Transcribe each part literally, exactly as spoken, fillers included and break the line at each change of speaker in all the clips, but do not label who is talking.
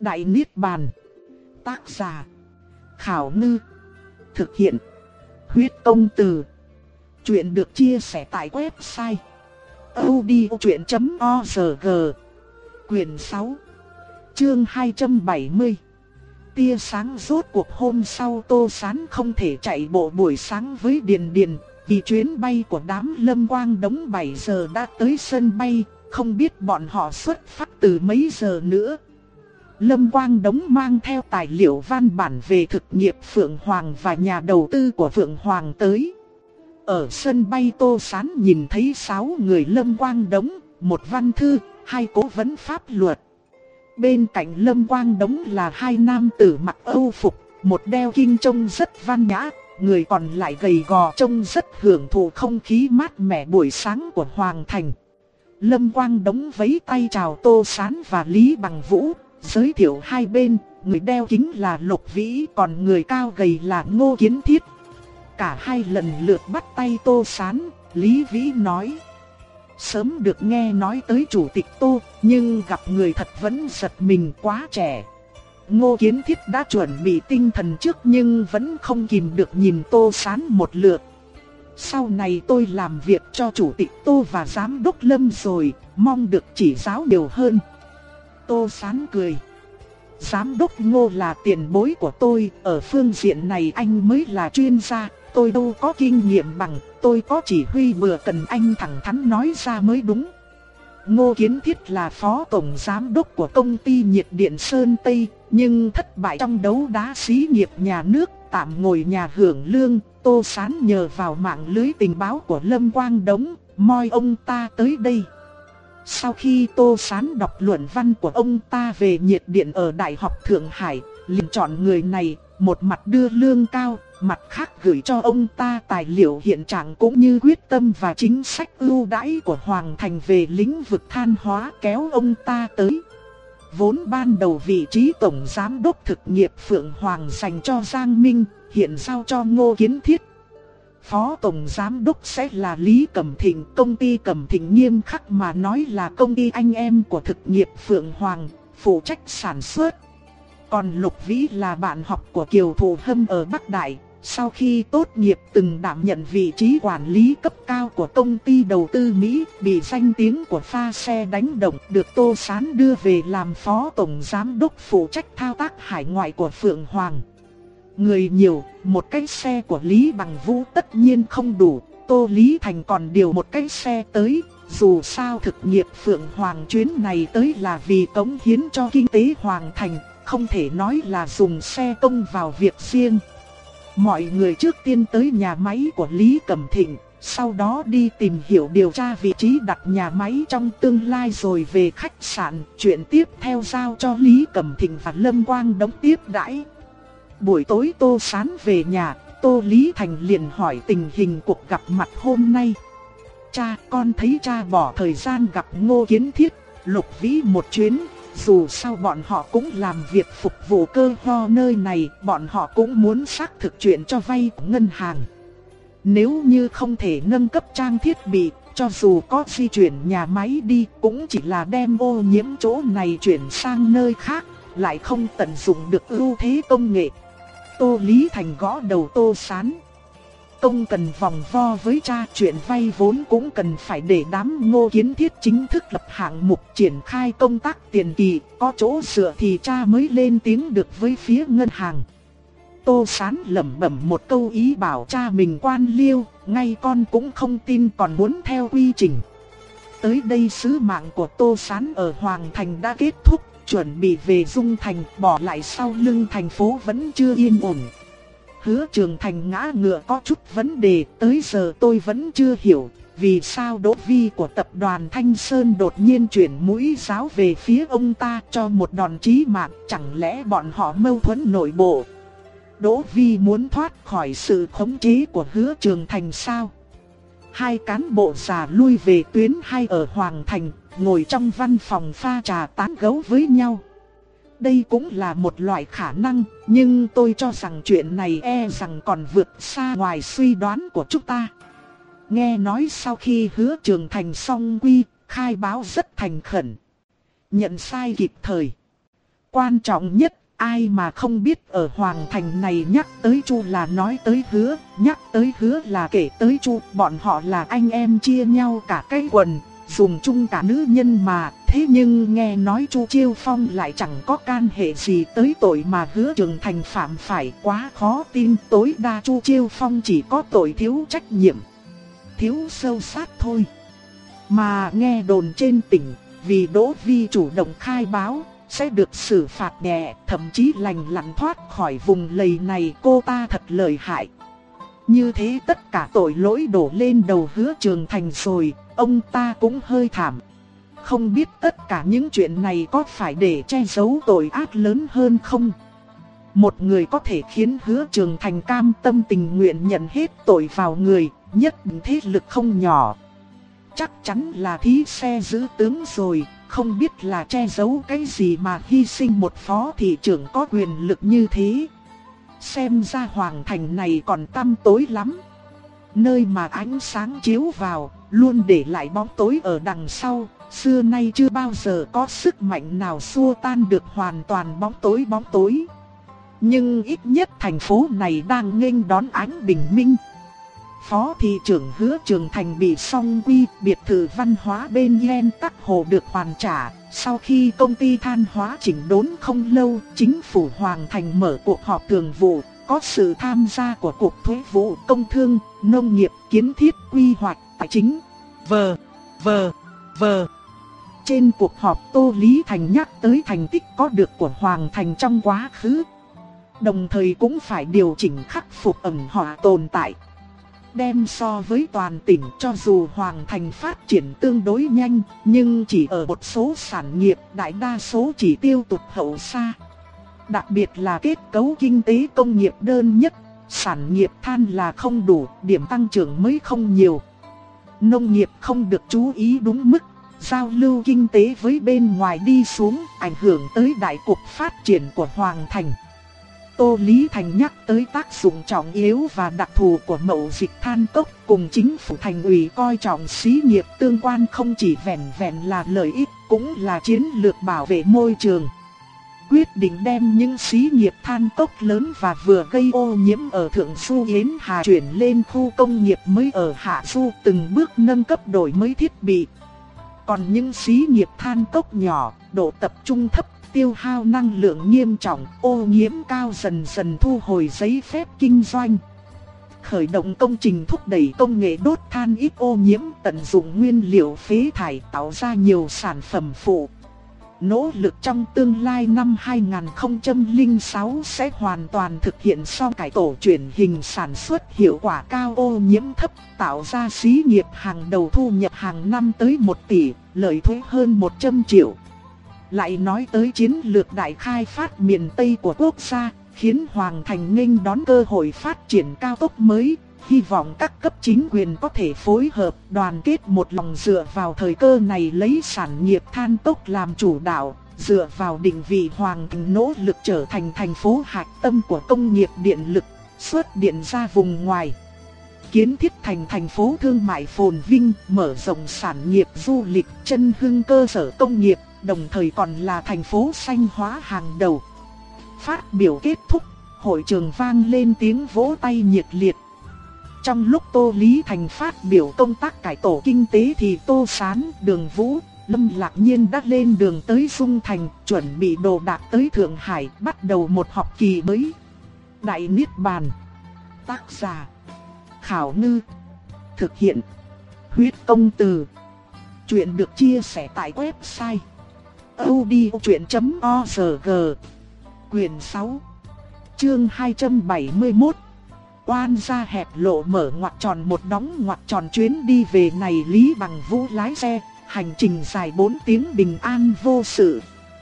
Đại Niết Bàn. Tác giả Khảo Ngư. Thực hiện Huyết Công Từ. Chuyện được chia sẻ tại website audiochuyện chấm org. Quyền sáu, chương hai trăm bảy mươi. Tia sáng. Rốt cuộc hôm sau Tô Sán không thể chạy bộ buổi sáng với Điền Điền, vì chuyến bay của đám Lâm Quang Đống bảy giờ đã tới sân bay, không biết bọn họ xuất phát từ mấy giờ nữa. Lâm Quang Đống mang theo tài liệu văn bản về thực nghiệp Phượng Hoàng và nhà đầu tư của Phượng Hoàng tới. Ở sân bay Tô Sán nhìn thấy sáu người Lâm Quang Đống, một văn thư, hai cố vấn pháp luật. Bên cạnh Lâm Quang Đống là hai nam tử mặc Âu phục, một đeo kinh trông rất văn nhã, người còn lại gầy gò trông rất hưởng thụ không khí mát mẻ buổi sáng của Hoàng Thành. Lâm Quang Đống vẫy tay chào Tô Sán và Lý Bằng Vũ, giới thiệu hai bên, người đeo kính là Lục Vĩ, còn người cao gầy là Ngô Kiến Thiết. Cả hai lần lượt bắt tay Tô Sán. Lý Vĩ nói: sớm được nghe nói tới Chủ tịch Tô, nhưng gặp người thật vẫn giật mình, quá trẻ. Ngô Kiến Thiết đã chuẩn bị tinh thần trước nhưng vẫn không kìm được nhìn Tô Sán một lượt. Sau này tôi làm việc cho Chủ tịch Tô và Giám đốc Lâm rồi, mong được chỉ giáo nhiều hơn. Tô Sán cười: Giám đốc Ngô là tiền bối của tôi, ở phương diện này anh mới là chuyên gia, tôi đâu có kinh nghiệm bằng, tôi có chỉ huy bừa cần anh thẳng thắn nói ra mới đúng. Ngô Kiến Thiết là phó tổng giám đốc của công ty nhiệt điện Sơn Tây, nhưng thất bại trong đấu đá xí nghiệp nhà nước, tạm ngồi nhà hưởng lương. Tô Sán nhờ vào mạng lưới tình báo của Lâm Quang Đống, moi ông ta tới đây. Sau khi Tô Sán đọc luận văn của ông ta về nhiệt điện ở Đại học Thượng Hải, liền chọn người này, một mặt đưa lương cao, mặt khác gửi cho ông ta tài liệu hiện trạng cũng như quyết tâm và chính sách ưu đãi của Hoàng Thành về lĩnh vực than hóa, kéo ông ta tới. Vốn ban đầu vị trí tổng giám đốc thực nghiệp Phượng Hoàng dành cho Giang Minh, hiện giao cho Ngô Kiến Thiết. Phó tổng giám đốc sẽ là Lý Cẩm Thịnh. Công ty Cẩm Thịnh nghiêm khắc mà nói là công ty anh em của thực nghiệp Phượng Hoàng, phụ trách sản xuất. Còn Lục Vĩ là bạn học của Kiều Thụ Hâm ở Bắc Đại, sau khi tốt nghiệp từng đảm nhận vị trí quản lý cấp cao của công ty đầu tư Mỹ, bị danh tiếng của pha xe đánh động, được Tô Sán đưa về làm phó tổng giám đốc phụ trách thao tác hải ngoại của Phượng Hoàng. Người nhiều, một cái xe của Lý Bằng Vũ tất nhiên không đủ, Tô Lý Thành còn điều một cái xe tới. Dù sao thực nghiệp Phượng Hoàng chuyến này tới là vì cống hiến cho kinh tế Hoàng Thành, không thể nói là dùng xe công vào việc riêng. Mọi người trước tiên tới nhà máy của Lý Cẩm Thịnh, sau đó đi tìm hiểu điều tra vị trí đặt nhà máy trong tương lai rồi về khách sạn. Chuyện tiếp theo giao cho Lý Cẩm Thịnh và Lâm Quang Đống tiếp đãi. Buổi tối Tô Sán về nhà, Tô Lý Thành liền hỏi tình hình cuộc gặp mặt hôm nay. Cha, con thấy cha bỏ thời gian gặp Ngô Kiến Thiết, Lục Vĩ một chuyến. Dù sao bọn họ cũng làm việc phục vụ cơ ho nơi này, bọn họ cũng muốn xác thực chuyện cho vay của ngân hàng. Nếu như không thể nâng cấp trang thiết bị, cho dù có di chuyển nhà máy đi, cũng chỉ là đem ô nhiễm chỗ này chuyển sang nơi khác, lại không tận dụng được ưu thế công nghệ. Tô Lý Thành gõ đầu Tô Sán. Công cần vòng vo với cha, chuyện vay vốn cũng cần phải để đám Ngô Kiến Thiết chính thức lập hạng mục triển khai công tác tiền kỳ, có chỗ dựa thì cha mới lên tiếng được với phía ngân hàng. Tô Sán lẩm bẩm một câu ý bảo cha mình quan liêu, ngay con cũng không tin còn muốn theo quy trình. Tới đây sứ mạng của Tô Sán ở Hoàng Thành đã kết thúc, chuẩn bị về Dung Thành, bỏ lại sau lưng thành phố vẫn chưa yên ổn. Hứa Trường Thành ngã ngựa có chút vấn đề, tới giờ tôi vẫn chưa hiểu vì sao Đỗ Vi của tập đoàn Thanh Sơn đột nhiên chuyển mũi giáo về phía ông ta cho một đòn chí mạng, chẳng lẽ bọn họ mâu thuẫn nội bộ? Đỗ Vi muốn thoát khỏi sự khống chế của Hứa Trường Thành sao? Hai cán bộ già lui về tuyến hai ở Hoàng Thành, ngồi trong văn phòng pha trà tán gẫu với nhau. Đây cũng là một loại khả năng, nhưng tôi cho rằng chuyện này e rằng còn vượt xa ngoài suy đoán của chúng ta. Nghe nói sau khi Hứa Trường Thành xong quy, khai báo rất thành khẩn, nhận sai kịp thời. Quan trọng nhất, ai mà không biết ở Hoàng Thành này nhắc tới Chu là nói tới Hứa, nhắc tới Hứa là kể tới Chu, bọn họ là anh em chia nhau cả cái quần, dùng chung cả nữ nhân mà. Thế nhưng nghe nói Chu Chiêu Phong lại chẳng có can hệ gì tới tội mà Hứa Trường Thành phạm phải, quá khó tin. Tối đa Chu Chiêu Phong chỉ có tội thiếu trách nhiệm, thiếu sâu sát thôi. Mà nghe đồn trên tỉnh, vì Đỗ Vi chủ động khai báo, sẽ được xử phạt nhẹ, thậm chí lành lặn thoát khỏi vùng lầy này. Cô ta thật lợi hại. Như thế tất cả tội lỗi đổ lên đầu Hứa Trường Thành rồi, ông ta cũng hơi thảm. Không biết tất cả những chuyện này có phải để che giấu tội ác lớn hơn không? Một người có thể khiến Hứa Trường Thành cam tâm tình nguyện nhận hết tội vào người, nhất định thế lực không nhỏ. Chắc chắn là thí xe giữ tướng rồi, không biết là che giấu cái gì mà hy sinh một phó thị trưởng có quyền lực như thế. Xem ra Hoàng Thành này còn tăm tối lắm. Nơi mà ánh sáng chiếu vào, luôn để lại bóng tối ở đằng sau. Xưa nay chưa bao giờ có sức mạnh nào xua tan được hoàn toàn bóng tối bóng tối. Nhưng ít nhất thành phố này đang nghênh đón ánh bình minh. Phó thị trưởng Hứa Trường Thành bị song quy, biệt thự văn hóa bên Yen Tắc Hồ được hoàn trả. Sau khi công ty than hóa chỉnh đốn không lâu, chính phủ Hoàng Thành mở cuộc họp thường vụ, có sự tham gia của Cục Thuế vụ, Công thương, Nông nghiệp, Kiến thiết, Quy hoạch, Tài chính. Vờ, vờ, vờ. Trên cuộc họp Tô Lý Thành nhắc tới thành tích có được của Hoàng Thành trong quá khứ. Đồng thời cũng phải điều chỉnh khắc phục ẩn họa tồn tại. Đem so với toàn tỉnh, cho dù Hoàng Thành phát triển tương đối nhanh, nhưng chỉ ở một số sản nghiệp, đại đa số chỉ tiêu tụt hậu xa. Đặc biệt là kết cấu kinh tế công nghiệp đơn nhất, sản nghiệp than là không đủ, điểm tăng trưởng mới không nhiều. Nông nghiệp không được chú ý đúng mức, giao lưu kinh tế với bên ngoài đi xuống, ảnh hưởng tới đại cục phát triển của Hoàng Thành. Tô Lý Thành nhắc tới tác dụng trọng yếu và đặc thù của mậu dịch than cốc, cùng chính phủ thành ủy coi trọng xí nghiệp tương quan không chỉ vẹn vẹn là lợi ích, cũng là chiến lược bảo vệ môi trường. Quyết định đem những xí nghiệp than cốc lớn và vừa gây ô nhiễm ở Thượng Du Yến Hà chuyển lên khu công nghiệp mới ở Hạ Du, từng bước nâng cấp đổi mới thiết bị. Còn những xí nghiệp than cốc nhỏ, độ tập trung thấp, tiêu hao năng lượng nghiêm trọng, ô nhiễm cao dần dần thu hồi giấy phép kinh doanh. Khởi động công trình thúc đẩy công nghệ đốt than ít ô nhiễm, tận dụng nguyên liệu phế thải tạo ra nhiều sản phẩm phụ. Nỗ lực trong tương lai năm hai không không sáu sẽ hoàn toàn thực hiện xong cải tổ chuyển hình sản xuất hiệu quả cao, ô nhiễm thấp, tạo ra xí nghiệp hàng đầu thu nhập hàng năm tới một tỷ, lợi thuế hơn một trăm triệu. Lại nói tới chiến lược đại khai phát miền Tây của quốc gia, khiến Hoàng Thành nghênh đón cơ hội phát triển cao tốc mới. Hy vọng các cấp chính quyền có thể phối hợp, đoàn kết một lòng dựa vào thời cơ này, lấy sản nghiệp than cốc làm chủ đạo, dựa vào định vị Hoàng Thành nỗ lực trở thành thành phố hạch tâm của công nghiệp điện lực, xuất điện ra vùng ngoài. Kiến thiết thành thành phố thương mại phồn vinh, mở rộng sản nghiệp du lịch, chân hưng cơ sở công nghiệp, đồng thời còn là thành phố xanh hóa hàng đầu. Phát biểu kết thúc, hội trường vang lên tiếng vỗ tay nhiệt liệt. Trong lúc Tô Lý Thành phát biểu công tác cải tổ kinh tế thì Tô Sán, Đường Vũ, Lâm Lạc Nhiên đã lên đường tới Dung Thành, chuẩn bị đồ đạc tới Thượng Hải, bắt đầu một học kỳ mới. Đại Niết Bàn. Tác giả: Khảo Ngư. Thực hiện: Huyết Công Từ. Chuyện được chia sẻ tại website audiochuyện chấm org. Quyền sáu, chương hai trăm bảy mươi mốt. Oan gia hẹp lộ mở ngoặc tròn một đóng ngoặc tròn. Chuyến đi về này Lý Bằng Vũ lái xe, hành trình dài bốn tiếng bình an vô sự.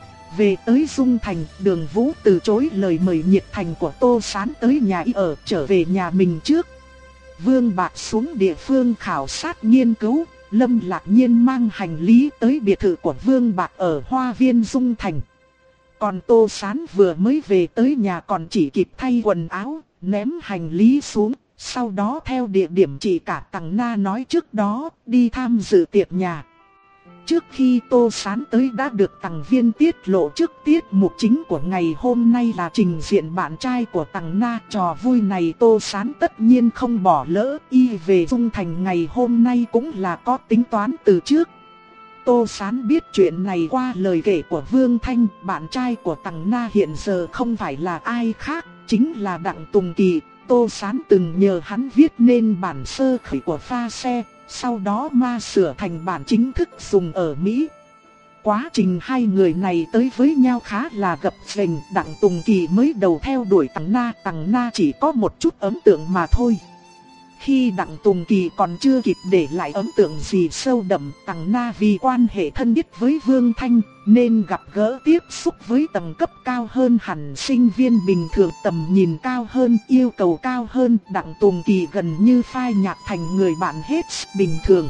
Về tới Dung Thành, Đường Vũ từ chối lời mời nhiệt thành của Tô Sán tới nhà y ở, trở về nhà mình trước. Vương Bạc xuống địa phương khảo sát nghiên cứu, Lâm Lạc Nhiên mang hành lý tới biệt thự của Vương Bạc ở Hoa Viên Dung Thành. Còn Tô Sán vừa mới về tới nhà còn chỉ kịp thay quần áo, ném hành lý xuống, sau đó theo địa điểm chị cả Tằng Na nói trước đó, đi tham dự tiệc nhà. Trước khi Tô Sán tới đã được Tằng Viên tiết lộ trước tiết mục chính của ngày hôm nay là trình diện bạn trai của Tằng Na. Trò vui này Tô Sán tất nhiên không bỏ lỡ, y về Dung Thành ngày hôm nay cũng là có tính toán từ trước. Tô Sán biết chuyện này qua lời kể của Vương Thanh, bạn trai của Tằng Na hiện giờ không phải là ai khác, chính là Đặng Tùng Kỳ. Tô Sán từng nhờ hắn viết nên bản sơ khởi của pha xe, sau đó ma sửa thành bản chính thức dùng ở Mỹ. Quá trình hai người này tới với nhau khá là gập ghềnh, Đặng Tùng Kỳ mới đầu theo đuổi Tằng Na, Tằng Na chỉ có một chút ấn tượng mà thôi. Khi Đặng Tùng Kỳ còn chưa kịp để lại ấn tượng gì sâu đậm, Tằng Na vì quan hệ thân thiết với Vương Thanh nên gặp gỡ tiếp xúc với tầng cấp cao hơn hẳn sinh viên bình thường, tầm nhìn cao hơn, yêu cầu cao hơn. Đặng Tùng Kỳ gần như phai nhạt thành người bạn hết bình thường.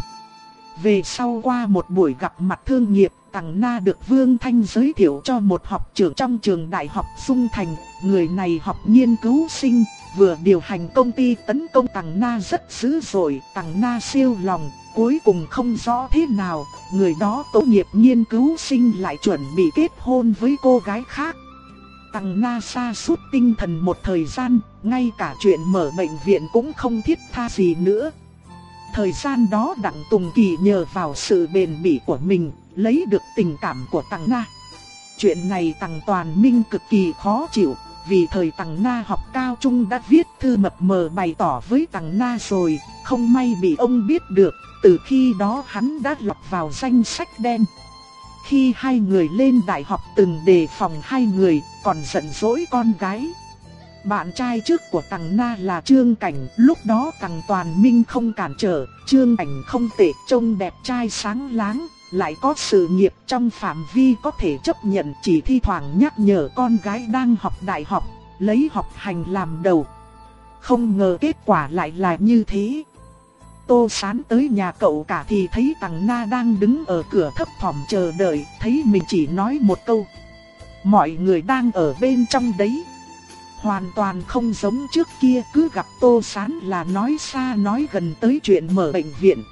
Về sau qua một buổi gặp mặt thương nghiệp, Tằng Na được Vương Thanh giới thiệu cho một học trưởng trong trường đại học Dung Thành. Người này học nghiên cứu sinh, vừa điều hành công ty tấn công Tằng Na rất dữ dội. Tằng Na siêu lòng, cuối cùng không rõ thế nào, người đó tốt nghiệp nghiên cứu sinh lại chuẩn bị kết hôn với cô gái khác. Tằng Na sa sút tinh thần một thời gian, ngay cả chuyện mở bệnh viện cũng không thiết tha gì nữa. Thời gian đó Đặng Tùng Kỳ nhờ vào sự bền bỉ của mình, lấy được tình cảm của Tằng Na. Chuyện này Tằng Toàn Minh cực kỳ khó chịu, vì thời Tằng Na học cao trung đã viết thư mập mờ bày tỏ với Tằng Na rồi, không may bị ông biết được, từ khi đó hắn đã lọt vào danh sách đen. Khi hai người lên đại học từng đề phòng hai người, còn giận dỗi con gái. Bạn trai trước của Tằng Na là Trương Cảnh, lúc đó Tằng Toàn Minh không cản trở, Trương Cảnh không tệ, trông đẹp trai sáng láng, lại có sự nghiệp trong phạm vi có thể chấp nhận, chỉ thi thoảng nhắc nhở con gái đang học đại học, lấy học hành làm đầu. Không ngờ kết quả lại là như thế. Tô Sán tới nhà cậu cả thì thấy Tằng Na đang đứng ở cửa thấp thỏm chờ đợi, thấy mình chỉ nói một câu: mọi người đang ở bên trong đấy. Hoàn toàn không giống trước kia, cứ gặp Tô Sán là nói xa nói gần tới chuyện mở bệnh viện.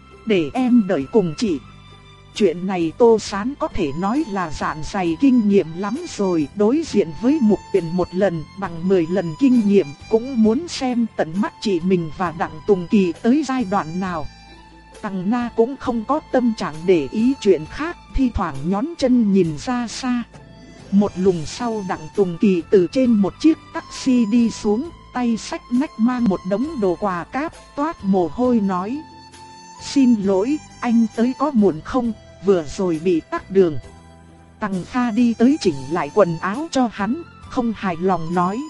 Để em đợi cùng chị. Chuyện này Tô Sán có thể nói là dạn dày kinh nghiệm lắm rồi, đối diện với Mục Tuyền một lần bằng mười lần kinh nghiệm, cũng muốn xem tận mắt chị mình và Đặng Tùng Kỳ tới giai đoạn nào. Tằng Na cũng không có tâm trạng để ý chuyện khác, thi thoảng nhón chân nhìn ra xa. Một lùng sau Đặng Tùng Kỳ từ trên một chiếc taxi đi xuống, tay xách nách mang một đống đồ quà cáp, toát mồ hôi nói: xin lỗi, anh tới có muộn không, vừa rồi bị tắc đường. Tằng Kha đi tới chỉnh lại quần áo cho hắn, không hài lòng nói: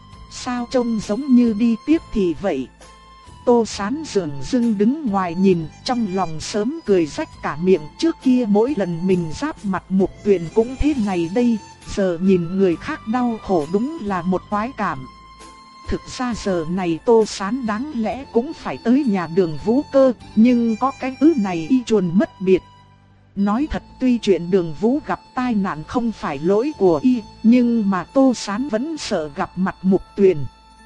sao trông giống như đi tiếp thì vậy. Tô Sán dường dưng đứng ngoài nhìn, trong lòng sớm cười rách cả miệng. Trước kia mỗi lần mình giáp mặt Mục Tuyền cũng thế này đây, giờ nhìn người khác đau khổ đúng là một khoái cảm. Thực ra giờ này Tô Sán đáng lẽ cũng phải tới nhà Đường Vũ Cơ, nhưng có cái ứ này y chuồn mất biệt. Nói thật, tuy chuyện Đường Vũ gặp tai nạn không phải lỗi của y, nhưng mà Tô Sán vẫn sợ gặp mặt Mục Tuyền.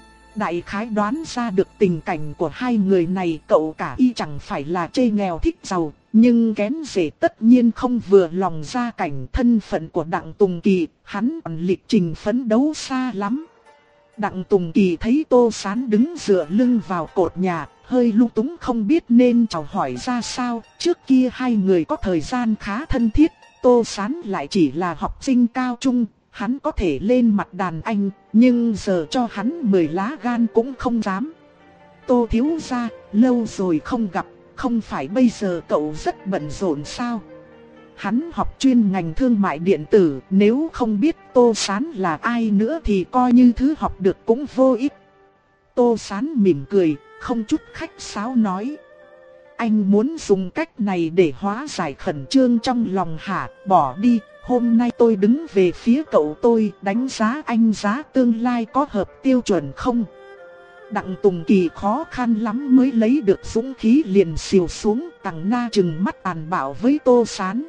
Đại khái đoán ra được tình cảnh của hai người này, cậu cả y chẳng phải là chê nghèo thích giàu, nhưng kén rể tất nhiên không vừa lòng gia cảnh thân phận của Đặng Tùng Kỳ, hắn còn lịch trình phấn đấu xa lắm. Đặng Tùng Kỳ thấy Tô Sán đứng dựa lưng vào cột nhà, hơi lung túng không biết nên chào hỏi ra sao. Trước kia hai người có thời gian khá thân thiết, Tô Sán lại chỉ là học sinh cao trung, hắn có thể lên mặt đàn anh, nhưng giờ cho hắn mười lá gan cũng không dám. Tô thiếu gia, lâu rồi không gặp, không phải bây giờ cậu rất bận rộn sao? Hắn học chuyên ngành thương mại điện tử, nếu không biết Tô Sán là ai nữa thì coi như thứ học được cũng vô ích. Tô Sán mỉm cười, không chút khách sáo nói: anh muốn dùng cách này để hóa giải khẩn trương trong lòng hả? Bỏ đi, hôm nay tôi đứng về phía cậu tôi, đánh giá anh giá tương lai có hợp tiêu chuẩn không? Đặng Tùng Kỳ khó khăn lắm mới lấy được dũng khí liền xìu xuống. Tằng Na trừng mắt tàn bạo với Tô Sán.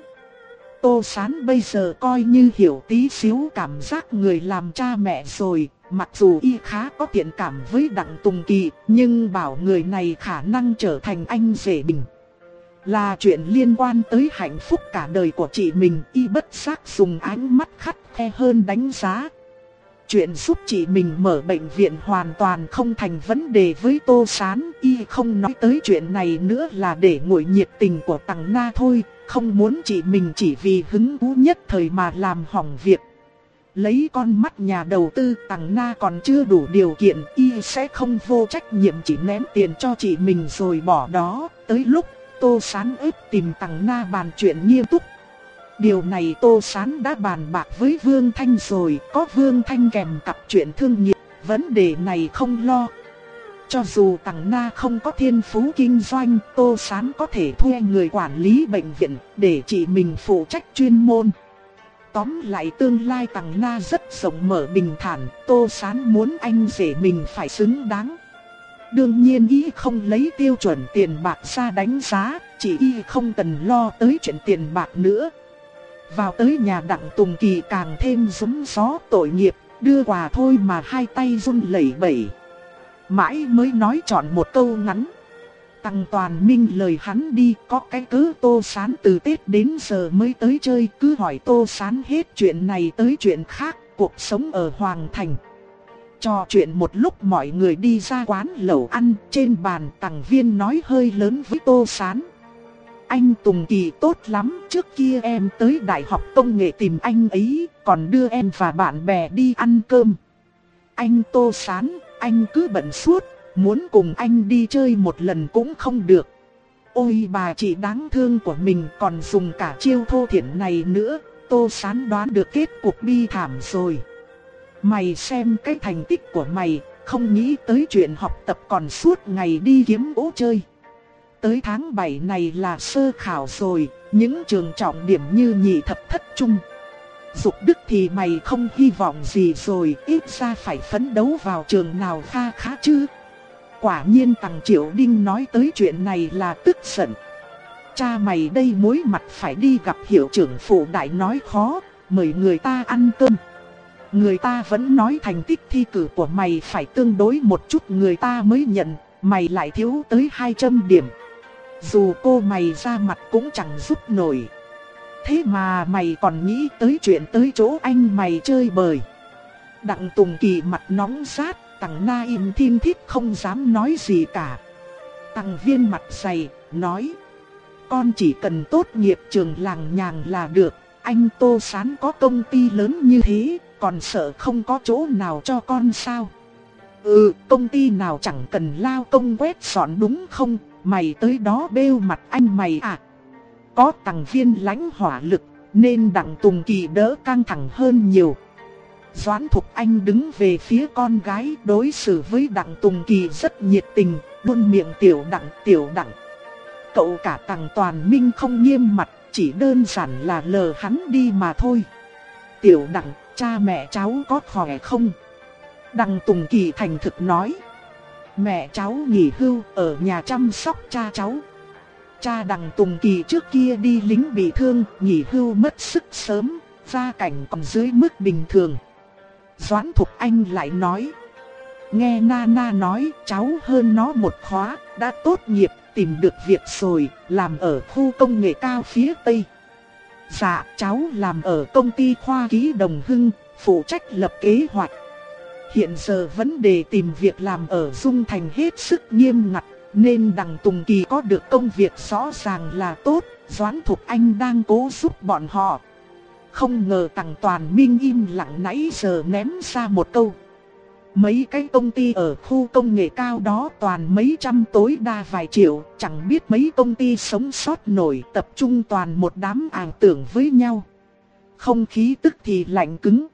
Tô Sán bây giờ coi như hiểu tí xíu cảm giác người làm cha mẹ rồi. Mặc dù y khá có thiện cảm với Đặng Tùng Kỳ, nhưng bảo người này khả năng trở thành anh rể mình. là chuyện liên quan tới hạnh phúc cả đời của chị mình. Y bất giác dùng ánh mắt khắt khe hơn đánh giá. Chuyện giúp chị mình mở bệnh viện hoàn toàn không thành vấn đề với Tô Sán. Y không nói tới chuyện này nữa là để nguội nhiệt tình của Tằng Na thôi. Không muốn chị mình chỉ vì hứng thú nhất thời mà làm hỏng việc. Lấy con mắt nhà đầu tư, Tằng Na còn chưa đủ điều kiện, y sẽ không vô trách nhiệm chỉ ném tiền cho chị mình rồi bỏ đó. Tới lúc Tô Sán ép tìm Tằng Na bàn chuyện nghiêm túc. Điều này Tô Sán đã bàn bạc với Vương Thanh rồi, có Vương Thanh kèm cặp chuyện thương nghiệp, vấn đề này không lo. Cho dù Tằng Na không có thiên phú kinh doanh, Tô Sán có thể thuê người quản lý bệnh viện để chị mình phụ trách chuyên môn. Tóm lại tương lai Tằng Na rất rộng mở bình thản, Tô Sán muốn anh rể mình phải xứng đáng. Đương nhiên y không lấy tiêu chuẩn tiền bạc ra đánh giá, chỉ y không cần lo tới chuyện tiền bạc nữa. Vào tới nhà Đặng Tùng Kỳ càng thêm rúng gió tội nghiệp, đưa quà thôi mà hai tay run lẩy bẩy. Mãi mới nói chọn một câu ngắn. Tằng Toàn Minh lời hắn đi, có cái cớ Tô Sán từ Tết đến giờ mới tới chơi, cứ hỏi Tô Sán hết chuyện này tới chuyện khác, cuộc sống ở Hoàng Thành. Trò chuyện một lúc mọi người đi ra quán lẩu ăn, trên bàn Tằng Viên nói hơi lớn với Tô Sán. Anh Tùng Kỳ tốt lắm, trước kia em tới Đại học Công nghệ tìm anh ấy, còn đưa em và bạn bè đi ăn cơm. Anh Tô Sán, anh cứ bận suốt, muốn cùng anh đi chơi một lần cũng không được. Ôi bà chị đáng thương của mình còn dùng cả chiêu thô thiển này nữa, Tô Sán đoán được kết cục bi thảm rồi. Mày xem cái thành tích của mày, không nghĩ tới chuyện học tập còn suốt ngày đi kiếm gỗ chơi. Tới tháng bảy này là sơ khảo rồi, những trường trọng điểm như nhị thập thất trung. Dục đức thì mày không hy vọng gì rồi, ít ra phải phấn đấu vào trường nào kha khá chứ. Quả nhiên Tằng Triệu Đinh nói tới chuyện này là tức giận. Cha mày đây muối mặt phải đi gặp hiệu trưởng phụ đại nói khó, mời người ta ăn cơm. Người ta vẫn nói thành tích thi cử của mày phải tương đối một chút người ta mới nhận, mày lại thiếu tới hai trăm điểm. Dù cô mày ra mặt cũng chẳng giúp nổi. Thế mà mày còn nghĩ tới chuyện tới chỗ anh mày chơi bời. Đặng Tùng Kỳ mặt nóng rát, Tằng Na im thiên thít không dám nói gì cả. Tằng Viên mặt dày, nói. Con chỉ cần tốt nghiệp trường làng nhàng là được. Anh Tô Sán có công ty lớn như thế, còn sợ không có chỗ nào cho con sao? Ừ, công ty nào chẳng cần lao công quét dọn đúng không? Mày tới đó bêu mặt anh mày à? Có Tằng Viên lãnh hỏa lực, nên Đặng Tùng Kỳ đỡ căng thẳng hơn nhiều. Doãn Thục Anh đứng về phía con gái, đối xử với Đặng Tùng Kỳ rất nhiệt tình, luôn miệng tiểu Đặng tiểu Đặng. Cậu cả Tằng Toàn Minh không nghiêm mặt, chỉ đơn giản là lờ hắn đi mà thôi. Tiểu Đặng, cha mẹ cháu có khỏe không? Đặng Tùng Kỳ thành thực nói. Mẹ cháu nghỉ hưu ở nhà chăm sóc cha cháu. Cha Đặng Tùng Kỳ trước kia đi lính bị thương, nghỉ hưu mất sức sớm, gia cảnh còn dưới mức bình thường. Doãn Thục Anh lại nói. Nghe Nana nói cháu hơn nó một khóa, đã tốt nghiệp, tìm được việc rồi, làm ở khu công nghệ cao phía Tây. Dạ, cháu làm ở công ty khoa kỹ Đồng Hưng, phụ trách lập kế hoạch. Hiện giờ vấn đề tìm việc làm ở Dung Thành hết sức nghiêm ngặt, nên Đặng Tùng Kỳ có được công việc rõ ràng là tốt, Doãn Thục Anh đang cố giúp bọn họ. Không ngờ Tằng Toàn Minh im lặng nãy giờ ném ra một câu. Mấy cái công ty ở khu công nghệ cao đó toàn mấy trăm tối đa vài triệu, chẳng biết mấy công ty sống sót nổi, tập trung toàn một đám ảo tưởng với nhau. Không khí tức thì lạnh cứng.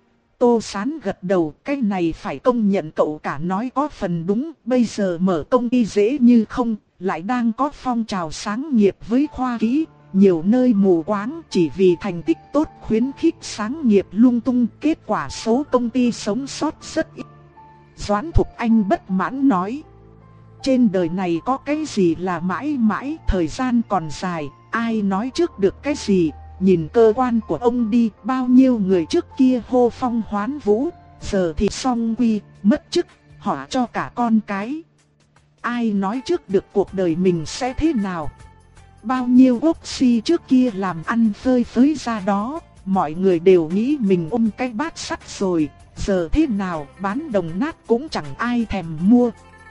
Tô Sán gật đầu, cái này phải công nhận cậu cả nói có phần đúng, bây giờ mở công ty dễ như không, lại đang có phong trào sáng nghiệp với khoa kỹ, nhiều nơi mù quáng chỉ vì thành tích tốt khuyến khích sáng nghiệp lung tung, kết quả số công ty sống sót rất ít. Doãn Thục Anh bất mãn nói. Trên đời này có cái gì là mãi mãi, thời gian còn dài, ai nói trước được cái gì. Nhìn cơ quan của ông đi, bao nhiêu người trước kia hô phong hoán vũ, giờ thì song quy, mất chức, họ cho cả con cái. Ai nói trước được cuộc đời mình sẽ thế nào. bao nhiêu ốc xi trước kia làm ăn phơi phới ra đó, mọi người đều nghĩ mình ôm cái bát sắt rồi, giờ thế nào bán đồng nát cũng chẳng ai thèm mua.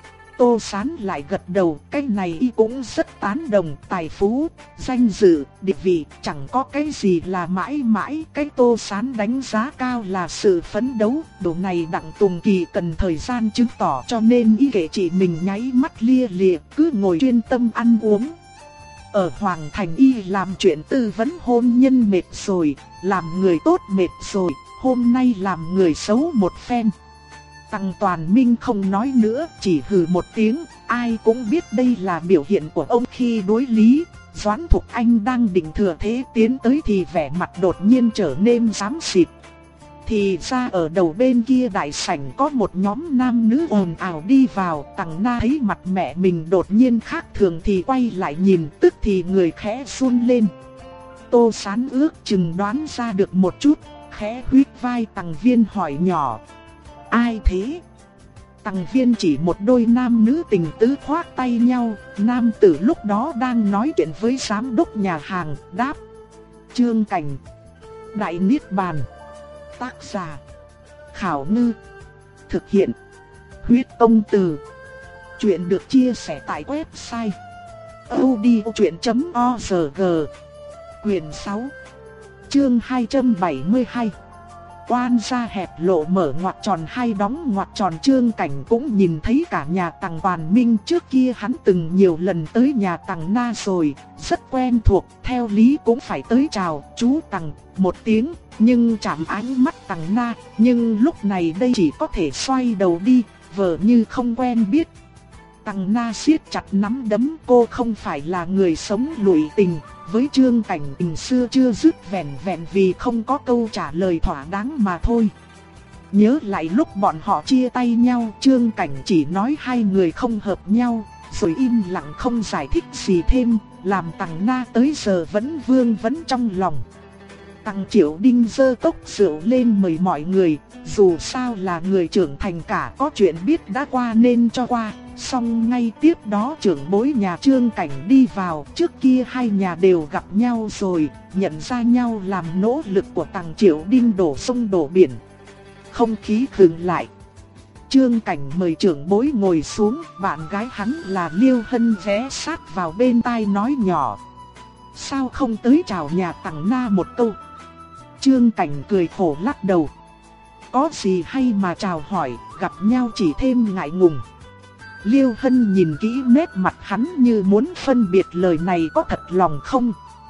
Tô Sán lại gật đầu, cái này y cũng rất tán đồng, tài phú, danh dự, địa vị, chẳng có cái gì là mãi mãi. Cái Tô Sán đánh giá cao là sự phấn đấu, điều này Đặng Tùng Kỳ cần thời gian chứng tỏ, cho nên y kể chị mình nháy mắt lia lịa, cứ ngồi chuyên tâm ăn uống. Ở Hoàng Thành y làm chuyện tư vấn hôn nhân mệt rồi, làm người tốt mệt rồi, hôm nay làm người xấu một phen. Tằng Toàn Minh không nói nữa, chỉ hừ một tiếng, ai cũng biết đây là biểu hiện của ông khi đối lý. Doãn Thục Anh đang định thừa thế tiến tới thì vẻ mặt đột nhiên trở nên xám xịt. Thì ra ở đầu bên kia đại sảnh có một nhóm nam nữ ồn ào đi vào, Tằng Na thấy mặt mẹ mình đột nhiên khác thường thì quay lại nhìn, tức thì người khẽ run lên. Tô Sán ước chừng đoán ra được một chút, khẽ huýt vai Tằng Viên hỏi nhỏ: ai thế? Tằng Viên chỉ một đôi nam nữ tình tứ khoác tay nhau, nam tử lúc đó đang nói chuyện với giám đốc nhà hàng, đáp: Chương Cảnh. Đại Niết Bàn. Tác giả: Khảo Ngư. Thực hiện: Huyết Công Từ. Chuyện được chia sẻ tại website audiochuyện chấm org. Quyền sáu, chương hai trăm bảy mươi hai. Quan gia hẹp lộ mở ngoặc tròn hay đóng ngoặc tròn. Chương Cảnh cũng nhìn thấy cả nhà Tằng Toàn Minh, trước kia hắn từng nhiều lần tới nhà Tằng Na rồi, rất quen thuộc, theo lý cũng phải tới chào chú Tằng một tiếng, nhưng chạm ánh mắt Tằng Na, nhưng lúc này đây chỉ có thể xoay đầu đi, vờ như không quen biết. Tằng Na siết chặt nắm đấm, cô không phải là người sống lụy tình. Với Chương Cảnh tình xưa chưa dứt, vẹn vẹn vì không có câu trả lời thỏa đáng mà thôi. Nhớ lại lúc bọn họ chia tay nhau, Chương Cảnh chỉ nói hai người không hợp nhau, rồi im lặng không giải thích gì thêm, làm Tằng Na tới giờ vẫn vương vấn trong lòng. Tằng Triệu Đinh giơ cốc rượu lên mời mọi người, dù sao là người trưởng thành cả, có chuyện biết đã qua nên cho qua. Xong ngay tiếp đó trưởng bối nhà Chương Cảnh đi vào, trước kia hai nhà đều gặp nhau rồi, nhận ra nhau làm nỗ lực của Tằng Triệu Đinh đổ sông đổ biển. Không khí khựng lại. Chương Cảnh mời trưởng bối ngồi xuống, bạn gái hắn là Liêu Hân ghé sát vào bên tai nói nhỏ: sao không tới chào nhà Tằng Na một câu? Chương Cảnh cười khổ lắc đầu: có gì hay mà chào hỏi, gặp nhau chỉ thêm ngại ngùng. Liêu Hân nhìn kỹ nét mặt hắn như muốn phân biệt lời này có thật lòng không.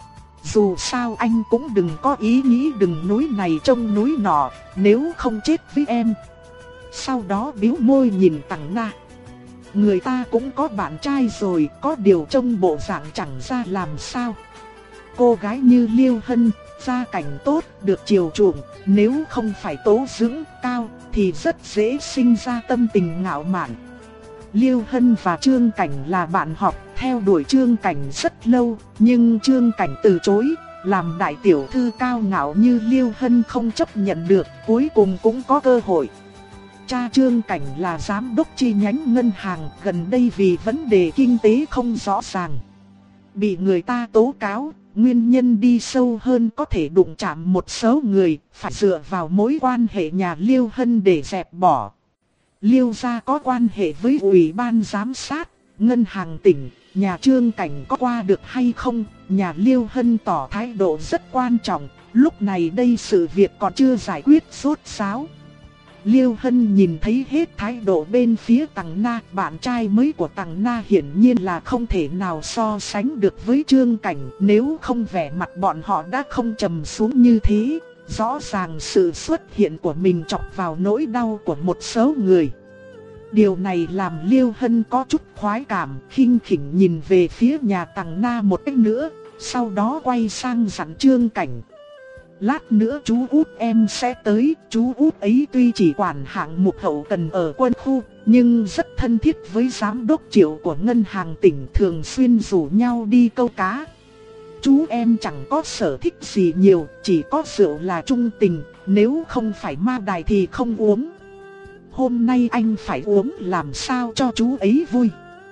Dù sao anh cũng đừng có ý nghĩ đừng núi này trông núi nọ, nếu không chết với em. Sau đó bĩu môi nhìn Tằng Na: người ta cũng có bạn trai rồi, có điều trông bộ dạng chẳng ra làm sao. Cô gái như Liêu Hân, gia cảnh tốt, được chiều chuộng, nếu không phải tố dưỡng cao thì rất dễ sinh ra tâm tình ngạo mạn. Liêu Hân và Chương Cảnh là bạn học, theo đuổi Chương Cảnh rất lâu, nhưng Chương Cảnh từ chối, làm đại tiểu thư cao ngạo như Liêu Hân không chấp nhận được, cuối cùng cũng có cơ hội. Cha Chương Cảnh là giám đốc chi nhánh ngân hàng, gần đây vì vấn đề kinh tế không rõ ràng, bị người ta tố cáo, nguyên nhân đi sâu hơn có thể đụng chạm một số người, phải dựa vào mối quan hệ nhà Liêu Hân để dẹp bỏ. Liêu gia có quan hệ với ủy ban giám sát, ngân hàng tỉnh, nhà Chương Cảnh có qua được hay không, nhà Liêu Hân tỏ thái độ rất quan trọng, lúc này đây sự việc còn chưa giải quyết rốt ráo. Liêu Hân nhìn thấy hết thái độ bên phía Tằng Na, bạn trai mới của Tằng Na hiển nhiên là không thể nào so sánh được với Chương Cảnh, nếu không vẻ mặt bọn họ đã không trầm xuống như thế. Rõ ràng sự xuất hiện của mình chọc vào nỗi đau của một số người. Điều này làm Liêu Hân có chút khoái cảm, khinh khỉnh nhìn về phía nhà Tằng Na một cách nữa, sau đó quay sang dặn Chương Cảnh: lát nữa chú út em sẽ tới, chú út ấy tuy chỉ quản hạng mục hậu cần ở quân khu, nhưng rất thân thiết với giám đốc Triệu của ngân hàng tỉnh, thường xuyên rủ nhau đi câu cá. Chú em chẳng có sở thích gì nhiều, chỉ có rượu là trung tình, nếu không phải ma đài thì không uống. Hôm nay anh phải uống làm sao cho chú ấy vui.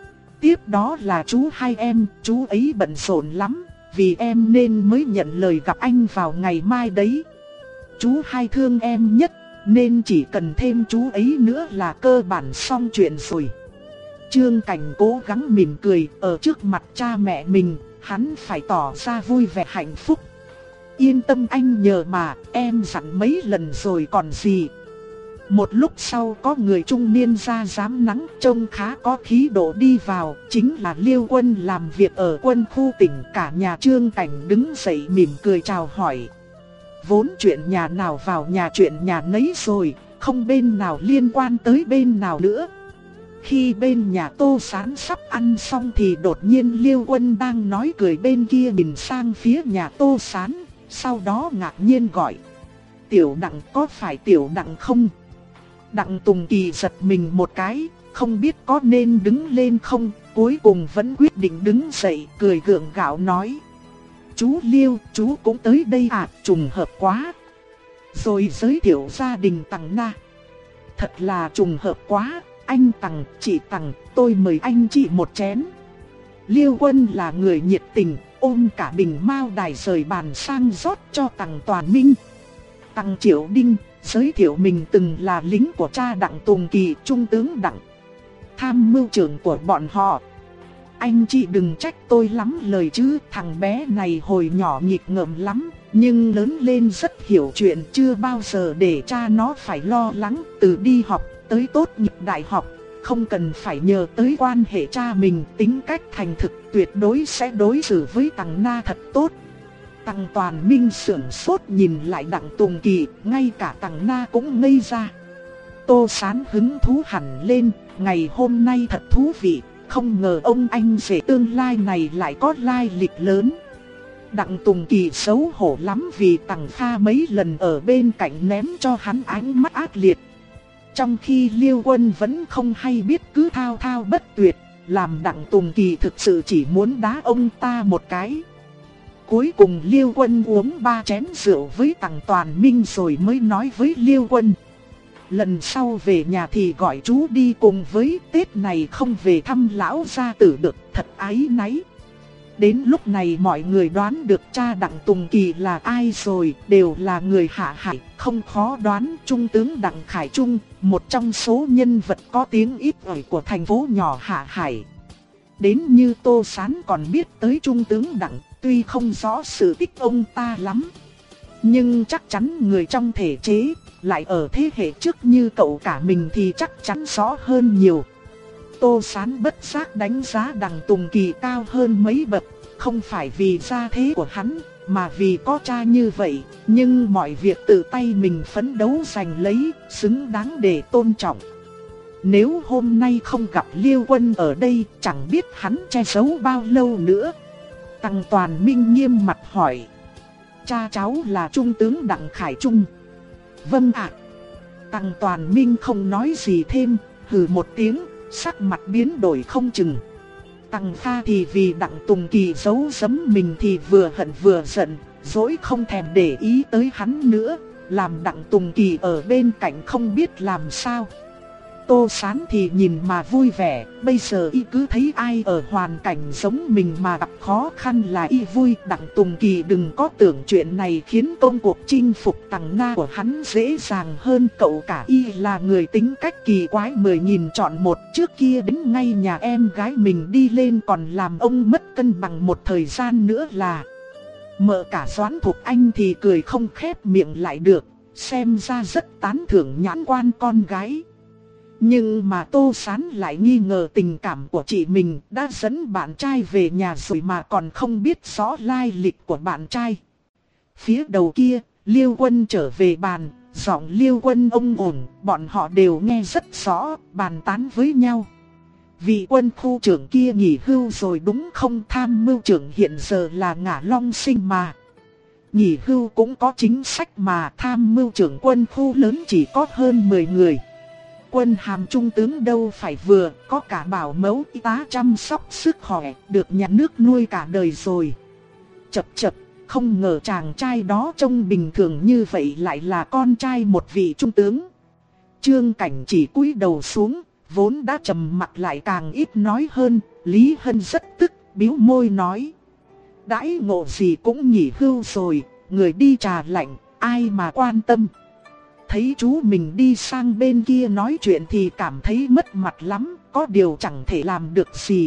tiếp đó là chú hai em, chú ấy bận rộn lắm, vì em nên mới nhận lời gặp anh vào ngày mai đấy. Chú hai thương em nhất, nên chỉ cần thêm chú ấy nữa là cơ bản xong chuyện rồi. Trương Cảnh cố gắng mỉm cười, ở trước mặt cha mẹ mình, hắn phải tỏ ra vui vẻ hạnh phúc. Yên tâm anh nhờ mà, em dặn mấy lần rồi còn gì. Một lúc sau có người trung niên ra giám nắng trông khá có khí độ đi vào, chính là Liêu Quân làm việc ở quân khu tỉnh. Cả nhà Trương Cảnh đứng dậy mỉm cười chào hỏi. Vốn chuyện nhà nào vào nhà chuyện nhà nấy rồi, không bên nào liên quan tới bên nào nữa. Khi bên nhà Tô Sán sắp ăn xong thì đột nhiên Liêu Quân đang nói cười bên kia nhìn sang phía nhà Tô Sán, sau đó ngạc nhiên gọi: Tiểu Đặng, có phải Tiểu Đặng không? Đặng Tùng Kỳ giật mình một cái, không biết có nên đứng lên không, cuối cùng vẫn quyết định đứng dậy, cười gượng gạo nói: Chú Liêu, chú cũng tới đây à, trùng hợp quá. Rồi giới thiệu gia đình Tằng Na. Thật là trùng hợp quá, anh Tằng, chị Tằng, tôi mời anh chị một chén. Liêu Quân là người nhiệt tình, ôm cả bình mao đài rời bàn sang rót cho Tằng Toàn Minh. Tằng Triệu Đinh giới thiệu mình từng là lính của cha Đặng Tùng Kỳ, trung tướng Đặng, tham mưu trưởng của bọn họ. Anh chị đừng trách tôi lắm lời chứ, thằng bé này hồi nhỏ nghịch ngợm lắm, nhưng lớn lên rất hiểu chuyện, chưa bao giờ để cha nó phải lo lắng. Từ đi học tới tốt nghiệp đại học, không cần phải nhờ tới quan hệ cha mình, tính cách thành thực, tuyệt đối sẽ đối xử với Tằng Na thật tốt. Tằng Toàn Minh sững sốt nhìn lại Đặng Tùng Kỳ, ngay cả Tằng Na cũng ngây ra. Tô Sán hứng thú hẳn lên, ngày hôm nay thật thú vị, không ngờ ông anh rể tương lai này lại có lai lịch lớn. Đặng Tùng Kỳ xấu hổ lắm vì Tằng Kha mấy lần ở bên cạnh ném cho hắn ánh mắt ác liệt. Trong khi Liêu Quân vẫn không hay biết cứ thao thao bất tuyệt, làm Đặng Tùng Kỳ thực sự chỉ muốn đá ông ta một cái. Cuối cùng Liêu Quân uống ba chén rượu với Tằng Toàn Minh rồi mới nói với Liêu Quân: Lần sau về nhà thì gọi chú đi cùng với, Tết này không về thăm lão gia tử được, thật áy náy. Đến lúc này mọi người đoán được cha Đặng Tùng Kỳ là ai rồi, đều là người Hạ Hải, không khó đoán. Trung tướng Đặng Khải Trung, một trong số nhân vật có tiếng ít ỏi của thành phố nhỏ Hạ Hải. Đến như Tô Sán còn biết tới Trung tướng Đặng, tuy không rõ sự tích ông ta lắm, nhưng chắc chắn người trong thể chế, lại ở thế hệ trước như cậu cả mình thì chắc chắn rõ hơn nhiều. Tô Sán bất giác đánh giá Đặng Tùng Kỳ cao hơn mấy bậc, không phải vì gia thế của hắn, mà vì có cha như vậy, nhưng mọi việc tự tay mình phấn đấu giành lấy, xứng đáng để tôn trọng. Nếu hôm nay không gặp Liêu Quân ở đây, chẳng biết hắn che giấu bao lâu nữa. Tằng Toàn Minh nghiêm mặt hỏi: Cha cháu là Trung tướng Đặng Khải Trung? Vâng ạ. Tằng Toàn Minh không nói gì thêm, hừ một tiếng, sắc mặt biến đổi không chừng. Tằng Kha thì vì Đặng Tùng Kỳ giấu giếm mình thì vừa hận vừa giận, dỗi không thèm để ý tới hắn nữa, làm Đặng Tùng Kỳ ở bên cạnh không biết làm sao. Tô Sán thì nhìn mà vui vẻ, bây giờ y cứ thấy ai ở hoàn cảnh giống mình mà gặp khó khăn là y vui. Đặng Tùng Kỳ đừng có tưởng chuyện này khiến công cuộc chinh phục Tằng Na của hắn dễ dàng hơn, cậu cả y là người tính cách kỳ quái mười nghìn chọn một. Trước kia đến ngay nhà em gái mình đi lên còn làm ông mất cân bằng một thời gian nữa là. Mợ cả Doãn Thục Anh thì cười không khép miệng lại được, xem ra rất tán thưởng nhãn quan con gái. Nhưng mà Tô Sán lại nghi ngờ tình cảm của chị mình, đã dẫn bạn trai về nhà rồi mà còn không biết rõ lai lịch của bạn trai. Phía đầu kia, Liêu Quân trở về bàn, giọng Liêu Quân ông ổn, bọn họ đều nghe rất rõ, bàn tán với nhau. Vị quân khu trưởng kia nghỉ hưu rồi đúng không? Tham mưu trưởng hiện giờ là Ngả Long Sinh mà. Nghỉ hưu cũng có chính sách mà, tham mưu trưởng quân khu lớn chỉ có hơn mười người. Quân hàm trung tướng đâu phải vừa, có cả bảo mẫu y tá chăm sóc sức khỏe, được nhà nước nuôi cả đời rồi. Chập chập, không ngờ chàng trai đó trông bình thường như vậy lại là con trai một vị trung tướng. Trương Cảnh chỉ cúi đầu xuống, vốn đã trầm mặc lại càng ít nói hơn. Lý Hân rất tức, bĩu môi nói. Đãi ngộ gì cũng nghỉ hưu rồi, người đi trà lạnh, ai mà quan tâm. Thấy chú mình đi sang bên kia nói chuyện thì cảm thấy mất mặt lắm, có điều chẳng thể làm được gì.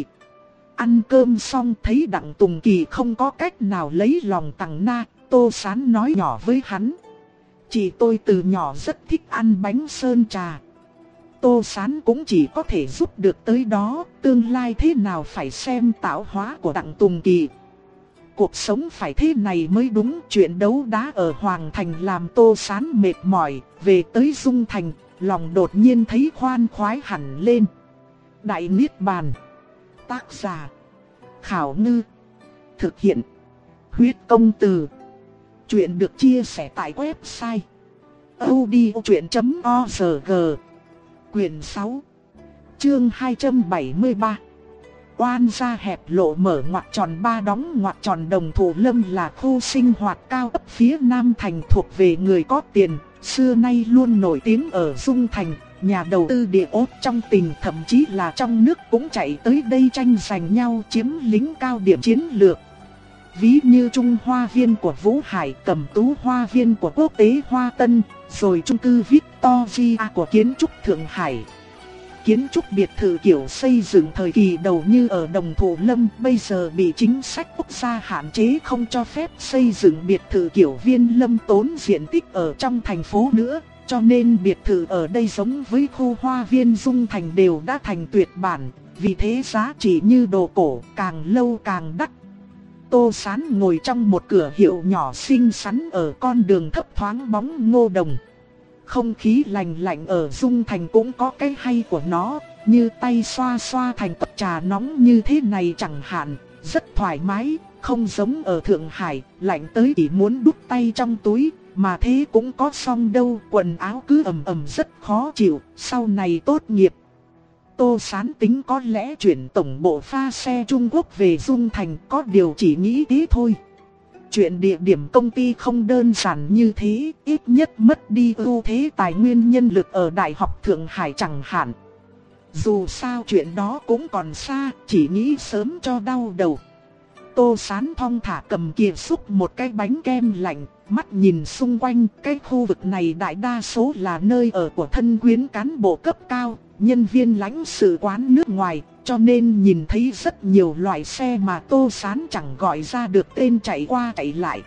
Ăn cơm xong thấy Đặng Tùng Kỳ không có cách nào lấy lòng Tằng Na, Tô Sán nói nhỏ với hắn. Chị tôi từ nhỏ rất thích ăn bánh sơn trà. Tô Sán cũng chỉ có thể giúp được tới đó, tương lai thế nào phải xem tạo hóa của Đặng Tùng Kỳ. Cuộc sống phải thế này mới đúng. Chuyện đấu đá ở Hoàng Thành làm Tô Sán mệt mỏi. Về tới Dung Thành, lòng đột nhiên thấy khoan khoái hẳn lên. Đại Niết Bàn. Tác giả Khảo Ngư. Thực hiện Huyết Công Từ. Chuyện được chia sẻ tại website audiochuyện chấm org. Quyền sáu, chương hai trăm bảy mươi ba. Oan gia hẹp lộ mở ngoặc tròn ba đóng ngoặc tròn. Đồng Thủ Lâm là khu sinh hoạt cao cấp phía Nam Thành thuộc về người có tiền, xưa nay luôn nổi tiếng ở Dung Thành. Nhà đầu tư địa ốt trong tỉnh thậm chí là trong nước cũng chạy tới đây tranh giành nhau chiếm lĩnh cao điểm chiến lược. Ví như Trung Hoa Viên của Vũ Hải, Cẩm Tú Hoa Viên của Quốc tế Hoa Tân, rồi chung cư Victoria của kiến trúc Thượng Hải. Kiến trúc biệt thự kiểu xây dựng thời kỳ đầu như ở Đồng Thủ Lâm bây giờ bị chính sách quốc gia hạn chế không cho phép xây dựng biệt thự kiểu Viên Lâm tốn diện tích ở trong thành phố nữa. Cho nên biệt thự ở đây giống với khu Hoa Viên Dung Thành đều đã thành tuyệt bản, vì thế giá trị như đồ cổ, càng lâu càng đắt. Tô Sán ngồi trong một cửa hiệu nhỏ xinh xắn ở con đường thấp thoáng bóng ngô đồng. Không khí lành lạnh ở Dung Thành cũng có cái hay của nó, như tay xoa xoa thành tách trà nóng như thế này chẳng hạn, rất thoải mái, không giống ở Thượng Hải, lạnh tới chỉ muốn đút tay trong túi, mà thế cũng có xong đâu, quần áo cứ ẩm ẩm rất khó chịu, sau này tốt nghiệp. Tô Sán tính có lẽ chuyển tổng bộ pha xe Trung Quốc về Dung Thành, có điều chỉ nghĩ thế thôi. Chuyện địa điểm công ty không đơn giản như thế, ít nhất mất đi ưu thế tài nguyên nhân lực ở Đại học Thượng Hải chẳng hạn. Dù sao chuyện đó cũng còn xa, chỉ nghĩ sớm cho đau đầu. Tô Sán thong thả cầm kìa xúc một cái bánh kem lạnh, mắt nhìn xung quanh, cái khu vực này đại đa số là nơi ở của thân quyến cán bộ cấp cao, nhân viên lãnh sự quán nước ngoài, cho nên nhìn thấy rất nhiều loại xe mà Tô Sán chẳng gọi ra được tên chạy qua chạy lại.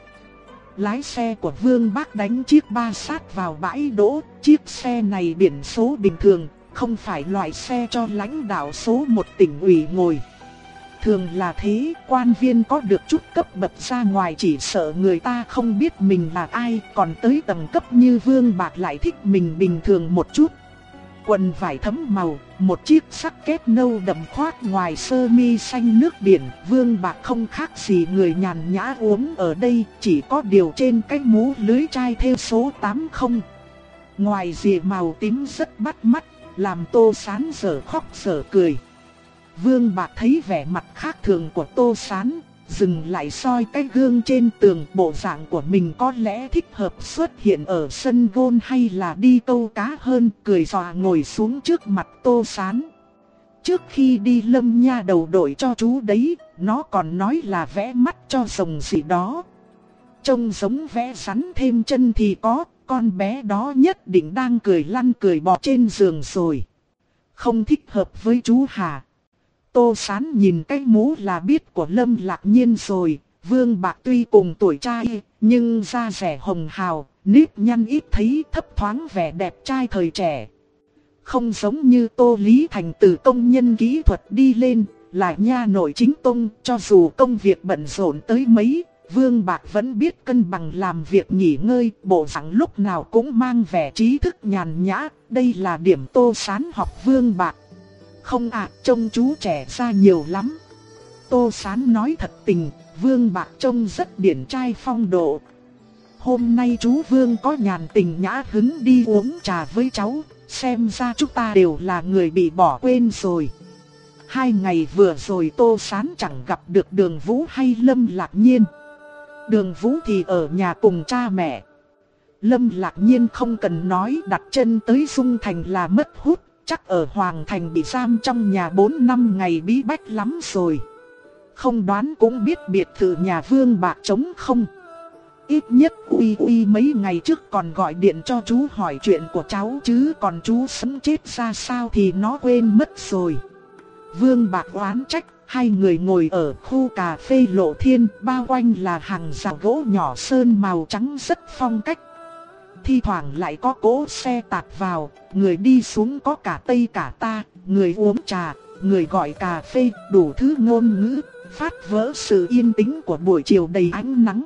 Lái xe của Vương Bác đánh chiếc ba sát vào bãi đỗ, chiếc xe này biển số bình thường, không phải loại xe cho lãnh đạo số một tỉnh ủy ngồi. Thường là thế, quan viên có được chút cấp bậc ra ngoài chỉ sợ người ta không biết mình là ai, còn tới tầng cấp như Vương Bạc lại thích mình bình thường một chút. Quần vải thấm màu, một chiếc sắc kết nâu đậm khoác ngoài sơ mi xanh nước biển, Vương Bạc không khác gì người nhàn nhã uống ở đây, chỉ có điều trên cái mũ lưới chai thêu số tám mươi. Ngoài rìa màu tím rất bắt mắt, làm Tô Sán dở khóc dở cười. Vương Bạc thấy vẻ mặt khác thường của Tô Sán, dừng lại soi cái gương trên tường, bộ dạng của mình có lẽ thích hợp xuất hiện ở sân golf hay là đi câu cá hơn, cười xòa ngồi xuống trước mặt Tô Sán. Trước khi đi Lâm nha đầu đội cho chú đấy, nó còn nói là vẽ mắt cho rồng gì đó. Trông giống vẽ rắn thêm chân thì có, con bé đó nhất định đang cười lăn cười bò trên giường rồi. Không thích hợp với chú hả? Tô Sán nhìn cái mũ là biết của Lâm Lạc Nhiên rồi. Vương Bạc tuy cùng tuổi trai, nhưng da rẻ hồng hào, nếp nhăn ít thấy, thấp thoáng vẻ đẹp trai thời trẻ. Không giống như Tô Lý Thành từ công nhân kỹ thuật đi lên, là nha nội chính tông, cho dù công việc bận rộn tới mấy, Vương Bạc vẫn biết cân bằng làm việc nghỉ ngơi, bộ dạng lúc nào cũng mang vẻ trí thức nhàn nhã, đây là điểm Tô Sán học Vương Bạc. Không ạ, à, trông chú trẻ ra nhiều lắm. Tô Sán nói thật tình, Vương Bạc trông rất điển trai phong độ. Hôm nay chú Vương có nhàn tình nhã hứng đi uống trà với cháu, xem ra chúng ta đều là người bị bỏ quên rồi. Hai ngày vừa rồi Tô Sán chẳng gặp được Đường Vũ hay Lâm Lạc Nhiên. Đường Vũ thì ở nhà cùng cha mẹ. Lâm Lạc Nhiên không cần nói, đặt chân tới Dung Thành là mất hút. chắc ở Hoàng Thành bị giam trong nhà bốn năm ngày bí bách lắm rồi. Không đoán cũng biết biệt thự nhà Vương Bạc trống không. Ít nhất Uy Uy mấy ngày trước còn gọi điện cho chú hỏi chuyện của cháu, chứ còn chú sống chết ra sao thì nó quên mất rồi. Vương Bạc oán trách. Hai người ngồi ở khu cà phê Lộ Thiên, bao quanh là hàng rào gỗ nhỏ sơn màu trắng rất phong cách. Thi thoảng lại có cỗ xe tạt vào, người đi xuống có cả Tây cả ta, người uống trà, người gọi cà phê, đủ thứ ngôn ngữ, phát vỡ sự yên tĩnh của buổi chiều đầy ánh nắng.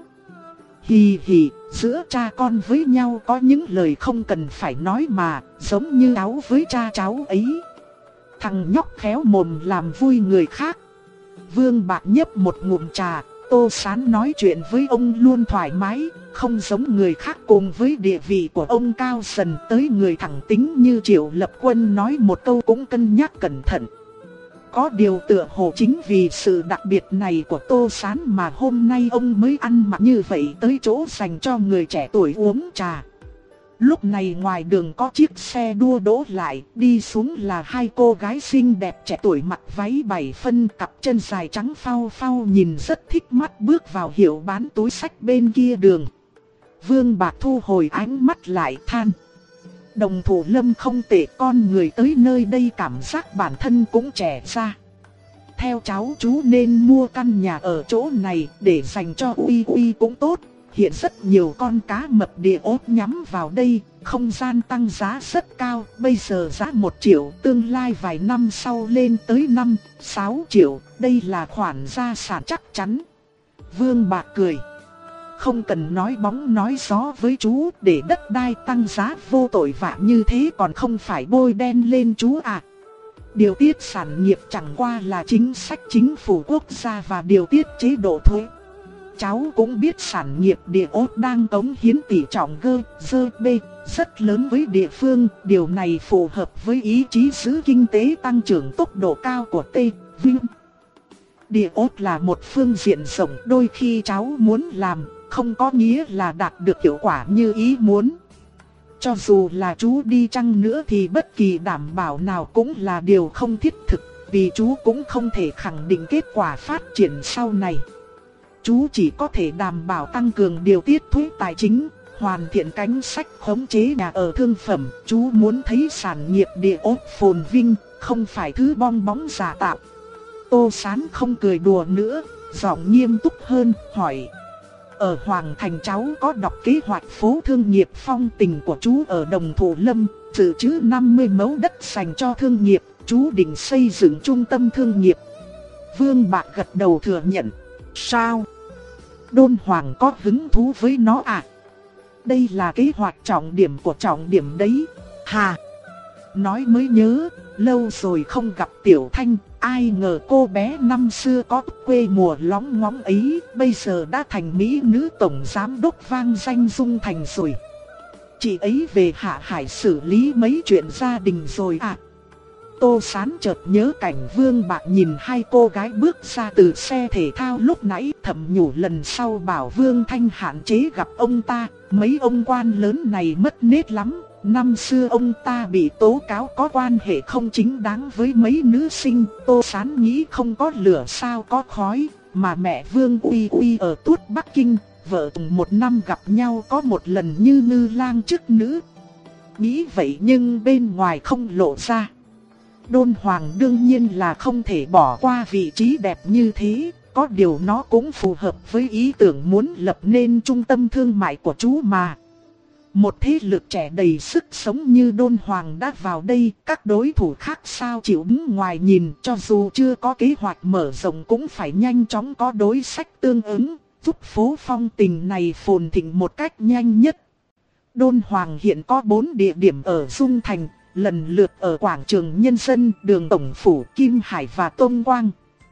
Hì hì, giữa cha con với nhau có những lời không cần phải nói mà, giống như cháu với cha cháu ấy. Thằng nhóc khéo mồm làm vui người khác. Vương Bạc nhấp một ngụm trà, Tô Sán nói chuyện với ông luôn thoải mái, không giống người khác. Cùng với địa vị của ông cao dần tới người thẳng tính như Triệu Lập Quân nói một câu cũng cân nhắc cẩn thận. Có điều tựa hồ chính vì sự đặc biệt này của Tô Sán mà hôm nay ông mới ăn mặc như vậy tới chỗ dành cho người trẻ tuổi uống trà. Lúc này ngoài đường có chiếc xe đua đỗ lại, đi xuống là hai cô gái xinh đẹp trẻ tuổi mặc váy bảy phân, cặp chân dài trắng phau phau nhìn rất thích mắt, bước vào hiệu bán túi xách bên kia đường. Vương Bạc thu hồi ánh mắt lại than: Đồng Thủ Lâm không tệ, con người tới nơi đây cảm giác bản thân cũng trẻ ra. Theo cháu chú nên mua căn nhà ở chỗ này để dành cho Uy Uy cũng tốt. Hiện rất nhiều con cá mập địa ốt nhắm vào đây, không gian tăng giá rất cao, bây giờ giá một triệu, tương lai vài năm sau lên tới năm, sáu triệu, đây là khoản gia sản chắc chắn. Vương Bạc cười: Không cần nói bóng nói gió với chú, để đất đai tăng giá vô tội vạ như thế còn không phải bôi đen lên chú à. Điều tiết sản nghiệp chẳng qua là chính sách chính phủ quốc gia và điều tiết chế độ thuế. Cháu cũng biết sản nghiệp địa ốt đang cống hiến tỷ trọng G, G, B rất lớn với địa phương. Điều này phù hợp với ý chí giữ kinh tế tăng trưởng tốc độ cao của T, V. Địa ốt là một phương diện rộng, đôi khi cháu muốn làm, không có nghĩa là đạt được hiệu quả như ý muốn. Cho dù là chú đi chăng nữa thì bất kỳ đảm bảo nào cũng là điều không thiết thực, vì chú cũng không thể khẳng định kết quả phát triển sau này. Chú chỉ có thể đảm bảo tăng cường điều tiết thuế tài chính, hoàn thiện chính sách khống chế nhà ở thương phẩm. Chú muốn thấy sản nghiệp địa ốt phồn vinh, không phải thứ bong bóng giả tạo. Tô Sán không cười đùa nữa, giọng nghiêm túc hơn, hỏi: Ở Hoàng Thành cháu có đọc kế hoạch phố thương nghiệp phong tình của chú ở Đồng Thủ Lâm, dự trữ năm mươi mẫu đất dành cho thương nghiệp, chú định xây dựng trung tâm thương nghiệp. Vương Bạc gật đầu thừa nhận. Sao? Đôn Hoàng có hứng thú với nó à? Đây là kế hoạch trọng điểm của trọng điểm đấy. Hà! Nói mới nhớ, lâu rồi không gặp Tiểu Thanh, ai ngờ cô bé năm xưa có quê mùa lóng ngóng ấy, bây giờ đã thành mỹ nữ tổng giám đốc vang danh Dung Thành rồi. Chị ấy về Hạ Hải xử lý mấy chuyện gia đình rồi à? Tô Sán chợt nhớ cảnh Vương Bạc nhìn hai cô gái bước ra từ xe thể thao lúc nãy, thầm nhủ lần sau bảo Vương Thanh hạn chế gặp ông ta, mấy ông quan lớn này mất nết lắm. Năm xưa ông ta bị tố cáo có quan hệ không chính đáng với mấy nữ sinh. Tô Sán nghĩ không có lửa sao có khói, mà mẹ Vương Uy Uy ở Tuốt Bắc Kinh, vợ chồng một năm gặp nhau có một lần như ngư lang chức nữ. Nghĩ vậy nhưng bên ngoài không lộ ra. Đôn Hoàng đương nhiên là không thể bỏ qua vị trí đẹp như thế, có điều nó cũng phù hợp với ý tưởng muốn lập nên trung tâm thương mại của chú mà. Một thế lực trẻ đầy sức sống như Đôn Hoàng đã vào đây, các đối thủ khác sao chịu đứng ngoài nhìn, cho dù chưa có kế hoạch mở rộng cũng phải nhanh chóng có đối sách tương ứng, giúp phố phong tình này phồn thịnh một cách nhanh nhất. Đôn Hoàng hiện có bốn địa điểm ở Dung Thành, lần lượt ở Quảng trường Nhân dân, đường Tổng phủ, Kim Hải và Tôn Quang.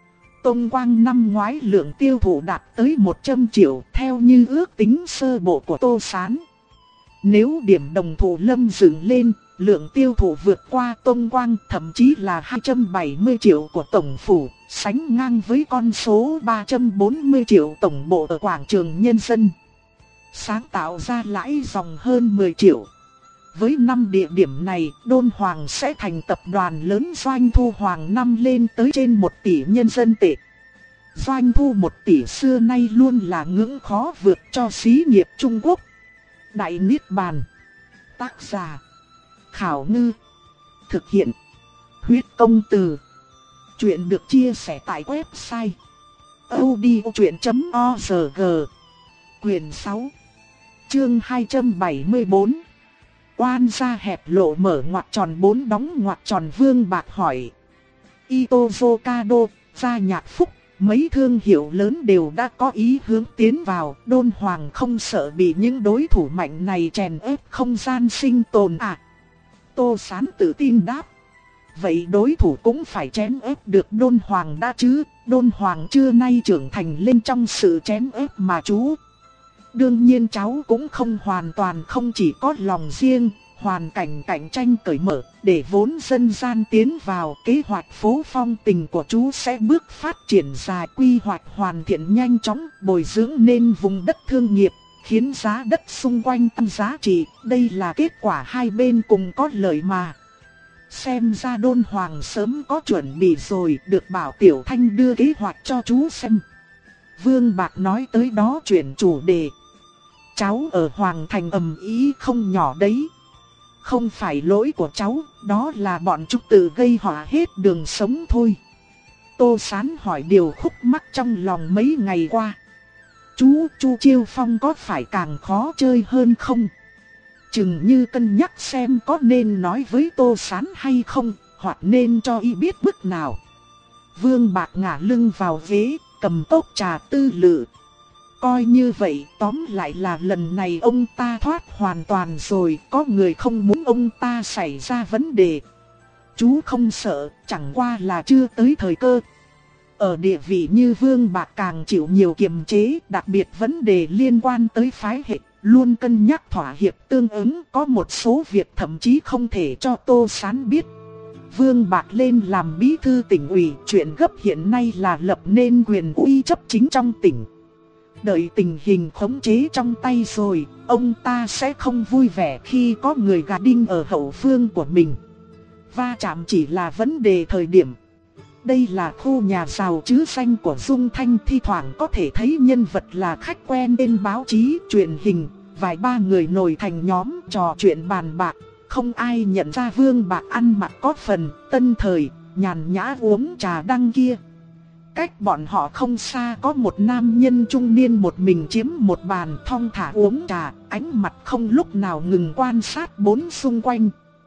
Tôn Quang năm ngoái lượng tiêu thụ đạt tới một trăm triệu, theo như ước tính sơ bộ của Tô Sán. Nếu điểm Đồng Thủ Lâm dựng lên, lượng tiêu thụ vượt qua Tôn Quang, thậm chí là hai trăm bảy mươi triệu của Tổng phủ, sánh ngang với con số ba trăm bốn mươi triệu tổng bộ ở Quảng trường Nhân dân. Sáng tạo ra lãi dòng hơn mười triệu. với năm địa điểm này, Đôn Hoàng sẽ thành tập đoàn lớn, doanh thu hàng năm lên tới trên một tỷ nhân dân tệ. Doanh thu một tỷ xưa nay luôn là ngưỡng khó vượt cho xí nghiệp Trung Quốc. Đại Niết Bàn. Tác giả: Khảo Ngư. Thực hiện: Huyết Công Từ. Chuyện được chia sẻ tại website audiochuyện chấm org. Quyền sáu, chương hai trăm bảy mươi tư. Oan gia hẹp lộ mở ngoặc tròn bốn đóng ngoặc tròn. Vương Bạc hỏi: Itozokado, gia Nhạc Phúc, mấy thương hiệu lớn đều đã có ý hướng tiến vào, Đôn Hoàng không sợ bị những đối thủ mạnh này chèn ép không gian sinh tồn à? Tô Sán tự tin đáp: vậy đối thủ cũng phải chèn ép được Đôn Hoàng đã chứ, Đôn Hoàng chưa nay trưởng thành lên trong sự chèn ép mà chú. Đương nhiên cháu cũng không hoàn toàn không chỉ có lòng riêng, hoàn cảnh cạnh tranh cởi mở, để vốn dân gian tiến vào, kế hoạch phố phong tình của chú sẽ bước phát triển dài, quy hoạch hoàn thiện nhanh chóng, bồi dưỡng nên vùng đất thương nghiệp, khiến giá đất xung quanh tăng giá trị, đây là kết quả hai bên cùng có lợi mà. Xem ra Đôn Hoàng sớm có chuẩn bị rồi, được bảo Tiểu Thanh đưa kế hoạch cho chú xem. Vương Bạc nói tới đó chuyển chủ đề: cháu ở Hoàng Thành ầm ĩ không nhỏ đấy. Không phải lỗi của cháu, đó là bọn chúng tự gây họa hết đường sống thôi. Tô Sán hỏi điều khúc mắc trong lòng mấy ngày qua: chú, Chu Chiêu Phong có phải càng khó chơi hơn không? Chừng như cân nhắc xem có nên nói với Tô Sán hay không, hoặc nên cho y biết bước nào. Vương Bạc ngả lưng vào ghế, cầm cốc trà tư lự. Coi như vậy, tóm lại là lần này ông ta thoát hoàn toàn rồi, có người không muốn ông ta xảy ra vấn đề. Chú không sợ, chẳng qua là chưa tới thời cơ. Ở địa vị như Vương Bạc càng chịu nhiều kiềm chế, đặc biệt vấn đề liên quan tới phái hệ, luôn cân nhắc thỏa hiệp tương ứng, có một số việc thậm chí không thể cho Tô Sán biết. Vương Bạc lên làm bí thư tỉnh ủy, chuyện gấp hiện nay là lập nên quyền uy chấp chính trong tỉnh. Đợi tình hình khống chế trong tay rồi, ông ta sẽ không vui vẻ khi có người gà đinh ở hậu phương của mình. Va chạm chỉ là vấn đề thời điểm. Đây là khu nhà giàu chứ danh của Dung Thanh, thi thoảng có thể thấy nhân vật là khách quen trên báo chí, truyền hình, vài ba người nổi thành nhóm trò chuyện bàn bạc. Không ai nhận ra Vương Bạc ăn mặc có phần tân thời, nhàn nhã uống trà đăng kia. Cách bọn họ không xa có một nam nhân trung niên một mình chiếm một bàn thong thả uống trà, ánh mặt không lúc nào ngừng quan sát bốn xung quanh.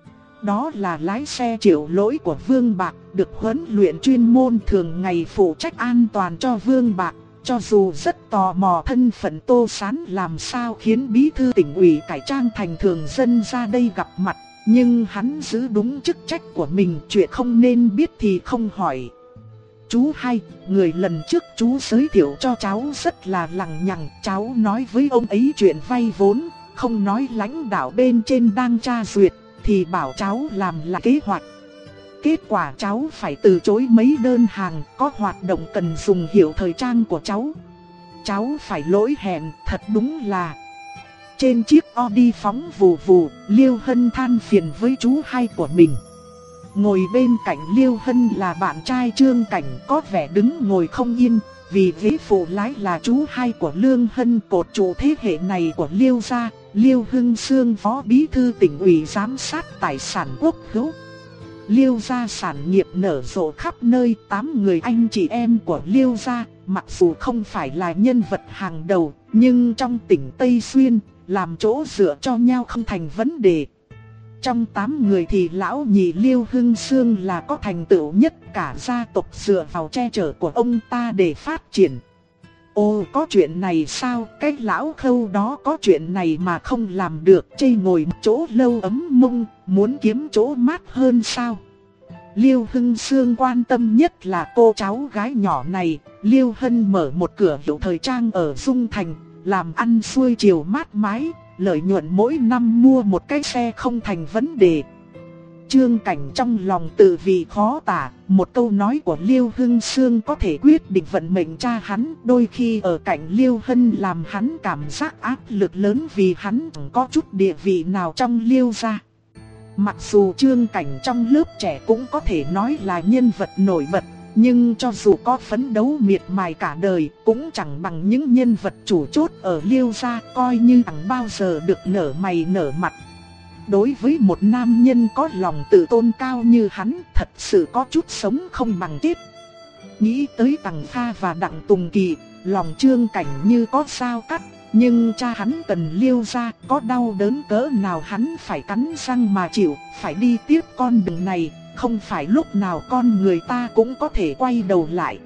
Đó là lái xe Triệu Lỗi của Vương Bạc, được huấn luyện chuyên môn thường ngày phụ trách an toàn cho Vương Bạc. Cho dù rất tò mò thân phận Tô Sán làm sao khiến bí thư tỉnh ủy cải trang thành thường dân ra đây gặp mặt, nhưng hắn giữ đúng chức trách của mình, chuyện không nên biết thì không hỏi. Chú hay, người lần trước chú giới thiệu cho cháu rất là lằng nhằng, cháu nói với ông ấy chuyện vay vốn, không nói lãnh đạo bên trên đang tra duyệt, thì bảo cháu làm là kế hoạch. Kết quả cháu phải từ chối mấy đơn hàng, có hoạt động cần dùng hiệu thời trang của cháu. Cháu phải lỗi hẹn, thật đúng là. Trên chiếc Audi phóng vù vù, Liêu Hân than phiền với chú hai của mình. Ngồi bên cạnh Liêu Hân là bạn trai Trương Cảnh, có vẻ đứng ngồi không yên, vì ghế phụ lái là chú hai của Lương Hân, cột trụ thế hệ này của Liêu gia, Liêu Hưng Sương phó bí thư tỉnh ủy giám sát tài sản quốc hữu. Liêu gia sản nghiệp nở rộ khắp nơi, tám người anh chị em của Liêu gia, mặc dù không phải là nhân vật hàng đầu, nhưng trong tỉnh Tây Xuyên, làm chỗ dựa cho nhau không thành vấn đề. Trong tám người thì lão nhị Liêu Hưng Sương là có thành tựu nhất, cả gia tộc dựa vào che chở của ông ta để phát triển. Ồ, có chuyện này sao, cái lão Khâu đó có chuyện này mà không làm được, chê ngồi chỗ lâu ấm mông, muốn kiếm chỗ mát hơn sao? Liêu Hưng Sương quan tâm nhất là cô cháu gái nhỏ này. Liêu Hân mở một cửa hiệu thời trang ở Dung Thành, làm ăn xuôi chiều mát mái, lợi nhuận mỗi năm mua một cái xe không thành vấn đề. Trương Cảnh trong lòng tự vì khó tả. Một câu nói của Liêu Hưng Sương có thể quyết định vận mệnh cha hắn. Đôi khi ở cạnh Liêu Hân làm hắn cảm giác áp lực lớn vì hắn chẳng có chút địa vị nào trong Liêu gia. Mặc dù Trương Cảnh trong lớp trẻ cũng có thể nói là nhân vật nổi bật, nhưng cho dù có phấn đấu miệt mài cả đời cũng chẳng bằng những nhân vật chủ chốt ở Liêu gia, coi như chẳng bao giờ được nở mày nở mặt. Đối với một nam nhân có lòng tự tôn cao như hắn, thật sự có chút sống không bằng chết. Nghĩ tới Tằng Kha và Đặng Tùng Kỳ, lòng Trương Cảnh như có sao cắt. Nhưng cha hắn cần Liêu gia, có đau đớn cỡ nào hắn phải cắn răng mà chịu, phải đi tiếp con đường này, không phải lúc nào con người ta cũng có thể quay đầu lại.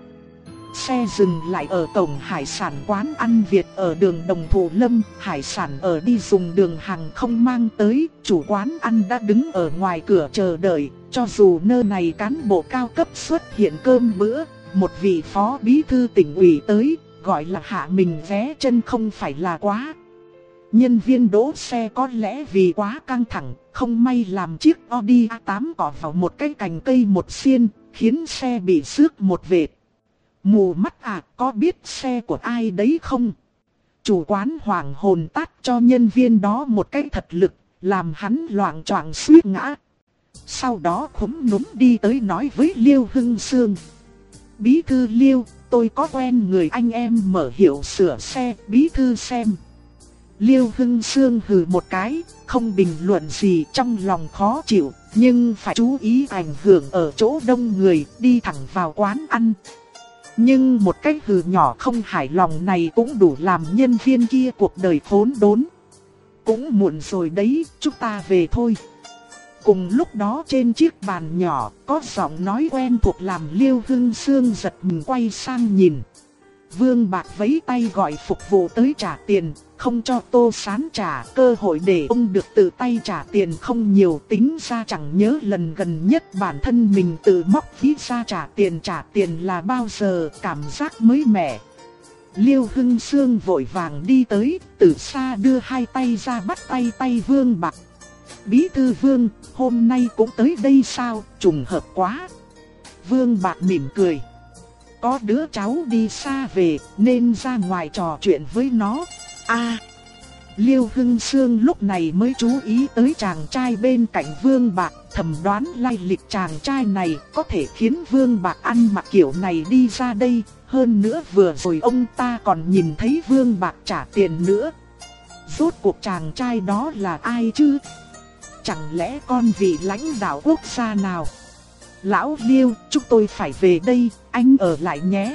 Xe dừng lại ở cổng hải sản quán ăn Việt ở đường Đồng Thụ Lâm, hải sản ở đi dùng đường hàng không mang tới, chủ quán ăn đã đứng ở ngoài cửa chờ đợi, cho dù nơi này cán bộ cao cấp xuất hiện cơm bữa, một vị phó bí thư tỉnh ủy tới, gọi là hạ mình vé chân không phải là quá. Nhân viên đỗ xe có lẽ vì quá căng thẳng, không may làm chiếc Audi a tám cỏ vào một cái cành cây một xiên, khiến xe bị xước một vệt. Mù mắt à, có biết xe của ai đấy không? Chủ quán hoảng hồn tát cho nhân viên đó một cái thật lực, làm hắn loạng choạng suýt ngã. Sau đó khúm núm đi tới nói với Liêu Hưng Sương: Bí thư Liêu, tôi có quen người anh em mở hiệu sửa xe, bí thư xem. Liêu Hưng Sương hừ một cái, không bình luận gì, trong lòng khó chịu, nhưng phải chú ý ảnh hưởng ở chỗ đông người, đi thẳng vào quán ăn. Nhưng một cái hừ nhỏ không hài lòng này cũng đủ làm nhân viên kia cuộc đời khốn đốn. Cũng muộn rồi đấy, chúng ta về thôi. Cùng lúc đó trên chiếc bàn nhỏ, có giọng nói quen thuộc làm Liêu Hưng Sương giật mình quay sang nhìn. Vương Bạc vẫy tay gọi phục vụ tới trả tiền, không cho Tô Sán trả, cơ hội để ông được tự tay trả tiền không nhiều, tính ra chẳng nhớ lần gần nhất bản thân mình tự móc ví ra trả tiền trả tiền là bao giờ, cảm giác mới mẻ. Liêu Hưng Sương vội vàng đi tới, từ xa đưa hai tay ra bắt tay tay Vương Bạc. Bí thư Vương, hôm nay cũng tới đây sao, trùng hợp quá. Vương Bạc mỉm cười. Có đứa cháu đi xa về nên ra ngoài trò chuyện với nó. À, Liêu Hưng Sương lúc này mới chú ý tới chàng trai bên cạnh Vương Bạc, thầm đoán lai lịch chàng trai này có thể khiến Vương Bạc ăn mặc kiểu này đi ra đây. Hơn nữa vừa rồi ông ta còn nhìn thấy Vương Bạc trả tiền nữa. Rốt cuộc chàng trai đó là ai chứ? Chẳng lẽ con vị lãnh đạo quốc gia nào? Lão Liêu, chúng tôi phải về đây, anh ở lại nhé.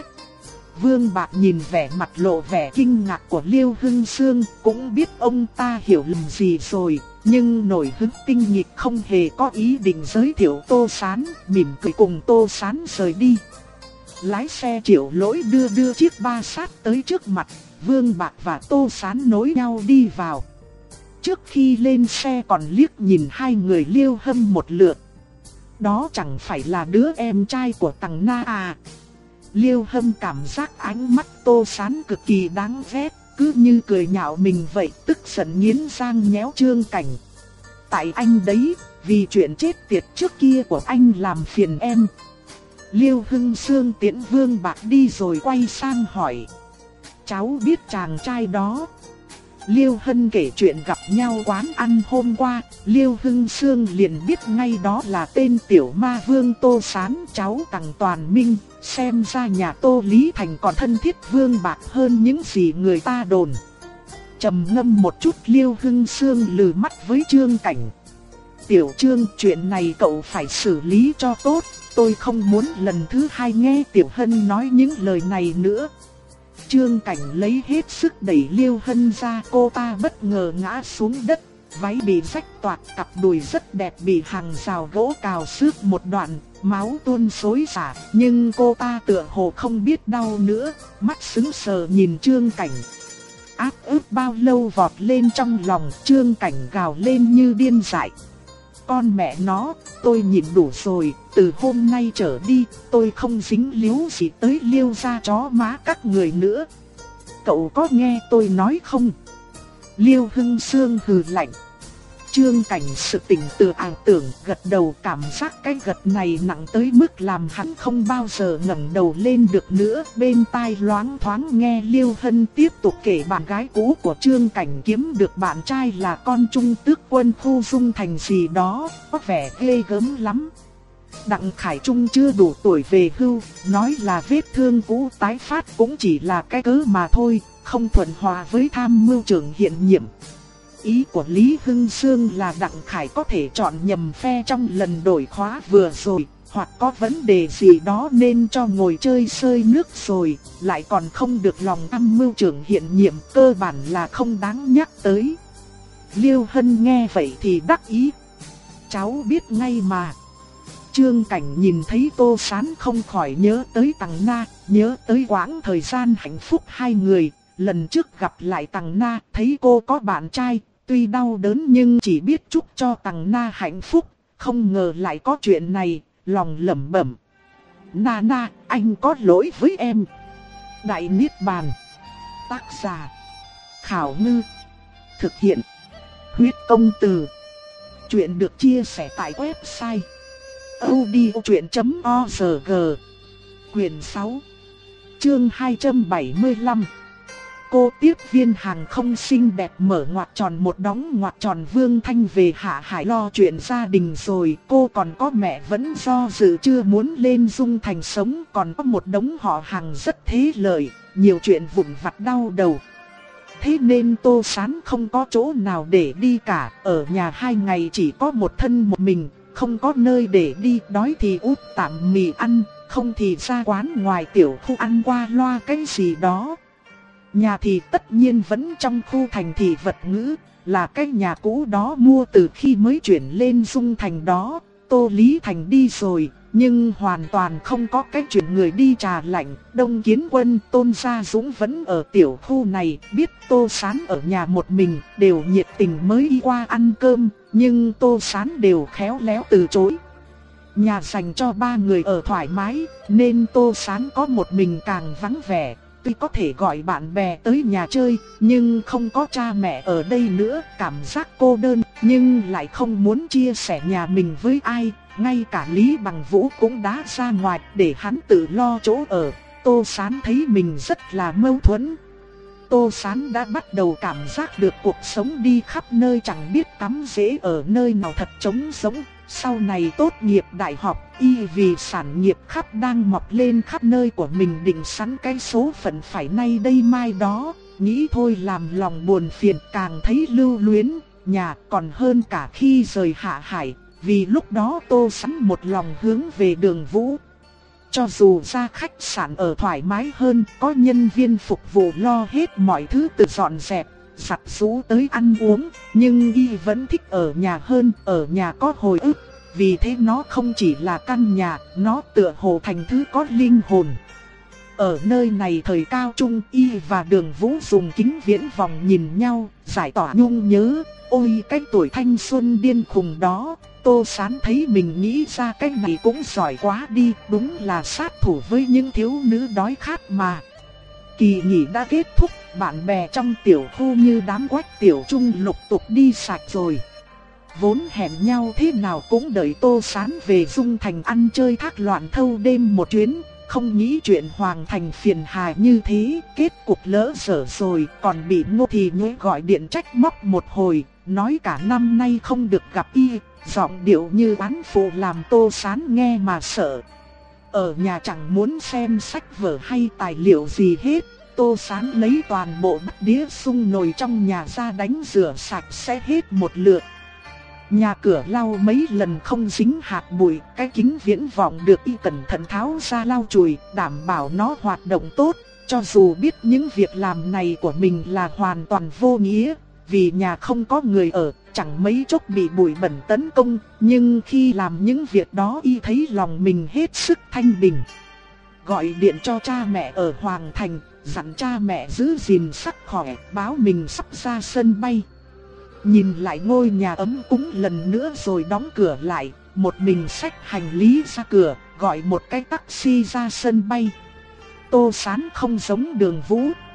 Vương Bạc nhìn vẻ mặt lộ vẻ kinh ngạc của Liêu Hưng Sương, cũng biết ông ta hiểu lầm gì rồi, nhưng nổi hứng tinh nghịch không hề có ý định giới thiệu Tô Sán, mỉm cười cùng Tô Sán rời đi. Lái xe Triệu Lỗi đưa đưa chiếc ba sát tới trước mặt, Vương Bạc và Tô Sán nối nhau đi vào. Trước khi lên xe còn liếc nhìn hai người Liêu Hâm một lượt. Đó chẳng phải là đứa em trai của Tằng Na à? Liêu Hâm cảm giác ánh mắt Tô Sán cực kỳ đáng ghét, cứ như cười nhạo mình vậy, tức giận nghiến răng nhéo Trương Cảnh. Tại anh đấy, vì chuyện chết tiệt trước kia của anh làm phiền em. Liêu Hưng Sương tiễn Vương Bạc đi rồi quay sang hỏi. Cháu biết chàng trai đó. Liêu Hân kể chuyện gặp nhau quán ăn hôm qua, Liêu Hưng Sương liền biết ngay đó là tên tiểu ma vương Tô Sán, cháu Tằng Toàn Minh. Xem ra nhà Tô Lý Thành còn thân thiết Vương Bạc hơn những gì người ta đồn. Trầm ngâm một chút, Liêu Hưng Sương lừ mắt với Trương Cảnh. Tiểu Trương, chuyện này cậu phải xử lý cho tốt, tôi không muốn lần thứ hai nghe Tiểu Hân nói những lời này nữa. Trương Cảnh lấy hết sức đẩy Liêu Hân ra, cô ta bất ngờ ngã xuống đất, váy bị rách toạc, cặp đùi rất đẹp bị hàng rào gỗ cào xước một đoạn, máu tuôn xối xả, nhưng cô ta tựa hồ không biết đau nữa, mắt sững sờ nhìn Trương Cảnh. Áp ức bao lâu vọt lên trong lòng, Trương Cảnh gào lên như điên dại. Con mẹ nó, tôi nhìn đủ rồi, từ hôm nay trở đi, tôi không dính líu gì tới Liêu gia chó má các người nữa. Cậu có nghe tôi nói không? Liêu Hưng Sương hừ lạnh. Trương Cảnh sự tỉnh từ ảo tưởng, gật đầu, cảm giác cái gật này nặng tới mức làm hắn không bao giờ ngẩng đầu lên được nữa. Bên tai loáng thoáng nghe Liêu Hân tiếp tục kể bạn gái cũ của Trương Cảnh kiếm được bạn trai là con trung tước quân khu Dung Thành gì đó, có vẻ ghê gớm lắm. Đặng Khải Trung chưa đủ tuổi về hưu, nói là vết thương cũ tái phát cũng chỉ là cái cớ mà thôi, không thuận hòa với tham mưu trưởng hiện nhiệm. Ý của Lý Hưng Sương là Đặng Khải có thể chọn nhầm phe trong lần đổi khóa vừa rồi, hoặc có vấn đề gì đó nên cho ngồi chơi sơi nước rồi, lại còn không được lòng tham mưu trưởng hiện nhiệm, cơ bản là không đáng nhắc tới. Liêu Hân nghe vậy thì đắc ý. Cháu biết ngay mà. Trương Cảnh nhìn thấy Tô Sán không khỏi nhớ tới Tằng Na, nhớ tới quãng thời gian hạnh phúc hai người. Lần trước gặp lại Tằng Na, thấy cô có bạn trai, tuy đau đớn nhưng chỉ biết chúc cho Tằng Na hạnh phúc, không ngờ lại có chuyện này, lòng lẩm bẩm. Na Na, anh có lỗi với em. Đại Niết Bàn. Tác giả: Khảo Ngư. Thực hiện: Huyết Công Từ. Chuyện được chia sẻ tại website audiochuyện chấm org. Quyền sáu, chương hai trăm bảy mươi lăm. Cô tiếp viên hàng không xinh đẹp mở ngoặc tròn một đóng ngoặc tròn. Vương Thanh về Hạ Hải lo chuyện gia đình rồi, cô còn có mẹ vẫn do dự chưa muốn lên Dung Thành sống, còn có một đống họ hàng rất thế lợi, nhiều chuyện vụn vặt đau đầu. Thế nên Tô Sán không có chỗ nào để đi cả, ở nhà hai ngày chỉ có một thân một mình, không có nơi để đi, đói thì út tạm mì ăn, không thì ra quán ngoài tiểu khu ăn qua loa cái gì đó. Nhà thì tất nhiên vẫn trong khu thành thị Vật Ngữ, là cái nhà cũ đó mua từ khi mới chuyển lên Dung Thành đó. Tô Lý Thành đi rồi, nhưng hoàn toàn không có cái chuyện người đi trà lạnh. Đông Kiến Quân, Tôn Gia Dũng vẫn ở tiểu khu này, biết Tô Sán ở nhà một mình, đều nhiệt tình mới đi qua ăn cơm, nhưng Tô Sán đều khéo léo từ chối. Nhà dành cho ba người ở thoải mái, nên Tô Sán có một mình càng vắng vẻ. Tuy có thể gọi bạn bè tới nhà chơi, nhưng không có cha mẹ ở đây nữa, cảm giác cô đơn, nhưng lại không muốn chia sẻ nhà mình với ai. Ngay cả Lý Bằng Vũ cũng đã ra ngoài để hắn tự lo chỗ ở. Tô Sán thấy mình rất là mâu thuẫn. Tô Sán đã bắt đầu cảm giác được cuộc sống đi khắp nơi chẳng biết cắm rễ ở nơi nào thật trống rỗng. Sau này tốt nghiệp đại học, y vì sản nghiệp khắp đang mọc lên khắp nơi của mình định sẵn cái số phận phải nay đây mai đó. Nghĩ thôi làm lòng buồn phiền, càng thấy lưu luyến nhà còn hơn cả khi rời Hạ Hải. Vì lúc đó Tô Sán một lòng hướng về Đường Vũ. Cho dù ra khách sạn ở thoải mái hơn, có nhân viên phục vụ lo hết mọi thứ từ dọn dẹp, giặt giũ tới ăn uống, nhưng y vẫn thích ở nhà hơn, ở nhà có hồi ức. Vì thế nó không chỉ là căn nhà, nó tựa hồ thành thứ có linh hồn. Ở nơi này thời cao trung, y và Đường Vũ dùng kính viễn vọng nhìn nhau, giải tỏa nhung nhớ. Ôi cái tuổi thanh xuân điên khùng đó. Tô Sán thấy mình nghĩ ra cái này cũng giỏi quá đi, đúng là sát thủ với những thiếu nữ đói khát mà. Kỳ nghỉ đã kết thúc, bạn bè trong tiểu khu như đám quách tiểu trung lục tục đi sạch rồi. Vốn hẹn nhau thế nào cũng đợi Tô Sán về Dung Thành ăn chơi thác loạn thâu đêm một chuyến. Không nghĩ chuyện Hoàng Thành phiền hà như thế, kết cục lỡ dở rồi, còn bị Ngô Thì Nhuế gọi điện trách móc một hồi, nói cả năm nay không được gặp y. Giọng điệu như oán phụ làm Tô Sán nghe mà sợ. Ở nhà chẳng muốn xem sách vở hay tài liệu gì hết. Tô Sán lấy toàn bộ bát đĩa sung nồi trong nhà ra đánh rửa sạch sẽ hết một lượt. Nhà cửa lau mấy lần không dính hạt bụi, cái kính viễn vọng được y cẩn thận tháo ra lau chùi, đảm bảo nó hoạt động tốt. Cho dù biết những việc làm này của mình là hoàn toàn vô nghĩa, vì nhà không có người ở, chẳng mấy chốc bị bụi bẩn tấn công, nhưng khi làm những việc đó y thấy lòng mình hết sức thanh bình. Gọi điện cho cha mẹ ở Hoàng Thành, dặn cha mẹ giữ gìn sức khỏe, báo mình sắp ra sân bay. Nhìn lại ngôi nhà ấm cúng lần nữa rồi đóng cửa lại, một mình xách hành lý ra cửa, gọi một cái taxi ra sân bay. Tô Sán không giống Đường Vũ,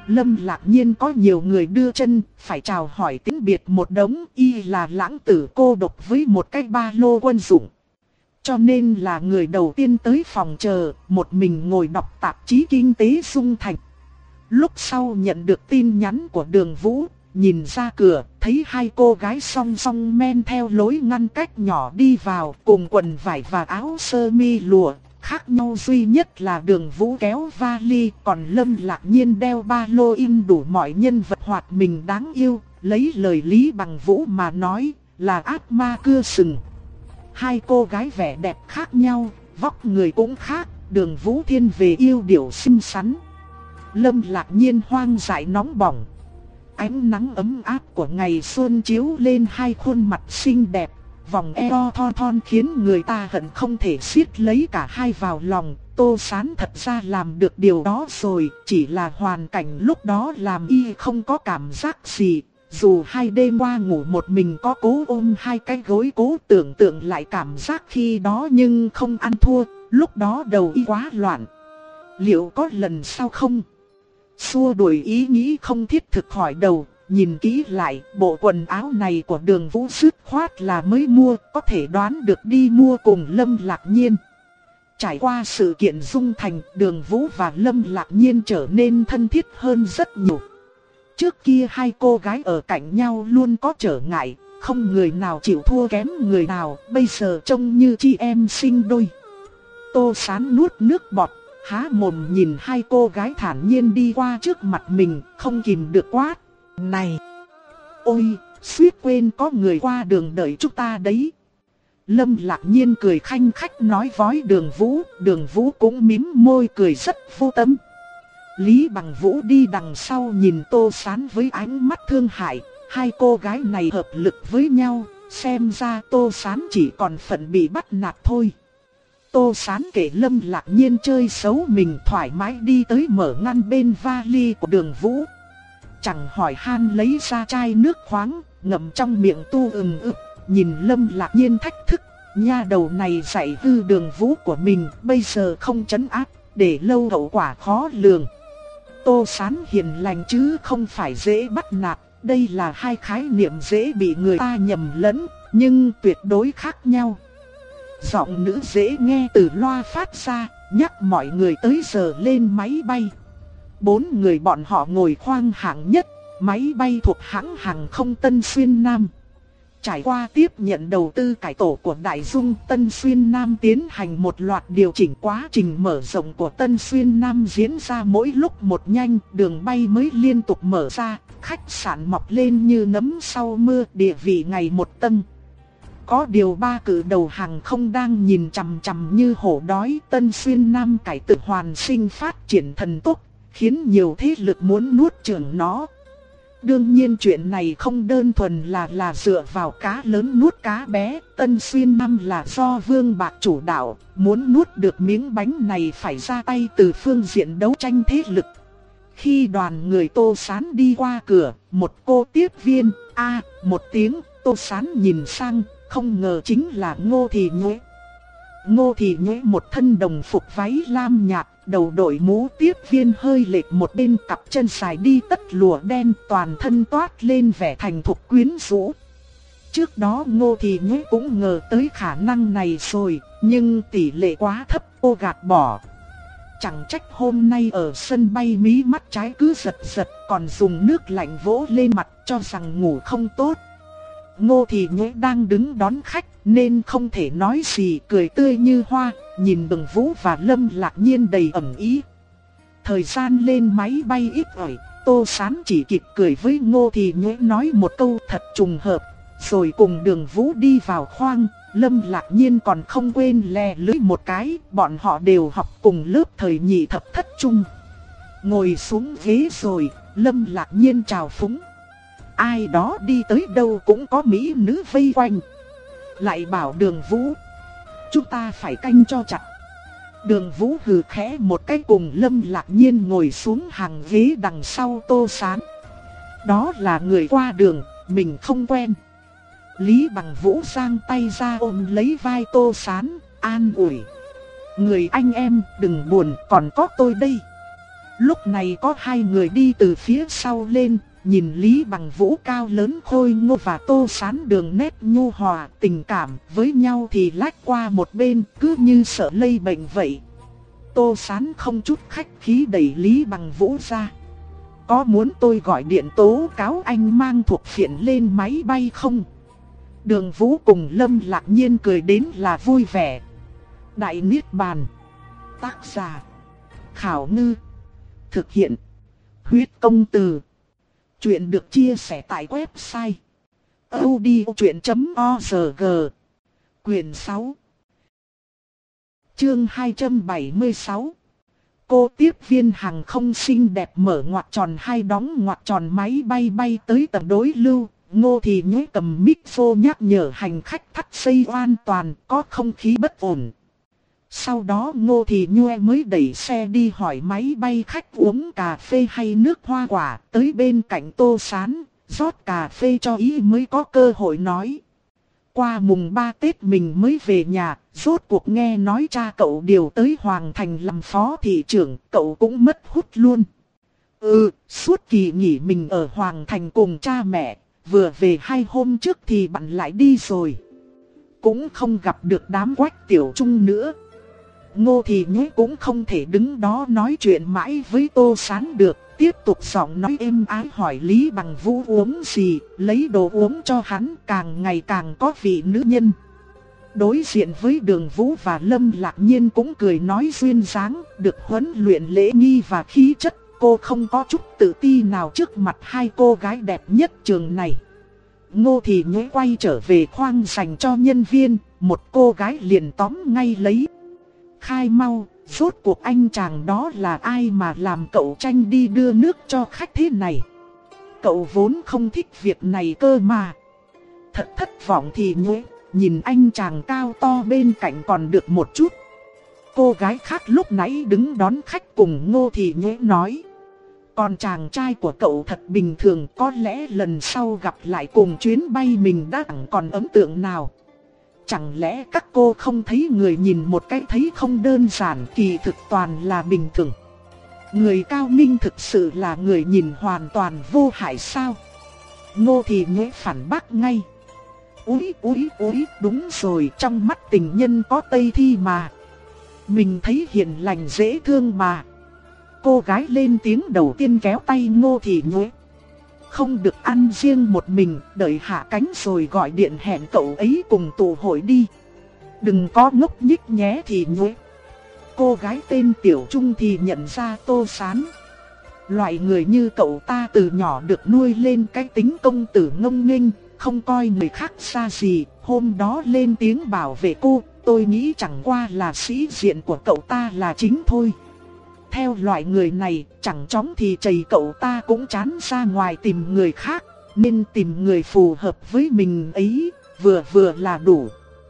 Lâm Lạc Nhiên có nhiều người đưa chân, phải chào hỏi tiếng biệt một đống, y là lãng tử cô độc với một cái ba lô quân dụng. Cho nên là người đầu tiên tới phòng chờ, một mình ngồi đọc tạp chí kinh tế Dung Thành. Lúc sau nhận được tin nhắn của Đường Vũ, nhìn ra cửa, thấy hai cô gái song song men theo lối ngăn cách nhỏ đi vào, cùng quần vải và áo sơ mi lụa. Khác nhau duy nhất là Đường Vũ kéo vali, còn Lâm Lạc Nhiên đeo ba lô in đủ mọi nhân vật hoạt mình đáng yêu. Lấy lời Lý Bằng Vũ mà nói, là ác ma cưa sừng. Hai cô gái vẻ đẹp khác nhau, vóc người cũng khác. Đường Vũ thiên về yêu điệu xinh xắn, Lâm Lạc Nhiên hoang dại nóng bỏng. Ánh nắng ấm áp của ngày xuân chiếu lên hai khuôn mặt xinh đẹp, vòng eo thon thon khiến người ta hận không thể siết lấy cả hai vào lòng. Tô Sán thật ra làm được điều đó rồi, chỉ là hoàn cảnh lúc đó làm y không có cảm giác gì. Dù hai đêm qua ngủ một mình có cố ôm hai cái gối cố tưởng tượng lại cảm giác khi đó nhưng không ăn thua, lúc đó đầu y quá loạn. Liệu có lần sau không? Xua đuổi ý nghĩ không thiết thực hỏi đầu, nhìn kỹ lại, bộ quần áo này của Đường Vũ dứt khoát là mới mua, có thể đoán được đi mua cùng Lâm Lạc Nhiên. Trải qua sự kiện Dung Thành, Đường Vũ và Lâm Lạc Nhiên trở nên thân thiết hơn rất nhiều. Trước kia hai cô gái ở cạnh nhau luôn có trở ngại, không người nào chịu thua kém người nào, bây giờ trông như chị em sinh đôi. Tô Sán nuốt nước bọt, há mồm nhìn hai cô gái thản nhiên đi qua trước mặt mình, không kìm được quát. Này! Ôi, suýt quên có người qua đường đợi chúng ta đấy. Lâm Lạc Nhiên cười khanh khách nói với Đường Vũ, Đường Vũ cũng mím môi cười rất vô tâm. Lý Bằng Vũ đi đằng sau nhìn Tô Sán với ánh mắt thương hại, hai cô gái này hợp lực với nhau, xem ra Tô Sán chỉ còn phận bị bắt nạt thôi. Tô Sán kể Lâm Lạc Nhiên chơi xấu mình thoải mái đi tới mở ngăn bên vali của Đường Vũ. Chẳng hỏi han lấy ra chai nước khoáng, ngậm trong miệng tu ừng ực, nhìn Lâm Lạc Nhiên thách thức. Nha đầu này dạy hư Đường Vũ của mình, bây giờ không trấn áp, để lâu hậu quả khó lường. Tô Sán hiền lành chứ không phải dễ bắt nạt, đây là hai khái niệm dễ bị người ta nhầm lẫn, nhưng tuyệt đối khác nhau. Giọng nữ dễ nghe từ loa phát ra, nhắc mọi người tới giờ lên máy bay. Bốn người bọn họ ngồi khoang hạng nhất, máy bay thuộc hãng hàng không Tân Xuyên Nam. Trải qua tiếp nhận đầu tư cải tổ của Đại Dung, Tân Xuyên Nam tiến hành một loạt điều chỉnh. Quá trình mở rộng của Tân Xuyên Nam diễn ra mỗi lúc một nhanh, đường bay mới liên tục mở ra, khách sạn mọc lên như nấm sau mưa, địa vị ngày một tăng. Có điều ba cự đầu hàng không đang nhìn chằm chằm như hổ đói. Tân Xuyên Nam cải tự hoàn sinh phát triển thần tốc, khiến nhiều thế lực muốn nuốt chửng nó. Đương nhiên chuyện này không đơn thuần là là dựa vào cá lớn nuốt cá bé. Tân Xuyên Nam là do Vương Bạc chủ đạo, muốn nuốt được miếng bánh này phải ra tay từ phương diện đấu tranh thế lực. Khi đoàn người Tô Sán đi qua cửa, một cô tiếp viên, a một tiếng, Tô Sán nhìn sang, không ngờ chính là Ngô Thị Nhuế. Ngô Thị Nhuế một thân đồng phục váy lam nhạt, đầu đội mũ tiếp viên hơi lệch một bên, cặp chân dài đi tất lụa đen, toàn thân toát lên vẻ thành thục quyến rũ. Trước đó Ngô Thị Nhuế cũng ngờ tới khả năng này rồi, nhưng tỷ lệ quá thấp, cô gạt bỏ. Chẳng trách hôm nay ở sân bay mí mắt trái cứ giật giật, còn dùng nước lạnh vỗ lên mặt cho rằng ngủ không tốt. Ngô Thị Nhuế đang đứng đón khách nên không thể nói gì, cười tươi như hoa, nhìn Đường Vũ và Lâm Lạc Nhiên đầy ẩn ý. Thời gian lên máy bay ít ỏi, Tô Sán chỉ kịp cười với Ngô Thị Nhuế nói một câu thật trùng hợp, rồi cùng Đường Vũ đi vào khoang. Lâm Lạc Nhiên còn không quên lè lưỡi một cái, bọn họ đều học cùng lớp thời nhị thập thất trung. Ngồi xuống ghế rồi, Lâm Lạc Nhiên chào phúng. Ai đó đi tới đâu cũng có mỹ nữ vây quanh. Lại bảo Đường Vũ, chúng ta phải canh cho chặt. Đường Vũ hừ khẽ một cái cùng Lâm Lạc Nhiên ngồi xuống hàng ghế đằng sau Tô Sán. Đó là người qua đường, mình không quen. Lý Bằng Vũ giang tay ra ôm lấy vai Tô Sán, an ủi. Người anh em, đừng buồn, còn có tôi đây. Lúc này có hai người đi từ phía sau lên, nhìn Lý Bằng Vũ cao lớn khôi ngô và Tô Sán đường nét nhu hòa tình cảm với nhau thì lách qua một bên cứ như sợ lây bệnh vậy. Tô Sán không chút khách khí đẩy Lý Bằng Vũ ra. Có muốn tôi gọi điện tố cáo anh mang thuộc phiện lên máy bay không? Đường Vũ cùng Lâm Lạc Nhiên cười đến là vui vẻ. Đại Niết Bàn. Tác giả Khảo Ngư. Thực hiện Huyết Công Từ. Chuyện được chia sẻ tại website audiochuyện chấm org. Quyền sáu. Chương hai trăm bảy mươi sáu. Cô tiếp viên hàng không xinh đẹp mở ngoặc tròn hai đóng ngoặc tròn máy bay bay tới tầm đối lưu. Ngô Thì Nhuế cầm micro nhắc nhở hành khách thắt dây an toàn, có không khí bất ổn. Sau đó Ngô Thì Nhuế mới đẩy xe đi hỏi máy bay khách uống cà phê hay nước hoa quả, tới bên cạnh Tô Sán, rót cà phê cho ý mới có cơ hội nói. Qua mùng ba Tết mình mới về nhà, rốt cuộc nghe nói cha cậu điều tới Hoàng Thành làm phó thị trưởng, cậu cũng mất hút luôn. Ừ, suốt kỳ nghỉ mình ở Hoàng Thành cùng cha mẹ, vừa về hai hôm trước thì bạn lại đi rồi. Cũng không gặp được đám Quách Tiểu Trung nữa. Ngô Thì Nhuế cũng không thể đứng đó nói chuyện mãi với Tô Sán được, tiếp tục giọng nói êm ái hỏi Lý Bằng Vũ uống gì, lấy đồ uống cho hắn, càng ngày càng có vị nữ nhân. Đối diện với Đường Vũ và Lâm Lạc Nhiên cũng cười nói duyên dáng, được huấn luyện lễ nghi và khí chất, cô không có chút tự ti nào trước mặt hai cô gái đẹp nhất trường này. Ngô Thì Nhuế quay trở về khoang dành cho nhân viên, một cô gái liền tóm ngay lấy. Khai mau, rốt cuộc anh chàng đó là ai mà làm cậu tranh đi đưa nước cho khách thế này? Cậu vốn không thích việc này cơ mà. Thật thất vọng Thì Nhuế, nhìn anh chàng cao to bên cạnh còn được một chút. Cô gái khác lúc nãy đứng đón khách cùng Ngô Thì Nhuế nói. Còn chàng trai của cậu thật bình thường, có lẽ lần sau gặp lại cùng chuyến bay mình đã chẳng còn ấn tượng nào. Chẳng lẽ các cô không thấy người nhìn một cái thấy không đơn giản, kỳ thực toàn là bình thường. Người cao minh thực sự là người nhìn hoàn toàn vô hại sao? Ngô Thì Nhuế phản bác ngay. Úi úi úi, đúng rồi, trong mắt tình nhân có Tây Thi mà. Mình thấy hiền lành dễ thương mà. Cô gái lên tiếng đầu tiên kéo tay Ngô Thì Nhuế. Không được ăn riêng một mình, đợi hạ cánh rồi gọi điện hẹn cậu ấy cùng tụ hội đi. Đừng có ngốc nhích nhé Thì Nhuế. Cô gái tên Tiểu Trung thì nhận ra Tô Sán. Loại người như cậu ta từ nhỏ được nuôi lên cái tính công tử ngông nghênh, không coi người khác xa gì. Hôm đó lên tiếng bảo vệ cô, tôi nghĩ chẳng qua là sĩ diện của cậu ta là chính thôi. Theo loại người này, chẳng chóng thì chầy cậu ta cũng chán ra ngoài tìm người khác, nên tìm người phù hợp với mình ấy, vừa vừa là đủ.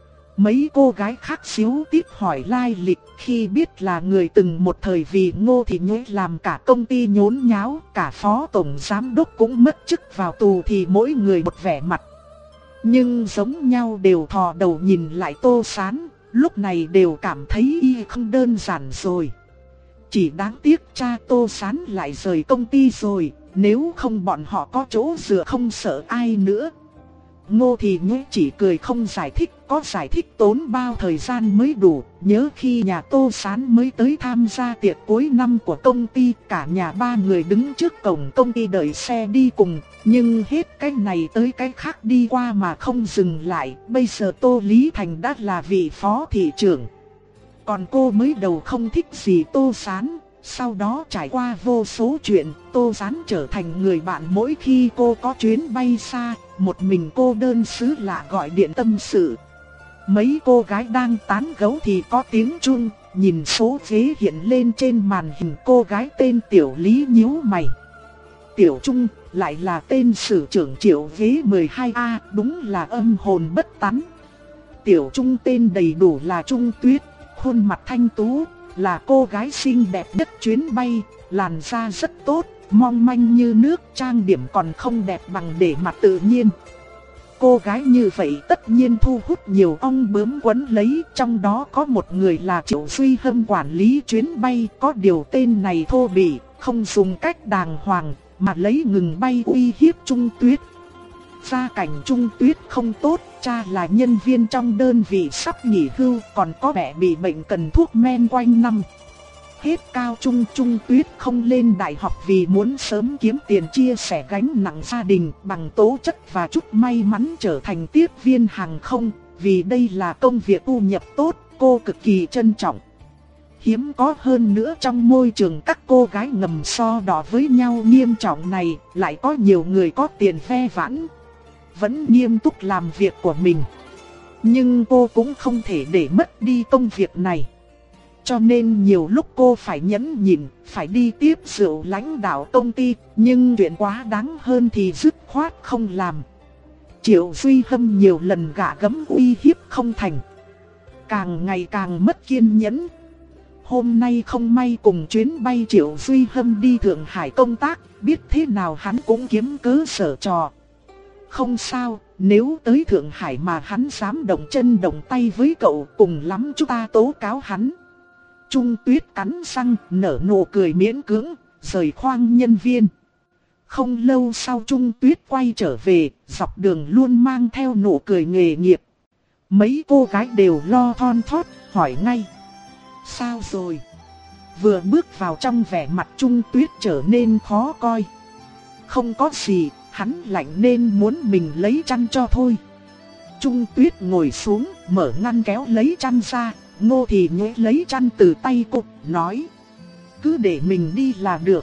Mấy cô gái khác xíu tiếp hỏi lai lịch, khi biết là người từng một thời vì Ngô Thì Nhuế làm cả công ty nhốn nháo, cả phó tổng giám đốc cũng mất chức vào tù thì mỗi người một vẻ mặt. Nhưng giống nhau đều thò đầu nhìn lại Tô Sán, lúc này đều cảm thấy y không đơn giản rồi. Chỉ đáng tiếc cha Tô Sán lại rời công ty rồi, nếu không bọn họ có chỗ dựa không sợ ai nữa. Ngô Thì Nhuế chỉ cười không giải thích, có giải thích tốn bao thời gian mới đủ. Nhớ khi nhà Tô Sán mới tới tham gia tiệc cuối năm của công ty, cả nhà ba người đứng trước cổng công ty đợi xe đi cùng. Nhưng hết cái này tới cái khác đi qua mà không dừng lại. Bây giờ Tô Lý Thành đã là vị phó thị trưởng. Còn cô mới đầu không thích gì Tô Sán, sau đó trải qua vô số chuyện, Tô Sán trở thành người bạn mỗi khi cô có chuyến bay xa, một mình cô đơn xứ lạ gọi điện tâm sự. Mấy cô gái đang tán gẫu thì có tiếng chuông, nhìn số ghế hiện lên trên màn hình, cô gái tên Tiểu Lý nhíu mày. Tiểu Trung, lại là tên sử trưởng Triệu ghế mười hai A, đúng là âm hồn bất tán. Tiểu Trung tên đầy đủ là Trung Tuyết. Khuôn mặt thanh tú, là cô gái xinh đẹp nhất chuyến bay, làn da rất tốt, mong manh như nước, trang điểm còn không đẹp bằng để mặt tự nhiên. Cô gái như vậy tất nhiên thu hút nhiều ong bướm quấn lấy, trong đó có một người là Triệu Duy Hâm quản lý chuyến bay, có điều tên này thô bỉ, không dùng cách đàng hoàng, mà lấy ngừng bay uy hiếp Trung Tuyết. Gia cảnh Trung Tuyết không tốt, cha là nhân viên trong đơn vị sắp nghỉ hưu, còn có mẹ bị bệnh cần thuốc men quanh năm. Hết cao trung, Trung Tuyết không lên đại học vì muốn sớm kiếm tiền chia sẻ gánh nặng gia đình, bằng tố chất và chút may mắn trở thành tiếp viên hàng không, vì đây là công việc thu nhập tốt, cô cực kỳ trân trọng. Hiếm có hơn nữa trong môi trường các cô gái ngầm so đo với nhau nghiêm trọng này, lại có nhiều người có tiền ve vãn, vẫn nghiêm túc làm việc của mình. Nhưng cô cũng không thể để mất đi công việc này. Cho nên nhiều lúc cô phải nhẫn nhịn, phải đi tiếp rượu lãnh đạo công ty, nhưng chuyện quá đáng hơn thì dứt khoát không làm. Triệu Duy Hâm nhiều lần gạ gẫm uy hiếp không thành, càng ngày càng mất kiên nhẫn. Hôm nay không may cùng chuyến bay Triệu Duy Hâm đi Thượng Hải công tác, biết thế nào hắn cũng kiếm cớ sở trò. Không sao, nếu tới Thượng Hải mà hắn dám động chân động tay với cậu, cùng lắm chúng ta tố cáo hắn. Trung Tuyết cắn răng, nở nụ cười miễn cưỡng, rời khoang nhân viên. Không lâu sau Trung Tuyết quay trở về, dọc đường luôn mang theo nụ cười nghề nghiệp. Mấy cô gái đều lo thon thót, hỏi ngay: sao rồi? Vừa bước vào trong, vẻ mặt Trung Tuyết trở nên khó coi. Không có gì, hắn lạnh nên muốn mình lấy chăn cho thôi. Trung Tuyết ngồi xuống, mở ngăn kéo lấy chăn ra. Ngô Thì Nhuế lấy chăn từ tay cô, nói: cứ để mình đi là được.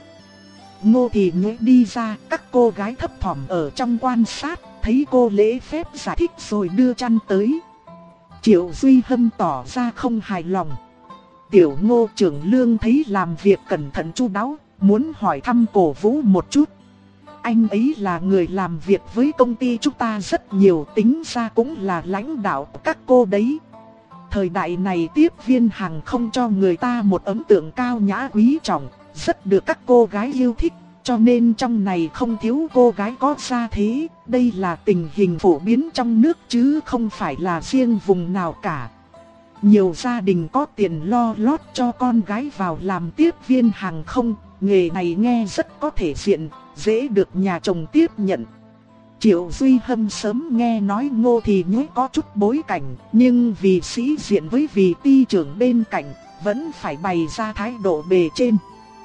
Ngô Thì Nhuế đi ra, các cô gái thấp thỏm ở trong quan sát, thấy cô lễ phép giải thích rồi đưa chăn tới. Triệu Duy Hâm tỏ ra không hài lòng. Tiểu Ngô trưởng lương thấy làm việc cẩn thận chu đáo, muốn hỏi thăm cổ vũ một chút. Anh ấy là người làm việc với công ty chúng ta rất nhiều, tính ra cũng là lãnh đạo của các cô đấy. Thời đại này tiếp viên hàng không cho người ta một ấn tượng cao nhã quý trọng, rất được các cô gái yêu thích, cho nên trong này không thiếu cô gái có gia thế. Đây là tình hình phổ biến trong nước chứ không phải là riêng vùng nào cả. Nhiều gia đình có tiền lo lót cho con gái vào làm tiếp viên hàng không, nghề này nghe rất có thể diện, dễ được nhà chồng tiếp nhận. Triệu Duy Hâm sớm nghe nói Ngô Thì Nhuế có chút bối cảnh, nhưng vì sĩ diện với vị ty trưởng bên cạnh, vẫn phải bày ra thái độ bề trên.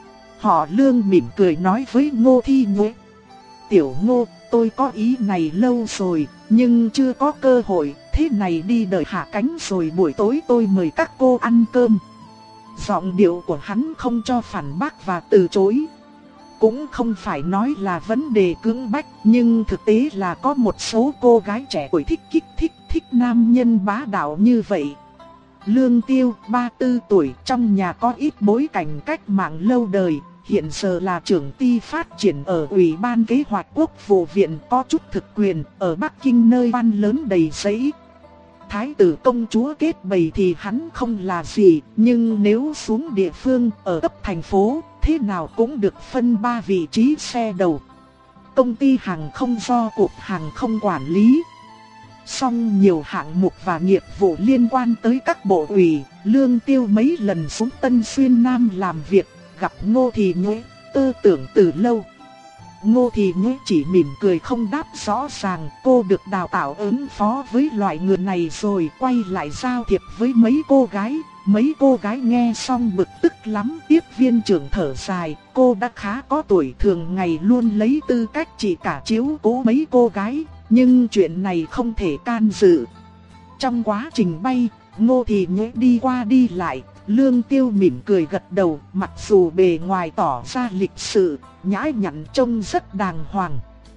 Họ Lương mỉm cười nói với Ngô Thì Nhuế: tiểu Ngô, tôi có ý này lâu rồi, nhưng chưa có cơ hội, thế này đi đợi hạ cánh rồi buổi tối tôi mời các cô ăn cơm. Giọng điệu của hắn không cho phản bác và từ chối. Cũng không phải nói là vấn đề cưỡng bách, nhưng thực tế là có một số cô gái trẻ tuổi thích kích thích thích nam nhân bá đạo như vậy. Lương Tiêu, ba mươi tư tuổi, trong nhà có ít bối cảnh cách mạng lâu đời, hiện giờ là trưởng ty phát triển ở Ủy ban Kế hoạch Quốc vụ viện, có chút thực quyền ở Bắc Kinh nơi ban lớn đầy giấy. Thái tử công chúa kết bầy thì hắn không là gì, nhưng nếu xuống địa phương ở cấp thành phố, thế nào cũng được phân ba vị trí xe đầu. Công ty hàng không do Cục Hàng không quản lý. Song nhiều hạng mục và nghiệp vụ liên quan tới các bộ ủy, Lương Tiêu mấy lần xuống Tân Xuyên Nam làm việc, gặp Ngô Thì Nhuế, tư tưởng từ lâu. Ngô Thì Nhuế chỉ mỉm cười không đáp rõ ràng, cô được đào tạo ứng phó với loại người này rồi, quay lại giao thiệp với mấy cô gái. Mấy cô gái nghe xong bực tức lắm. Tiếp viên trưởng thở dài, cô đã khá có tuổi, thường ngày luôn lấy tư cách chỉ cả chiếu cố mấy cô gái, nhưng chuyện này không thể can dự. Trong quá trình bay, Ngô Thì Nhuế đi qua đi lại, Lương Tiêu mỉm cười gật đầu, mặc dù bề ngoài tỏ ra lịch sự, nhã nhặn trông rất đàng hoàng.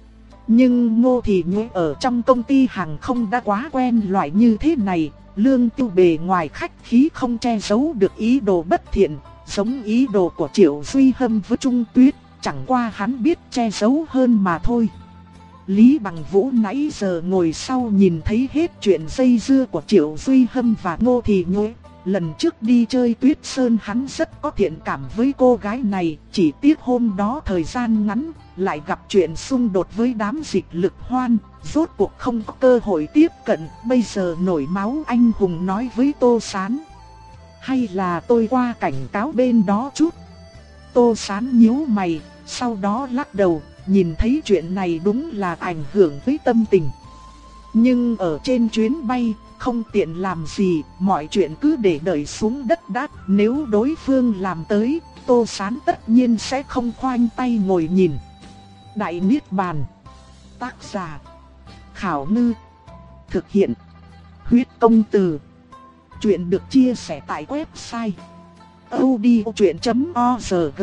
Nhưng Ngô Thì Nhuế ở trong công ty hàng không đã quá quen loại như thế này. Lương Tiêu bề ngoài khách khí không che giấu được ý đồ bất thiện, giống ý đồ của Triệu Duy Hâm với Trung Tuyết, chẳng qua hắn biết che giấu hơn mà thôi. Lý Bằng Vũ nãy giờ ngồi sau nhìn thấy hết chuyện dây dưa của Triệu Duy Hâm và Ngô Thì Nhuế. Lần trước đi chơi Tuyết Sơn hắn rất có thiện cảm với cô gái này, chỉ tiếc hôm đó thời gian ngắn, lại gặp chuyện xung đột với đám dịch lực hoan, rốt cuộc không có cơ hội tiếp cận. Bây giờ nổi máu anh hùng nói với Tô Sán: hay là tôi qua cảnh cáo bên đó chút. Tô Sán nhíu mày, sau đó lắc đầu, nhìn thấy chuyện này đúng là ảnh hưởng tới tâm tình. Nhưng ở trên chuyến bay, không tiện làm gì, mọi chuyện cứ để đợi xuống đất đã. Nếu đối phương làm tới, Tô Sán tất nhiên sẽ không khoanh tay ngồi nhìn. Đại Niết Bàn. Tác giả: Khảo Ngư. Thực hiện: Huyết Công Từ. Chuyện được chia sẻ tại website audiochuyện chấm org.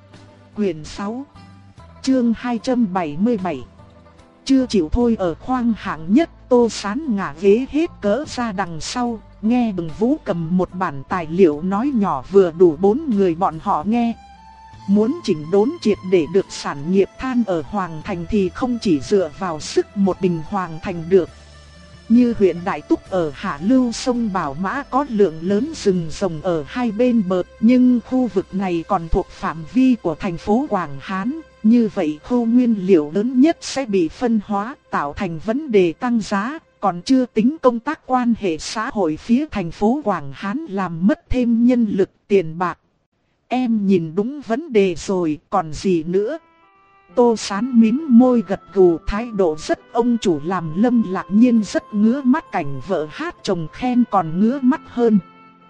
Quyền sáu, chương hai trăm bảy mươi bảy. Chưa chịu thôi ở khoang hạng nhất. Tô Sán ngả ghế hết cỡ ra đằng sau, nghe Đường Vũ cầm một bản tài liệu nói nhỏ vừa đủ bốn người bọn họ nghe. Muốn chỉnh đốn triệt để được sản nghiệp than ở Hoàng Thành thì không chỉ dựa vào sức một mình Hoàng Thành được. Như huyện Đại Túc ở hạ lưu sông Bảo Mã có lượng lớn rừng rồng ở hai bên bờ, nhưng khu vực này còn thuộc phạm vi của thành phố Quảng Hán. Như vậy khâu nguyên liệu lớn nhất sẽ bị phân hóa, tạo thành vấn đề tăng giá, còn chưa tính công tác quan hệ xã hội phía thành phố Quảng Hán làm mất thêm nhân lực tiền bạc. Em nhìn đúng vấn đề rồi, còn gì nữa? Tô Sán mím môi gật gù, thái độ rất ông chủ làm Lâm Lạc Nhiên rất ngứa mắt cảnh vợ hát chồng khen còn ngứa mắt hơn.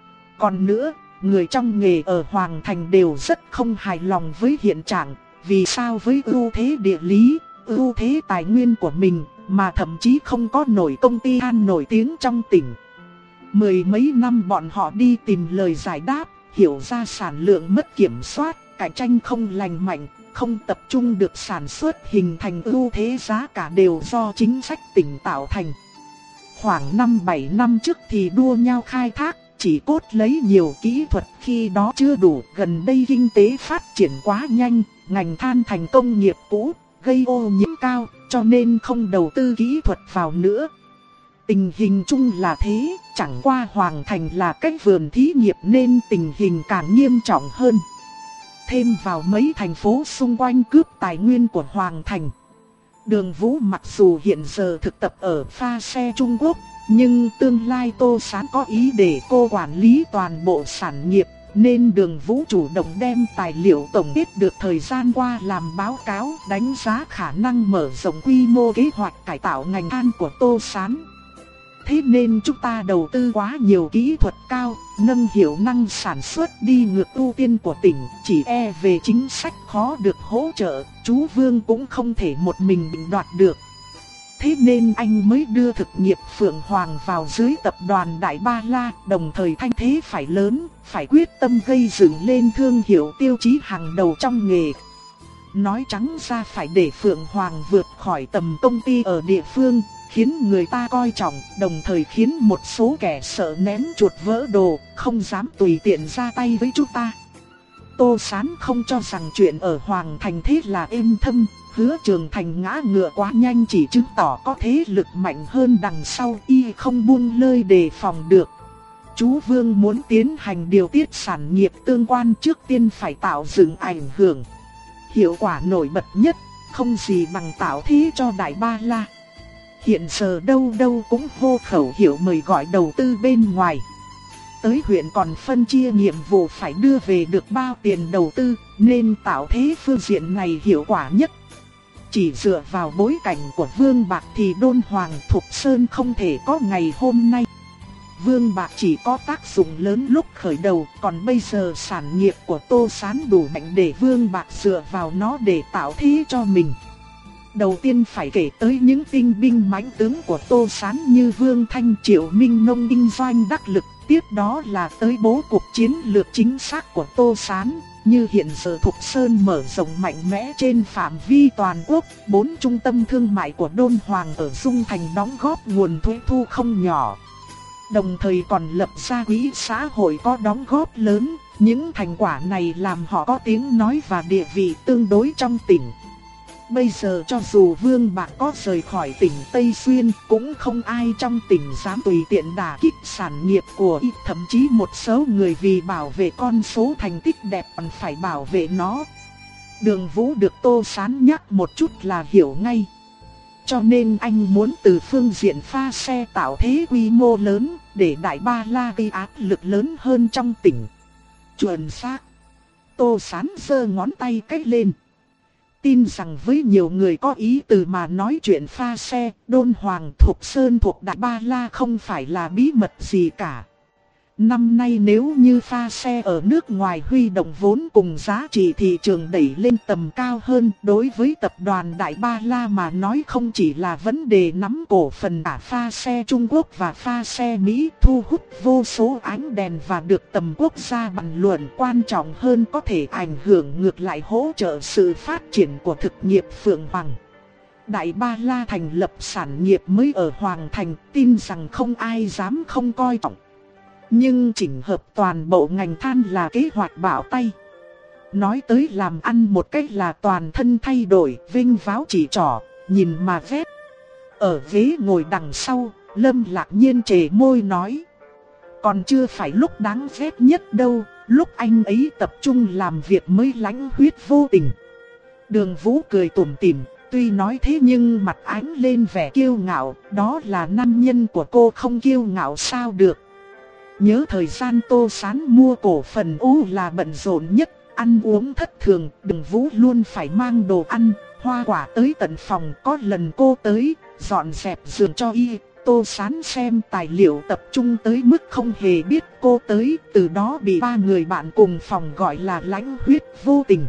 Còn nữa, người trong nghề ở Hoàng Thành đều rất không hài lòng với hiện trạng. Vì sao với ưu thế địa lý, ưu thế tài nguyên của mình mà thậm chí không có nổi công ty than nổi tiếng trong tỉnh. Mười mấy năm bọn họ đi tìm lời giải đáp, hiểu ra sản lượng mất kiểm soát, cạnh tranh không lành mạnh, không tập trung được sản xuất hình thành ưu thế giá cả đều do chính sách tỉnh tạo thành. Khoảng năm bảy năm trước thì đua nhau khai thác, chỉ cốt lấy nhiều kỹ thuật khi đó chưa đủ. Gần đây kinh tế phát triển quá nhanh, ngành than thành công nghiệp cũ, gây ô nhiễm cao, cho nên không đầu tư kỹ thuật vào nữa. Tình hình chung là thế, chẳng qua Hoàng Thành là cái vườn thí nghiệm nên tình hình càng nghiêm trọng hơn. Thêm vào mấy thành phố xung quanh cướp tài nguyên của Hoàng Thành. Đường Vũ mặc dù hiện giờ thực tập ở pha xe Trung Quốc, nhưng tương lai Tô Sán có ý để cô quản lý toàn bộ sản nghiệp, nên Đường Vũ chủ động đem tài liệu tổng kết được thời gian qua làm báo cáo đánh giá khả năng mở rộng quy mô kế hoạch cải tạo ngành than của Tô Sán. Thế nên chúng ta đầu tư quá nhiều kỹ thuật cao, nâng hiệu năng sản xuất đi ngược ưu tiên của tỉnh, chỉ e về chính sách khó được hỗ trợ, chú Vương cũng không thể một mình định đoạt được. Thế nên anh mới đưa thực nghiệp Phượng Hoàng vào dưới tập đoàn Đại Ba La, đồng thời thanh thế phải lớn, phải quyết tâm gây dựng lên thương hiệu tiêu chí hàng đầu trong nghề. Nói trắng ra phải để Phượng Hoàng vượt khỏi tầm công ty ở địa phương, khiến người ta coi trọng, đồng thời khiến một số kẻ sợ ném chuột vỡ đồ, không dám tùy tiện ra tay với chúng ta. Tô Sán không cho rằng chuyện ở Hoàng Thành thế là êm thâm. Hứa Trường Thành ngã ngựa quá nhanh chỉ chứng tỏ có thế lực mạnh hơn đằng sau, y không buông lơi đề phòng được. Chú Vương muốn tiến hành điều tiết sản nghiệp tương quan, trước tiên phải tạo dựng ảnh hưởng. Hiệu quả nổi bật nhất, không gì bằng tạo thế cho Đại Ba La. Hiện giờ đâu đâu cũng hô khẩu hiệu mời gọi đầu tư bên ngoài. Tới huyện còn phân chia nhiệm vụ phải đưa về được bao tiền đầu tư, nên tạo thế phương diện này hiệu quả nhất. Chỉ dựa vào bối cảnh của Vương Bạc thì Đôn Hoàng Thục Sơn không thể có ngày hôm nay. Vương Bạc chỉ có tác dụng lớn lúc khởi đầu, còn bây giờ sản nghiệp của Tô Sán đủ mạnh để Vương Bạc dựa vào nó để tạo thế cho mình. Đầu tiên phải kể tới những tinh binh mãnh tướng của Tô Sán như Vương Thanh, Triệu Minh Nông kinh doanh đắc lực. Tiếp đó là tới bố cục chiến lược chính xác của Tô Sán. Như hiện giờ Thục Sơn mở rộng mạnh mẽ trên phạm vi toàn quốc, bốn trung tâm thương mại của Đôn Hoàng ở Dung Thành đóng góp nguồn thuế thu không nhỏ. Đồng thời còn lập ra quỹ xã hội có đóng góp lớn, những thành quả này làm họ có tiếng nói và địa vị tương đối trong tỉnh. Bây giờ cho dù Vương Bạc có rời khỏi tỉnh Tây Xuyên, cũng không ai trong tỉnh dám tùy tiện đả kích sản nghiệp của y. Thậm chí một số người vì bảo vệ con số thành tích đẹp còn phải bảo vệ nó. Đường Vũ được Tô Sán nhắc một chút là hiểu ngay. Cho nên anh muốn từ phương diện pha xe tạo thế quy mô lớn, để Đại Ba La gây áp lực lớn hơn trong tỉnh. Chuẩn xác. Tô Sán giơ ngón tay cách lên. Tin rằng với nhiều người có ý từ mà nói chuyện pha xe, Đôn Hoàng Thục Sơn thuộc Đại Ba La không phải là bí mật gì cả. Năm nay nếu như pha xe ở nước ngoài huy động vốn cùng giá trị thị trường đẩy lên tầm cao hơn, đối với tập đoàn Đại Ba La mà nói không chỉ là vấn đề nắm cổ phần cả pha xe Trung Quốc và pha xe Mỹ, thu hút vô số ánh đèn và được tầm quốc gia bàn luận, quan trọng hơn có thể ảnh hưởng ngược lại hỗ trợ sự phát triển của thực nghiệp Phượng Hoàng. Đại Ba La thành lập sản nghiệp mới ở Hoàng Thành, tin rằng không ai dám không coi trọng. Nhưng chỉnh hợp toàn bộ ngành than là kế hoạch bão tay. Nói tới làm ăn một cách là toàn thân thay đổi, vinh váo chỉ trỏ, nhìn mà ghét. Ở ghế ngồi đằng sau, Lâm Lạc Nhiên trề môi nói: còn chưa phải lúc đáng ghét nhất đâu, lúc anh ấy tập trung làm việc mới lãnh huyết vô tình. Đường Vũ cười tủm tỉm, tuy nói thế nhưng mặt ánh lên vẻ kiêu ngạo, đó là nam nhân của cô không kiêu ngạo sao được. Nhớ thời gian Tô Sán mua cổ phần U là bận rộn nhất, ăn uống thất thường, Đường Vũ luôn phải mang đồ ăn, hoa quả tới tận phòng. Có lần cô tới, dọn dẹp giường cho y, Tô Sán xem tài liệu tập trung tới mức không hề biết cô tới, từ đó bị ba người bạn cùng phòng gọi là lãnh huyết vô tình.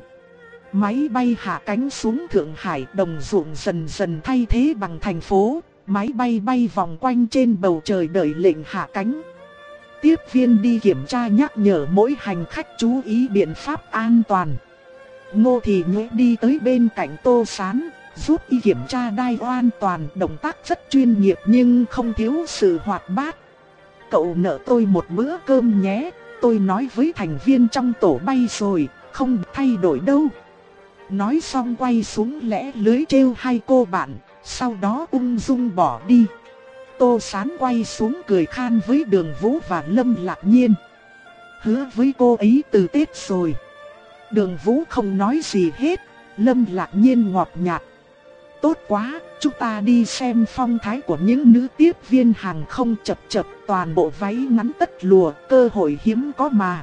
Máy bay hạ cánh xuống Thượng Hải, đồng ruộng dần dần thay thế bằng thành phố, máy bay bay vòng quanh trên bầu trời đợi lệnh hạ cánh. Tiếp viên đi kiểm tra nhắc nhở mỗi hành khách chú ý biện pháp an toàn. Ngô Thị Nhuế đi tới bên cạnh Tô Sán, giúp y kiểm tra đai an toàn, động tác rất chuyên nghiệp nhưng không thiếu sự hoạt bát. Cậu nợ tôi một bữa cơm nhé, tôi nói với thành viên trong tổ bay rồi, không thay đổi đâu. Nói xong quay xuống lẽ lưới trêu hai cô bạn, sau đó ung dung bỏ đi. Tô Sán quay xuống cười khan với Đường Vũ và Lâm Lạc Nhiên. Hứa với cô ấy từ Tết rồi. Đường Vũ không nói gì hết, Lâm Lạc Nhiên ngọt nhạt: tốt quá, chúng ta đi xem phong thái của những nữ tiếp viên hàng không. Chập chập, toàn bộ váy ngắn tất lùa, cơ hội hiếm có mà.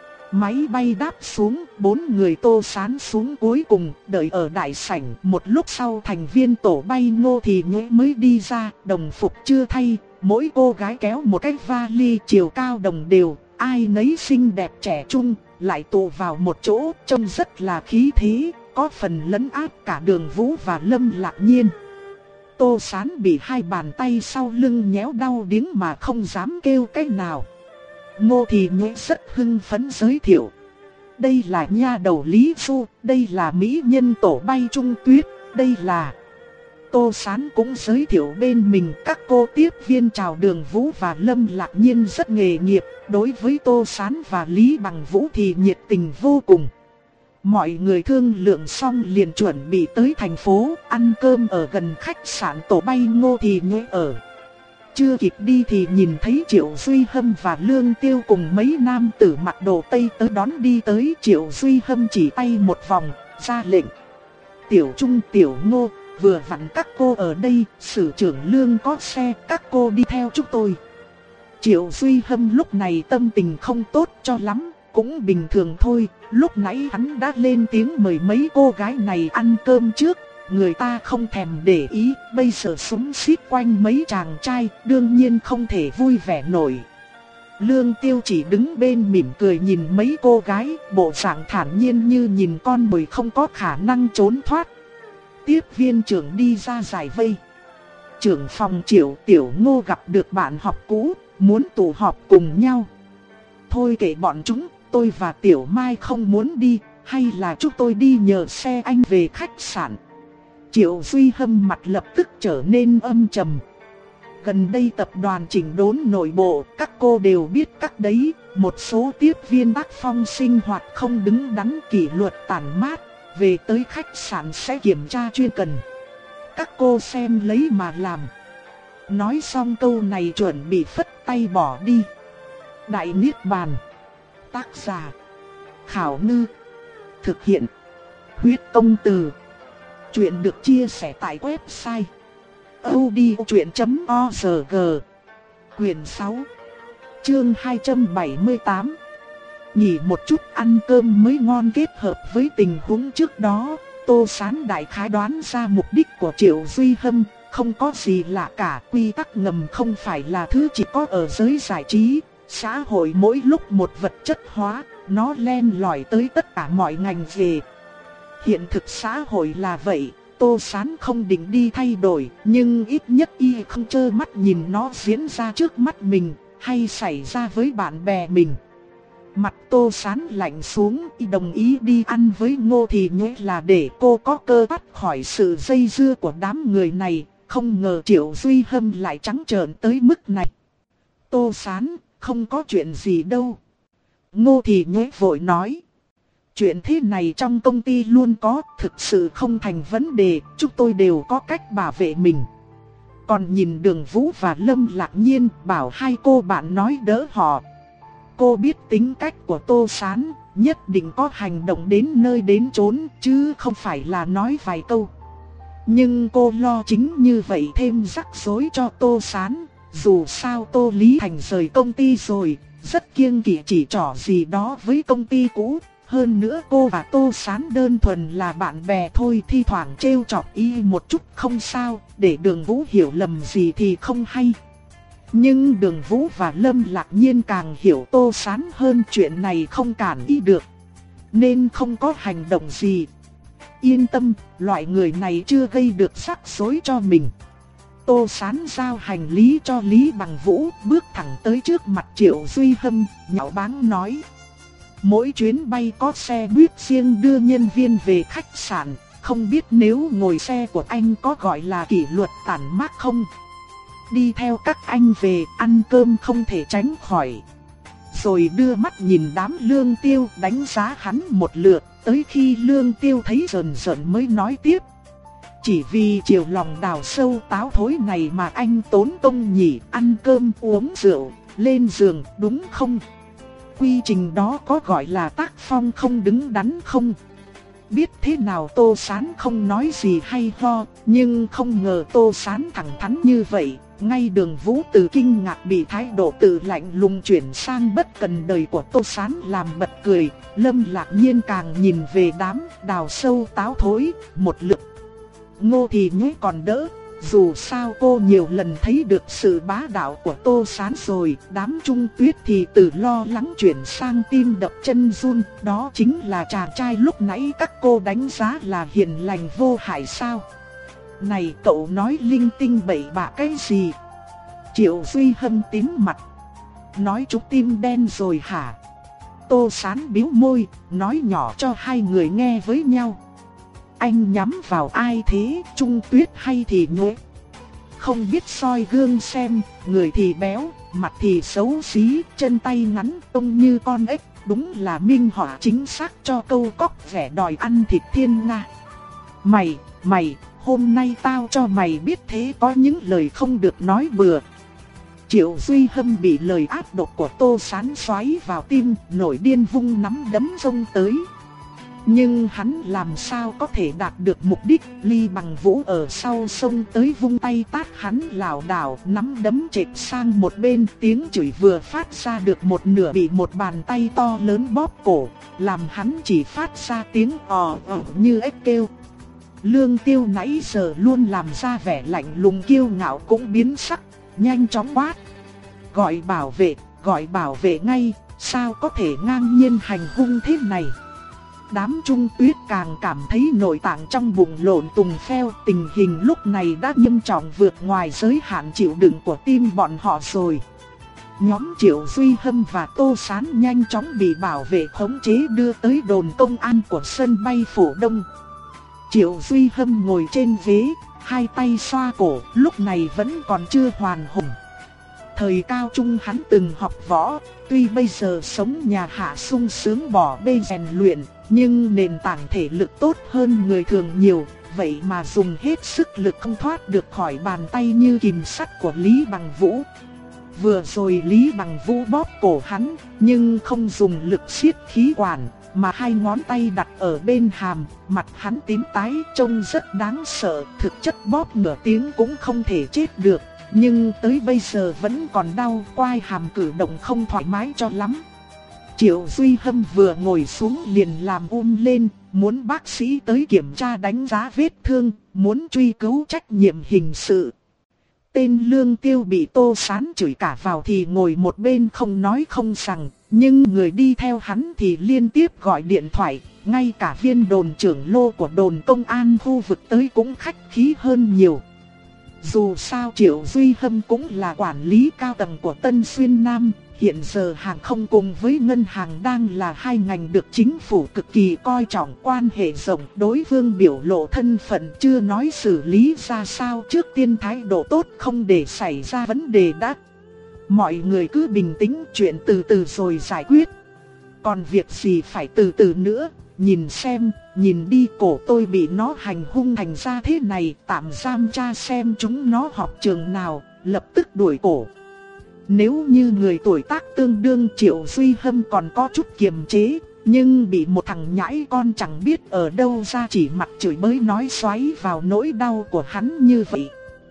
Máy bay đáp xuống, bốn người Tô Sán xuống cuối cùng, đợi ở đại sảnh. Một lúc sau thành viên tổ bay Ngô Thị Nhuế mới đi ra, đồng phục chưa thay, mỗi cô gái kéo một cái vali chiều cao đồng đều, ai nấy xinh đẹp trẻ trung, lại tụ vào một chỗ, trông rất là khí thế, có phần lấn áp cả Đường Vũ và Lâm Lạc Nhiên. Tô Sán bị hai bàn tay sau lưng nhéo đau điếng mà không dám kêu cái nào. Ngô Thị Nhuế rất hưng phấn giới thiệu: đây là nha đầu Lý Du, đây là mỹ nhân tổ bay Trung Tuyết, đây là... Tô Sán cũng giới thiệu bên mình. Các cô tiếp viên chào Đường Vũ và Lâm Lạc Nhiên rất nghề nghiệp, đối với Tô Sán và Lý Bằng Vũ thì nhiệt tình vô cùng. Mọi người thương lượng xong liền chuẩn bị tới thành phố, ăn cơm ở gần khách sạn tổ bay Ngô Thị Nhuế ở. Chưa kịp đi thì nhìn thấy Triệu Duy Hâm và Lương Tiêu cùng mấy nam tử mặc đồ Tây tới đón đi tới. Triệu Duy Hâm chỉ tay một vòng, ra lệnh: Tiểu Trung, Tiểu Ngô, vừa vặn các cô ở đây, sử trưởng Lương có xe, các cô đi theo chúng tôi. Triệu Duy Hâm lúc này tâm tình không tốt cho lắm, cũng bình thường thôi. Lúc nãy hắn đã lên tiếng mời mấy cô gái này ăn cơm trước, người ta không thèm để ý, bây giờ súng xít quanh mấy chàng trai, đương nhiên không thể vui vẻ nổi. Lương Tiêu chỉ đứng bên mỉm cười nhìn mấy cô gái, bộ dạng thản nhiên như nhìn con mồi không có khả năng trốn thoát. Tiếp viên trưởng đi ra giải vây. Trưởng phòng Triệu, Tiểu Ngô gặp được bạn học cũ, muốn tụ họp cùng nhau. Thôi kệ bọn chúng, tôi và Tiểu Mai không muốn đi, hay là chúng tôi đi nhờ xe anh về khách sạn. Triệu Duy Hâm mặt lập tức trở nên âm trầm. Gần đây tập đoàn chỉnh đốn nội bộ, các cô đều biết các đấy. Một số tiếp viên tác phong sinh hoạt không đứng đắn, kỷ luật tàn mát, về tới khách sạn sẽ kiểm tra chuyên cần. Các cô xem lấy mà làm. Nói xong câu này chuẩn bị phất tay bỏ đi. Đại Niết Bàn. Tác giả: Khảo Ngư. Thực hiện: Huyết Công Từ. Chuyện được chia sẻ tại website audiochuyện chấm org. Quyền sáu, chương hai trăm bảy mươi tám. nghỉ một chút ăn cơm mới ngon. Kết hợp với tình huống trước đó, Tô Sán đại khái đoán ra mục đích của Triệu Duy Hâm, không có gì lạ cả. Quy tắc ngầm không phải là thứ chỉ có ở giới giải trí, xã hội mỗi lúc một vật chất hóa, nó len lỏi tới tất cả mọi ngành nghề. Hiện thực xã hội là vậy, Tô Sán không định đi thay đổi, nhưng ít nhất y không trơ mắt nhìn nó diễn ra trước mắt mình, hay xảy ra với bạn bè mình. Mặt Tô Sán lạnh xuống, y đồng ý đi ăn với Ngô Thì Nhuế là để cô có cơ thoát khỏi sự dây dưa của đám người này. Không ngờ Triệu Duy Hâm lại trắng trợn tới mức này. Tô Sán, không có chuyện gì đâu. Ngô Thì Nhuế vội nói. Chuyện thế này trong công ty luôn có, thực sự không thành vấn đề, chúng tôi đều có cách bảo vệ mình. Còn nhìn Đường Vũ và Lâm Lạc Nhiên, bảo hai cô bạn nói đỡ họ. Cô biết tính cách của Tô Sán, nhất định có hành động đến nơi đến chốn, chứ không phải là nói vài câu. Nhưng cô lo chính như vậy thêm rắc rối cho Tô Sán. Dù sao Tô Lý Thành rời công ty rồi, rất kiêng kỵ chỉ trỏ gì đó với công ty cũ. Hơn nữa cô và Tô Sán đơn thuần là bạn bè thôi, thi thoảng trêu chọc y một chút không sao, để Đường Vũ hiểu lầm gì thì không hay. Nhưng Đường Vũ và Lâm Lạc Nhiên càng hiểu Tô Sán hơn, chuyện này không cản y được, nên không có hành động gì. Yên tâm, loại người này chưa gây được rắc rối cho mình. Tô Sán giao hành lý cho Lý Bằng Vũ, bước thẳng tới trước mặt Triệu Duy Hâm, nhạo báng nói. Mỗi chuyến bay có xe buýt riêng đưa nhân viên về khách sạn, không biết nếu ngồi xe của anh có gọi là kỷ luật tản mát không? Đi theo các anh về, ăn cơm không thể tránh khỏi. Rồi đưa mắt nhìn đám Lương Tiêu đánh giá hắn một lượt, tới khi Lương Tiêu thấy rờn rợn mới nói tiếp. Chỉ vì chiều lòng đào sâu táo thối này mà anh tốn công nhỉ, ăn cơm uống rượu, lên giường đúng không? Quy trình đó có gọi là tác phong không đứng đắn không? Biết thế nào Tô Sán không nói gì hay ho, nhưng không ngờ Tô Sán thẳng thắn như vậy. Ngay Đường Vũ từ kinh ngạc bị thái độ tự lạnh lùng chuyển sang bất cần đời của Tô Sán làm bật cười. Lâm Lạc Nhiên càng nhìn về đám đào sâu táo thối một lượt. Ngô Thì Nhuế còn đỡ, dù sao cô nhiều lần thấy được sự bá đạo của Tô Sán rồi. Đám Trung Tuyết thì từ lo lắng chuyển sang tim đập chân run. Đó chính là chàng trai lúc nãy các cô đánh giá là hiền lành vô hại sao? Này cậu nói linh tinh bậy bạ cái gì? Triệu Duy Hâm tím mặt. Nói chúng tim đen rồi hả? Tô Sán bĩu môi, nói nhỏ cho hai người nghe với nhau. Anh nhắm vào ai thế, Trung Tuyết hay Thì Nhuế? Không biết soi gương xem, người thì béo, mặt thì xấu xí, chân tay ngắn, trông như con ếch. Đúng là minh họa chính xác cho câu cóc vẻ đòi ăn thịt thiên nga. Mày, mày, hôm nay tao cho mày biết thế có những lời không được nói bừa. Triệu Duy Hâm bị lời ác độc của Tô Sán xoáy vào tim, nổi điên vung nắm đấm xông tới. Nhưng hắn làm sao có thể đạt được mục đích? Lý Bằng Vũ ở sau xông tới vung tay tát hắn lảo đảo, nắm đấm chệch sang một bên. Tiếng chửi vừa phát ra được một nửa bị một bàn tay to lớn bóp cổ, làm hắn chỉ phát ra tiếng ò ò như ếch kêu. Lương Tiêu nãy giờ luôn làm ra vẻ lạnh lùng kiêu ngạo cũng biến sắc, nhanh chóng quát. Gọi bảo vệ, gọi bảo vệ ngay, sao có thể ngang nhiên hành hung thế này? Đám Trung Tuyết càng cảm thấy nội tạng trong bụng lộn tùng pheo. Tình hình lúc này đã nghiêm trọng vượt ngoài giới hạn chịu đựng của tim bọn họ rồi. Nhóm Triệu Duy Hâm và Tô Sán nhanh chóng bị bảo vệ khống chế đưa tới đồn công an của sân bay Phủ Đông. Triệu Duy Hâm ngồi trên ghế, hai tay xoa cổ, lúc này vẫn còn chưa hoàn hồn. Thời cao trung hắn từng học võ, tuy bây giờ sống nhà hạ sung sướng bỏ bê rèn luyện, nhưng nền tảng thể lực tốt hơn người thường nhiều, vậy mà dùng hết sức lực không thoát được khỏi bàn tay như kìm sắt của Lý Bằng Vũ. Vừa rồi Lý Bằng Vũ bóp cổ hắn, nhưng không dùng lực siết khí quản, mà hai ngón tay đặt ở bên hàm, mặt hắn tím tái trông rất đáng sợ. Thực chất bóp nửa tiếng cũng không thể chết được, nhưng tới bây giờ vẫn còn đau, quai hàm cử động không thoải mái cho lắm. Triệu Duy Hâm vừa ngồi xuống liền làm um lên, muốn bác sĩ tới kiểm tra đánh giá vết thương, muốn truy cứu trách nhiệm hình sự. Tên Lương Tiêu bị Tô Sán chửi cả vào thì ngồi một bên không nói không rằng, nhưng người đi theo hắn thì liên tiếp gọi điện thoại, ngay cả viên đồn trưởng Lô của đồn công an khu vực tới cũng khách khí hơn nhiều. Dù sao Triệu Duy Hâm cũng là quản lý cao tầng của Tân Xuyên Nam, hiện giờ hàng không cùng với ngân hàng đang là hai ngành được chính phủ cực kỳ coi trọng, quan hệ rộng. Đối phương biểu lộ thân phận chưa nói xử lý ra sao, trước tiên thái độ tốt không để xảy ra vấn đề đã. Mọi người cứ bình tĩnh, chuyện từ từ rồi giải quyết. Còn việc gì phải từ từ nữa, nhìn xem, nhìn đi, cổ tôi bị nó hành hung thành ra thế này, tạm giam tra xem chúng nó học trường nào, lập tức đuổi cổ. Nếu như người tuổi tác tương đương Triệu Duy Hâm còn có chút kiềm chế, nhưng bị một thằng nhãi con chẳng biết ở đâu ra chỉ mặt chửi bới nói xoáy vào nỗi đau của hắn như vậy,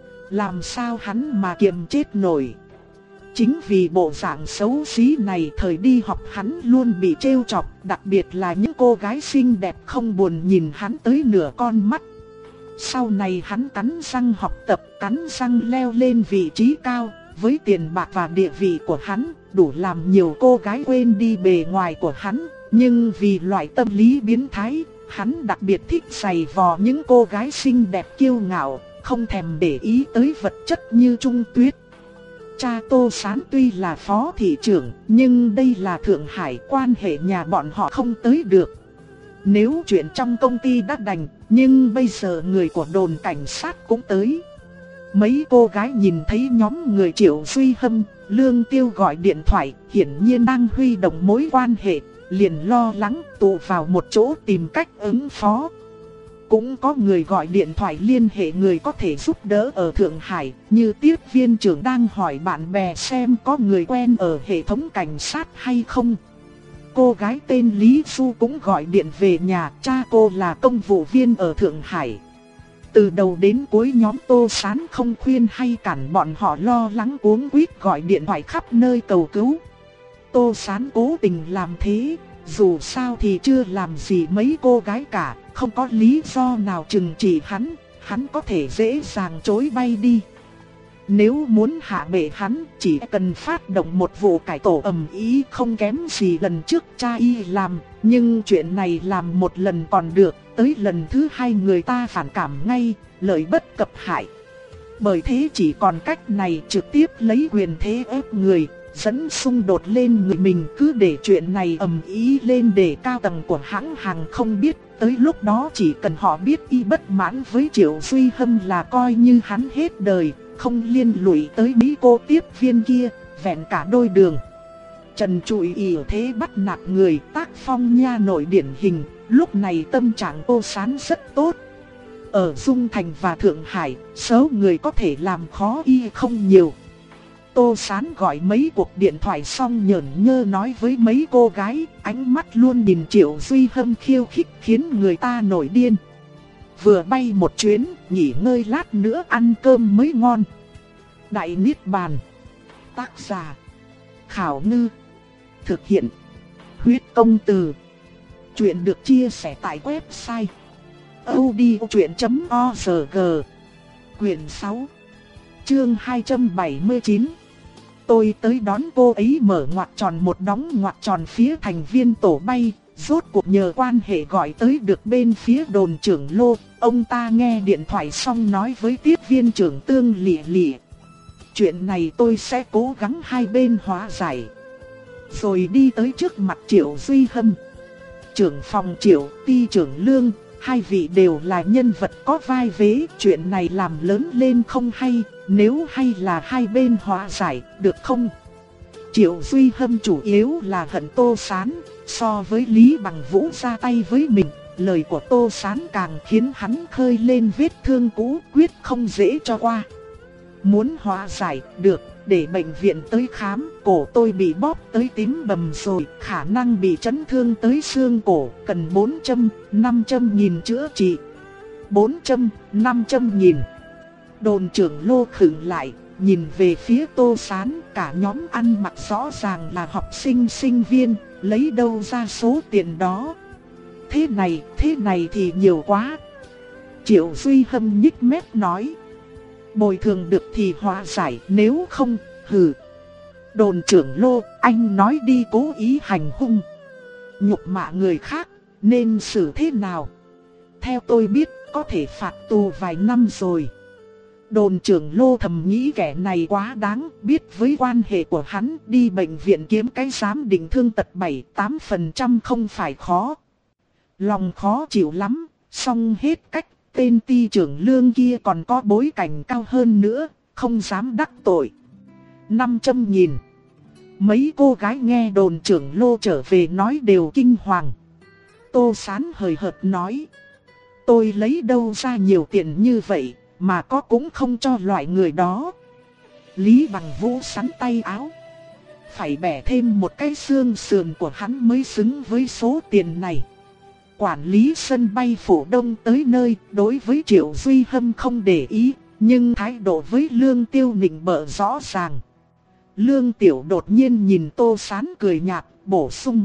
làm sao hắn mà kiềm chết nổi. Chính vì bộ dạng xấu xí này, thời đi học hắn luôn bị trêu chọc, đặc biệt là những cô gái xinh đẹp không buồn nhìn hắn tới nửa con mắt. Sau này hắn cắn răng học tập, cắn răng leo lên vị trí cao, với tiền bạc và địa vị của hắn, đủ làm nhiều cô gái quên đi bề ngoài của hắn. Nhưng vì loại tâm lý biến thái, hắn đặc biệt thích giày vò những cô gái xinh đẹp kiêu ngạo, không thèm để ý tới vật chất như Trung Tuyết. Cha Tô Sán tuy là phó thị trưởng, nhưng đây là Thượng Hải, quan hệ nhà bọn họ không tới được. Nếu chuyện trong công ty đã đành, nhưng bây giờ người của đồn cảnh sát cũng tới. Mấy cô gái nhìn thấy nhóm người Triệu Duy Hâm, Lương Tiêu gọi điện thoại, hiển nhiên đang huy động mối quan hệ, liền lo lắng tụ vào một chỗ tìm cách ứng phó. Cũng có người gọi điện thoại liên hệ người có thể giúp đỡ ở Thượng Hải, như tiếp viên trưởng đang hỏi bạn bè xem có người quen ở hệ thống cảnh sát hay không. Cô gái tên Lý Du cũng gọi điện về nhà, cha cô là công vụ viên ở Thượng Hải. Từ đầu đến cuối nhóm Tô Sán không khuyên hay cản bọn họ lo lắng cuống quýt gọi điện thoại khắp nơi cầu cứu. Tô Sán cố tình làm thế, dù sao thì chưa làm gì mấy cô gái cả, không có lý do nào trừng trị hắn, hắn có thể dễ dàng chối bay đi. Nếu muốn hạ bệ hắn, chỉ cần phát động một vụ cải tổ ầm ĩ không kém gì lần trước cha y làm, nhưng chuyện này làm một lần còn được, tới lần thứ hai người ta phản cảm ngay, lợi bất cập hại. Bởi thế chỉ còn cách này, trực tiếp lấy quyền thế ép người, dẫn xung đột lên người mình, cứ để chuyện này ầm ĩ lên để cao tầng của hãng hàng không biết. Tới lúc đó chỉ cần họ biết y bất mãn với Triệu Duy Hâm là coi như hắn hết đời, không liên lụy tới mấy cô tiếp viên kia, vẹn cả đôi đường. Trần Trụi ỷ thế bắt nạt người, tác phong nha nội điển hình, lúc này tâm trạng Tô Sán rất tốt. Ở Dung Thành và Thượng Hải, số người có thể làm khó y không nhiều. Tô Sán gọi mấy cuộc điện thoại xong nhởn nhơ nói với mấy cô gái, ánh mắt luôn nhìn Triệu Duy Hâm khiêu khích khiến người ta nổi điên. Vừa bay một chuyến, nghỉ ngơi lát nữa ăn cơm mới ngon. Đại Niết Bàn. Tác giả Khảo Ngư. Thực hiện Huyết Công Từ. Chuyện được chia sẻ tại website audiochuyện chấm org. Quyển sáu, chương hai trăm bảy mươi chín. Tôi tới đón cô ấy mở ngoặc tròn một đóng ngoặc tròn phía thành viên tổ bay, rốt cuộc nhờ quan hệ gọi tới được bên phía đồn trưởng Lô. Ông ta nghe điện thoại xong nói với tiếp viên trưởng Tương Lị Lị: chuyện này tôi sẽ cố gắng hai bên hóa giải. Rồi đi tới trước mặt Triệu Duy Hâm. Trưởng phòng Triệu, ty trưởng Lương, hai vị đều là nhân vật có vai vế, chuyện này làm lớn lên không hay, nếu hay là hai bên hóa giải, được không? Triệu Duy Hâm chủ yếu là hận Tô Sán, so với Lý Bằng Vũ ra tay với mình, lời của Tô Sán càng khiến hắn khơi lên vết thương cũ, quyết không dễ cho qua. Muốn hóa giải, được, để bệnh viện tới khám, cổ tôi bị bóp tới tím bầm rồi, khả năng bị chấn thương tới xương cổ, cần bốn châm, năm châm nghìn chữa trị. bốn châm, năm châm nghìn. Đồn trưởng Lô khựng lại, nhìn về phía Tô Sán, cả nhóm ăn mặc rõ ràng là học sinh sinh viên, lấy đâu ra số tiền đó. Thế này, thế này thì nhiều quá. Triệu Duy Hâm nhích mép nói. Bồi thường được thì hóa giải, nếu không, hừ. Đồn trưởng Lô, anh nói đi, cố ý hành hung, nhục mạ người khác, nên xử thế nào? Theo tôi biết, có thể phạt tù vài năm rồi. Đồn trưởng Lô thầm nghĩ kẻ này quá đáng, biết với quan hệ của hắn đi bệnh viện kiếm cái giám định thương tật bảy tám phần trăm không phải khó. Lòng khó chịu lắm, xong hết cách, tên ty trưởng Lương kia còn có bối cảnh cao hơn nữa, không dám đắc tội. năm trăm nghìn. Mấy cô gái nghe đồn trưởng Lô trở về nói đều kinh hoàng. Tô Sán hời hợt nói. Tôi lấy đâu ra nhiều tiền như vậy, mà có cũng không cho loại người đó. Lý Bằng Vũ sắn tay áo. Phải bẻ thêm một cái xương sườn của hắn mới xứng với số tiền này. Quản lý sân bay Phủ Đông tới nơi, đối với Triệu Duy Hâm không để ý, nhưng thái độ với Lương Tiêu nịnh bợ rõ ràng. Lương Tiểu đột nhiên nhìn Tô Sán cười nhạt, bổ sung.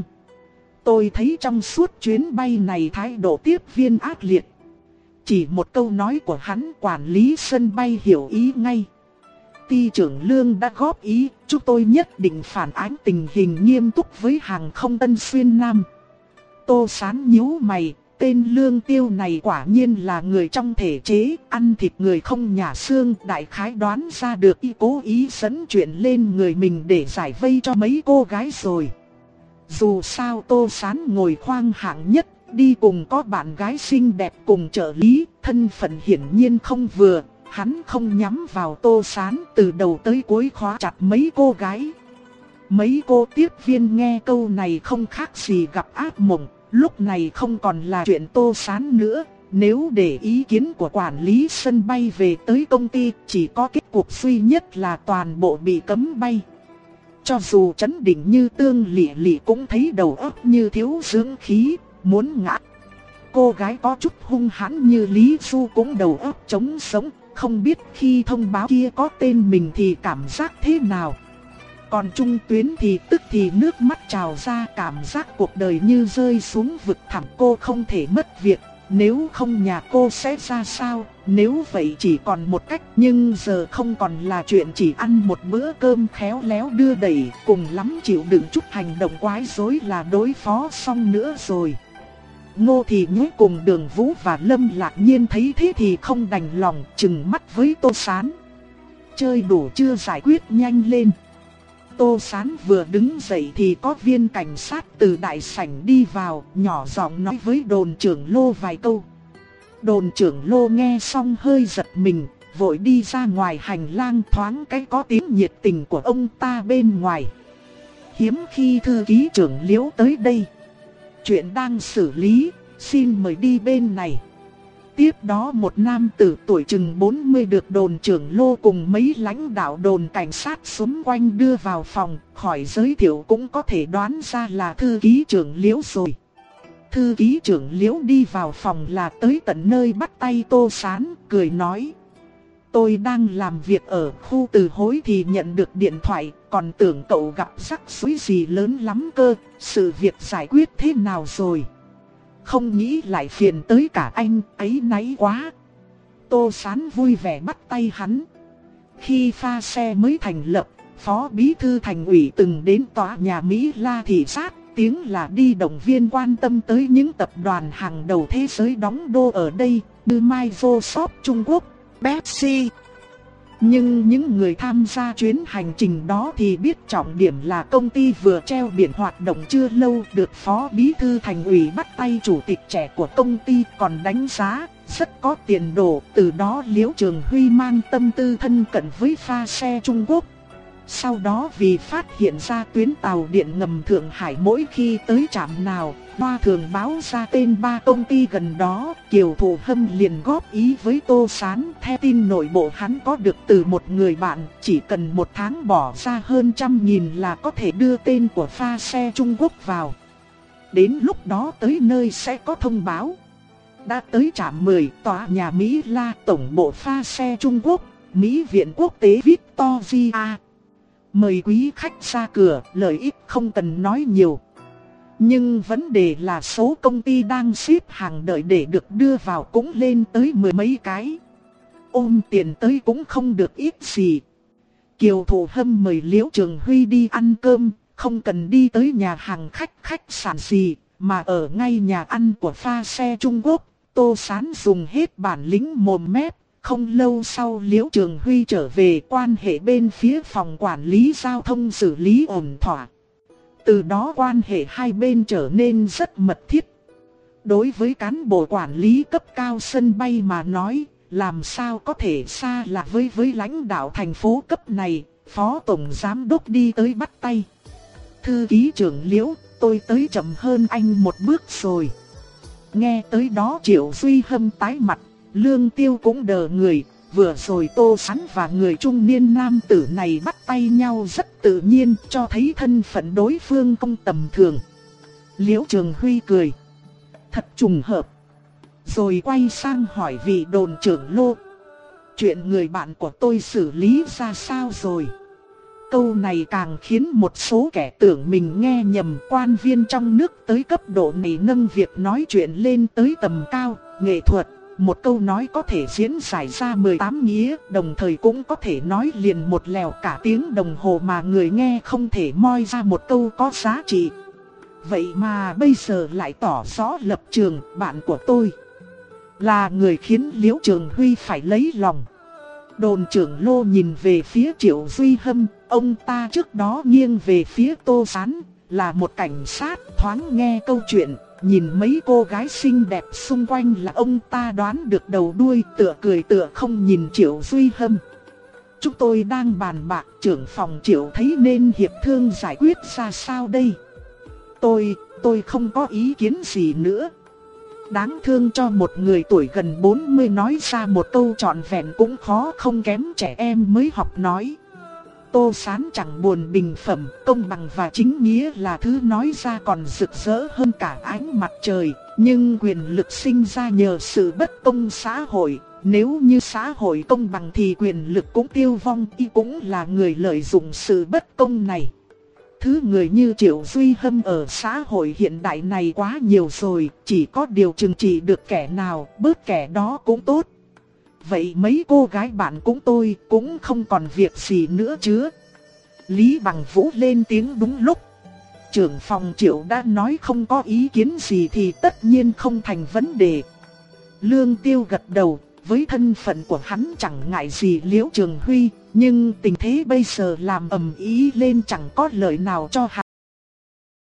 Tôi thấy trong suốt chuyến bay này thái độ tiếp viên ác liệt. Chỉ một câu nói của hắn, quản lý sân bay hiểu ý ngay. Ty trưởng Lương đã góp ý, chúng tôi nhất định phản ánh tình hình nghiêm túc với hàng không Tân Xuyên Nam. Tô Sán nhíu mày, tên Lương Tiêu này quả nhiên là người trong thể chế, ăn thịt người không nhả xương, đại khái đoán ra được y cố ý dẫn chuyện lên người mình để giải vây cho mấy cô gái rồi. Dù sao Tô Sán ngồi khoang hạng nhất, đi cùng có bạn gái xinh đẹp cùng trợ lý, thân phận hiển nhiên không vừa, hắn không nhắm vào Tô Sán, từ đầu tới cuối khóa chặt mấy cô gái. Mấy cô tiếp viên nghe câu này không khác gì gặp ác mộng, lúc này không còn là chuyện Tô Sán nữa. Nếu để ý kiến của quản lý sân bay về tới công ty, chỉ có kết cục duy nhất là toàn bộ bị cấm bay. Cho dù chấn định như Tương Lị Lị cũng thấy đầu óc như thiếu dưỡng khí, muốn ngã. Cô gái có chút hung hãn như Lý Du cũng đầu óc trống sống, không biết khi thông báo kia có tên mình thì cảm giác thế nào. Còn Trung Tuyến thì tức thì nước mắt trào ra, cảm giác cuộc đời như rơi xuống vực thẳm, cô không thể mất việc. Nếu không nhà cô sẽ ra sao, nếu vậy chỉ còn một cách, nhưng giờ không còn là chuyện chỉ ăn một bữa cơm khéo léo đưa đẩy, cùng lắm chịu đựng chút hành động quái rối là đối phó xong nữa rồi. Ngô Thì Nhối cùng Đường Vũ và Lâm Lạc Nhiên thấy thế thì không đành lòng, trừng mắt với Tô Sán. Chơi đủ chưa, giải quyết nhanh lên. Tô Sán vừa đứng dậy thì có viên cảnh sát từ đại sảnh đi vào, nhỏ giọng nói với đồn trưởng Lô vài câu. Đồn trưởng Lô nghe xong hơi giật mình, vội đi ra ngoài hành lang, thoáng cái có tiếng nhiệt tình của ông ta bên ngoài. Hiếm khi thư ký trưởng Liễu tới đây. Chuyện đang xử lý, xin mời đi bên này. Tiếp đó một nam tử tuổi chừng bốn mươi được đồn trưởng Lô cùng mấy lãnh đạo đồn cảnh sát xung quanh đưa vào phòng, khỏi giới thiệu cũng có thể đoán ra là thư ký trưởng Liễu rồi. Thư ký trưởng Liễu đi vào phòng là tới tận nơi bắt tay Tô Sán, cười nói. Tôi đang làm việc ở khu Từ Hối thì nhận được điện thoại, còn tưởng cậu gặp rắc rối gì lớn lắm cơ, sự việc giải quyết thế nào rồi? Không nghĩ lại phiền tới cả anh, ấy náy quá. Tô Sán vui vẻ bắt tay hắn. Khi pha xe mới thành lập, Phó Bí thư Thành ủy từng đến tòa nhà Mỹ La thị sát, tiếng là đi động viên quan tâm tới những tập đoàn hàng đầu thế giới đóng đô ở đây, như Microsoft Trung Quốc, Pepsi. Nhưng những người tham gia chuyến hành trình đó thì biết trọng điểm là công ty vừa treo biển hoạt động chưa lâu, được Phó Bí thư Thành ủy bắt tay chủ tịch trẻ của công ty, còn đánh giá rất có tiền đồ. Từ đó Liễu Trường Huy mang tâm tư thân cận với pha xe Trung Quốc. Sau đó vì phát hiện ra tuyến tàu điện ngầm Thượng Hải mỗi khi tới trạm nào, Hoa thường báo ra tên ba công ty gần đó, Kiều Thụ Hâm liền góp ý với Tô Sán. Theo tin nội bộ hắn có được từ một người bạn, chỉ cần một tháng bỏ ra hơn trăm nghìn là có thể đưa tên của pha xe Trung Quốc vào. Đến lúc đó tới nơi sẽ có thông báo. Đã tới trạm mười, tòa nhà Mỹ La, tổng bộ pha xe Trung Quốc. Mỹ viện quốc tế Victoria. Mời quý khách ra cửa, lợi ích không cần nói nhiều. Nhưng vấn đề là số công ty đang xếp hàng đợi để được đưa vào cũng lên tới mười mấy cái. Ôm tiền tới cũng không được ít gì. Kiều Thụ Hâm mời Liễu Trường Huy đi ăn cơm, không cần đi tới nhà hàng khách khách sạn gì, mà ở ngay nhà ăn của pha xe Trung Quốc. Tô Sán dùng hết bản lĩnh mồm mép. Không lâu sau Liễu Trường Huy trở về, quan hệ bên phía phòng quản lý giao thông xử lý ổn thỏa. Từ đó quan hệ hai bên trở nên rất mật thiết. Đối với cán bộ quản lý cấp cao sân bay mà nói, làm sao có thể xa lạ với với lãnh đạo thành phố cấp này. Phó tổng giám đốc đi tới bắt tay. Thư ký trưởng Liễu, tôi tới chậm hơn anh một bước rồi. Nghe tới đó Triệu Duy Hâm tái mặt, Lương Tiêu cũng đờ người. Vừa rồi Tô Sán và người trung niên nam tử này bắt tay nhau rất tự nhiên, cho thấy thân phận đối phương không tầm thường. Liễu Trường Huy cười. Thật trùng hợp. Rồi quay sang hỏi vị đồn trưởng Lô. Chuyện người bạn của tôi xử lý ra sao rồi? Câu này càng khiến một số kẻ tưởng mình nghe nhầm. Quan viên trong nước tới cấp độ này nâng việc nói chuyện lên tới tầm cao, nghệ thuật. Một câu nói có thể diễn giải ra mười tám nghĩa, đồng thời cũng có thể nói liền một lèo cả tiếng đồng hồ mà người nghe không thể moi ra một câu có giá trị. Vậy mà bây giờ lại tỏ rõ lập trường. Bạn của tôi là người khiến Liễu Trường Huy phải lấy lòng. Đồn trưởng Lô nhìn về phía Triệu Duy Hâm, ông ta trước đó nghiêng về phía Tô Sán, là một cảnh sát. Thoáng nghe câu chuyện, nhìn mấy cô gái xinh đẹp xung quanh là ông ta đoán được đầu đuôi, tựa cười tựa không nhìn Triệu Duy Hâm. Chúng tôi đang bàn bạc, trưởng phòng Triệu thấy nên hiệp thương giải quyết ra sao đây? Tôi, tôi không có ý kiến gì nữa. Đáng thương cho một người tuổi gần bốn mươi nói ra một câu trọn vẹn cũng khó không kém trẻ em mới học nói. Tô Sán chẳng buồn bình phẩm, công bằng và chính nghĩa là thứ nói ra còn rực rỡ hơn cả ánh mặt trời. Nhưng quyền lực sinh ra nhờ sự bất công xã hội. Nếu như xã hội công bằng thì quyền lực cũng tiêu vong, y cũng là người lợi dụng sự bất công này. Thứ người như Triệu Duy Hâm ở xã hội hiện đại này quá nhiều rồi, chỉ có điều trừng trị được kẻ nào, bớt kẻ đó cũng tốt. Vậy mấy cô gái bạn cũng tôi cũng không còn việc gì nữa chứ? Lý Bằng Vũ lên tiếng đúng lúc. Trưởng phòng Triệu đã nói không có ý kiến gì thì tất nhiên không thành vấn đề. Lương Tiêu gật đầu, với thân phận của hắn chẳng ngại gì Liễu Trường Huy, nhưng tình thế bây giờ làm ầm ĩ lên chẳng có lợi nào cho hắn.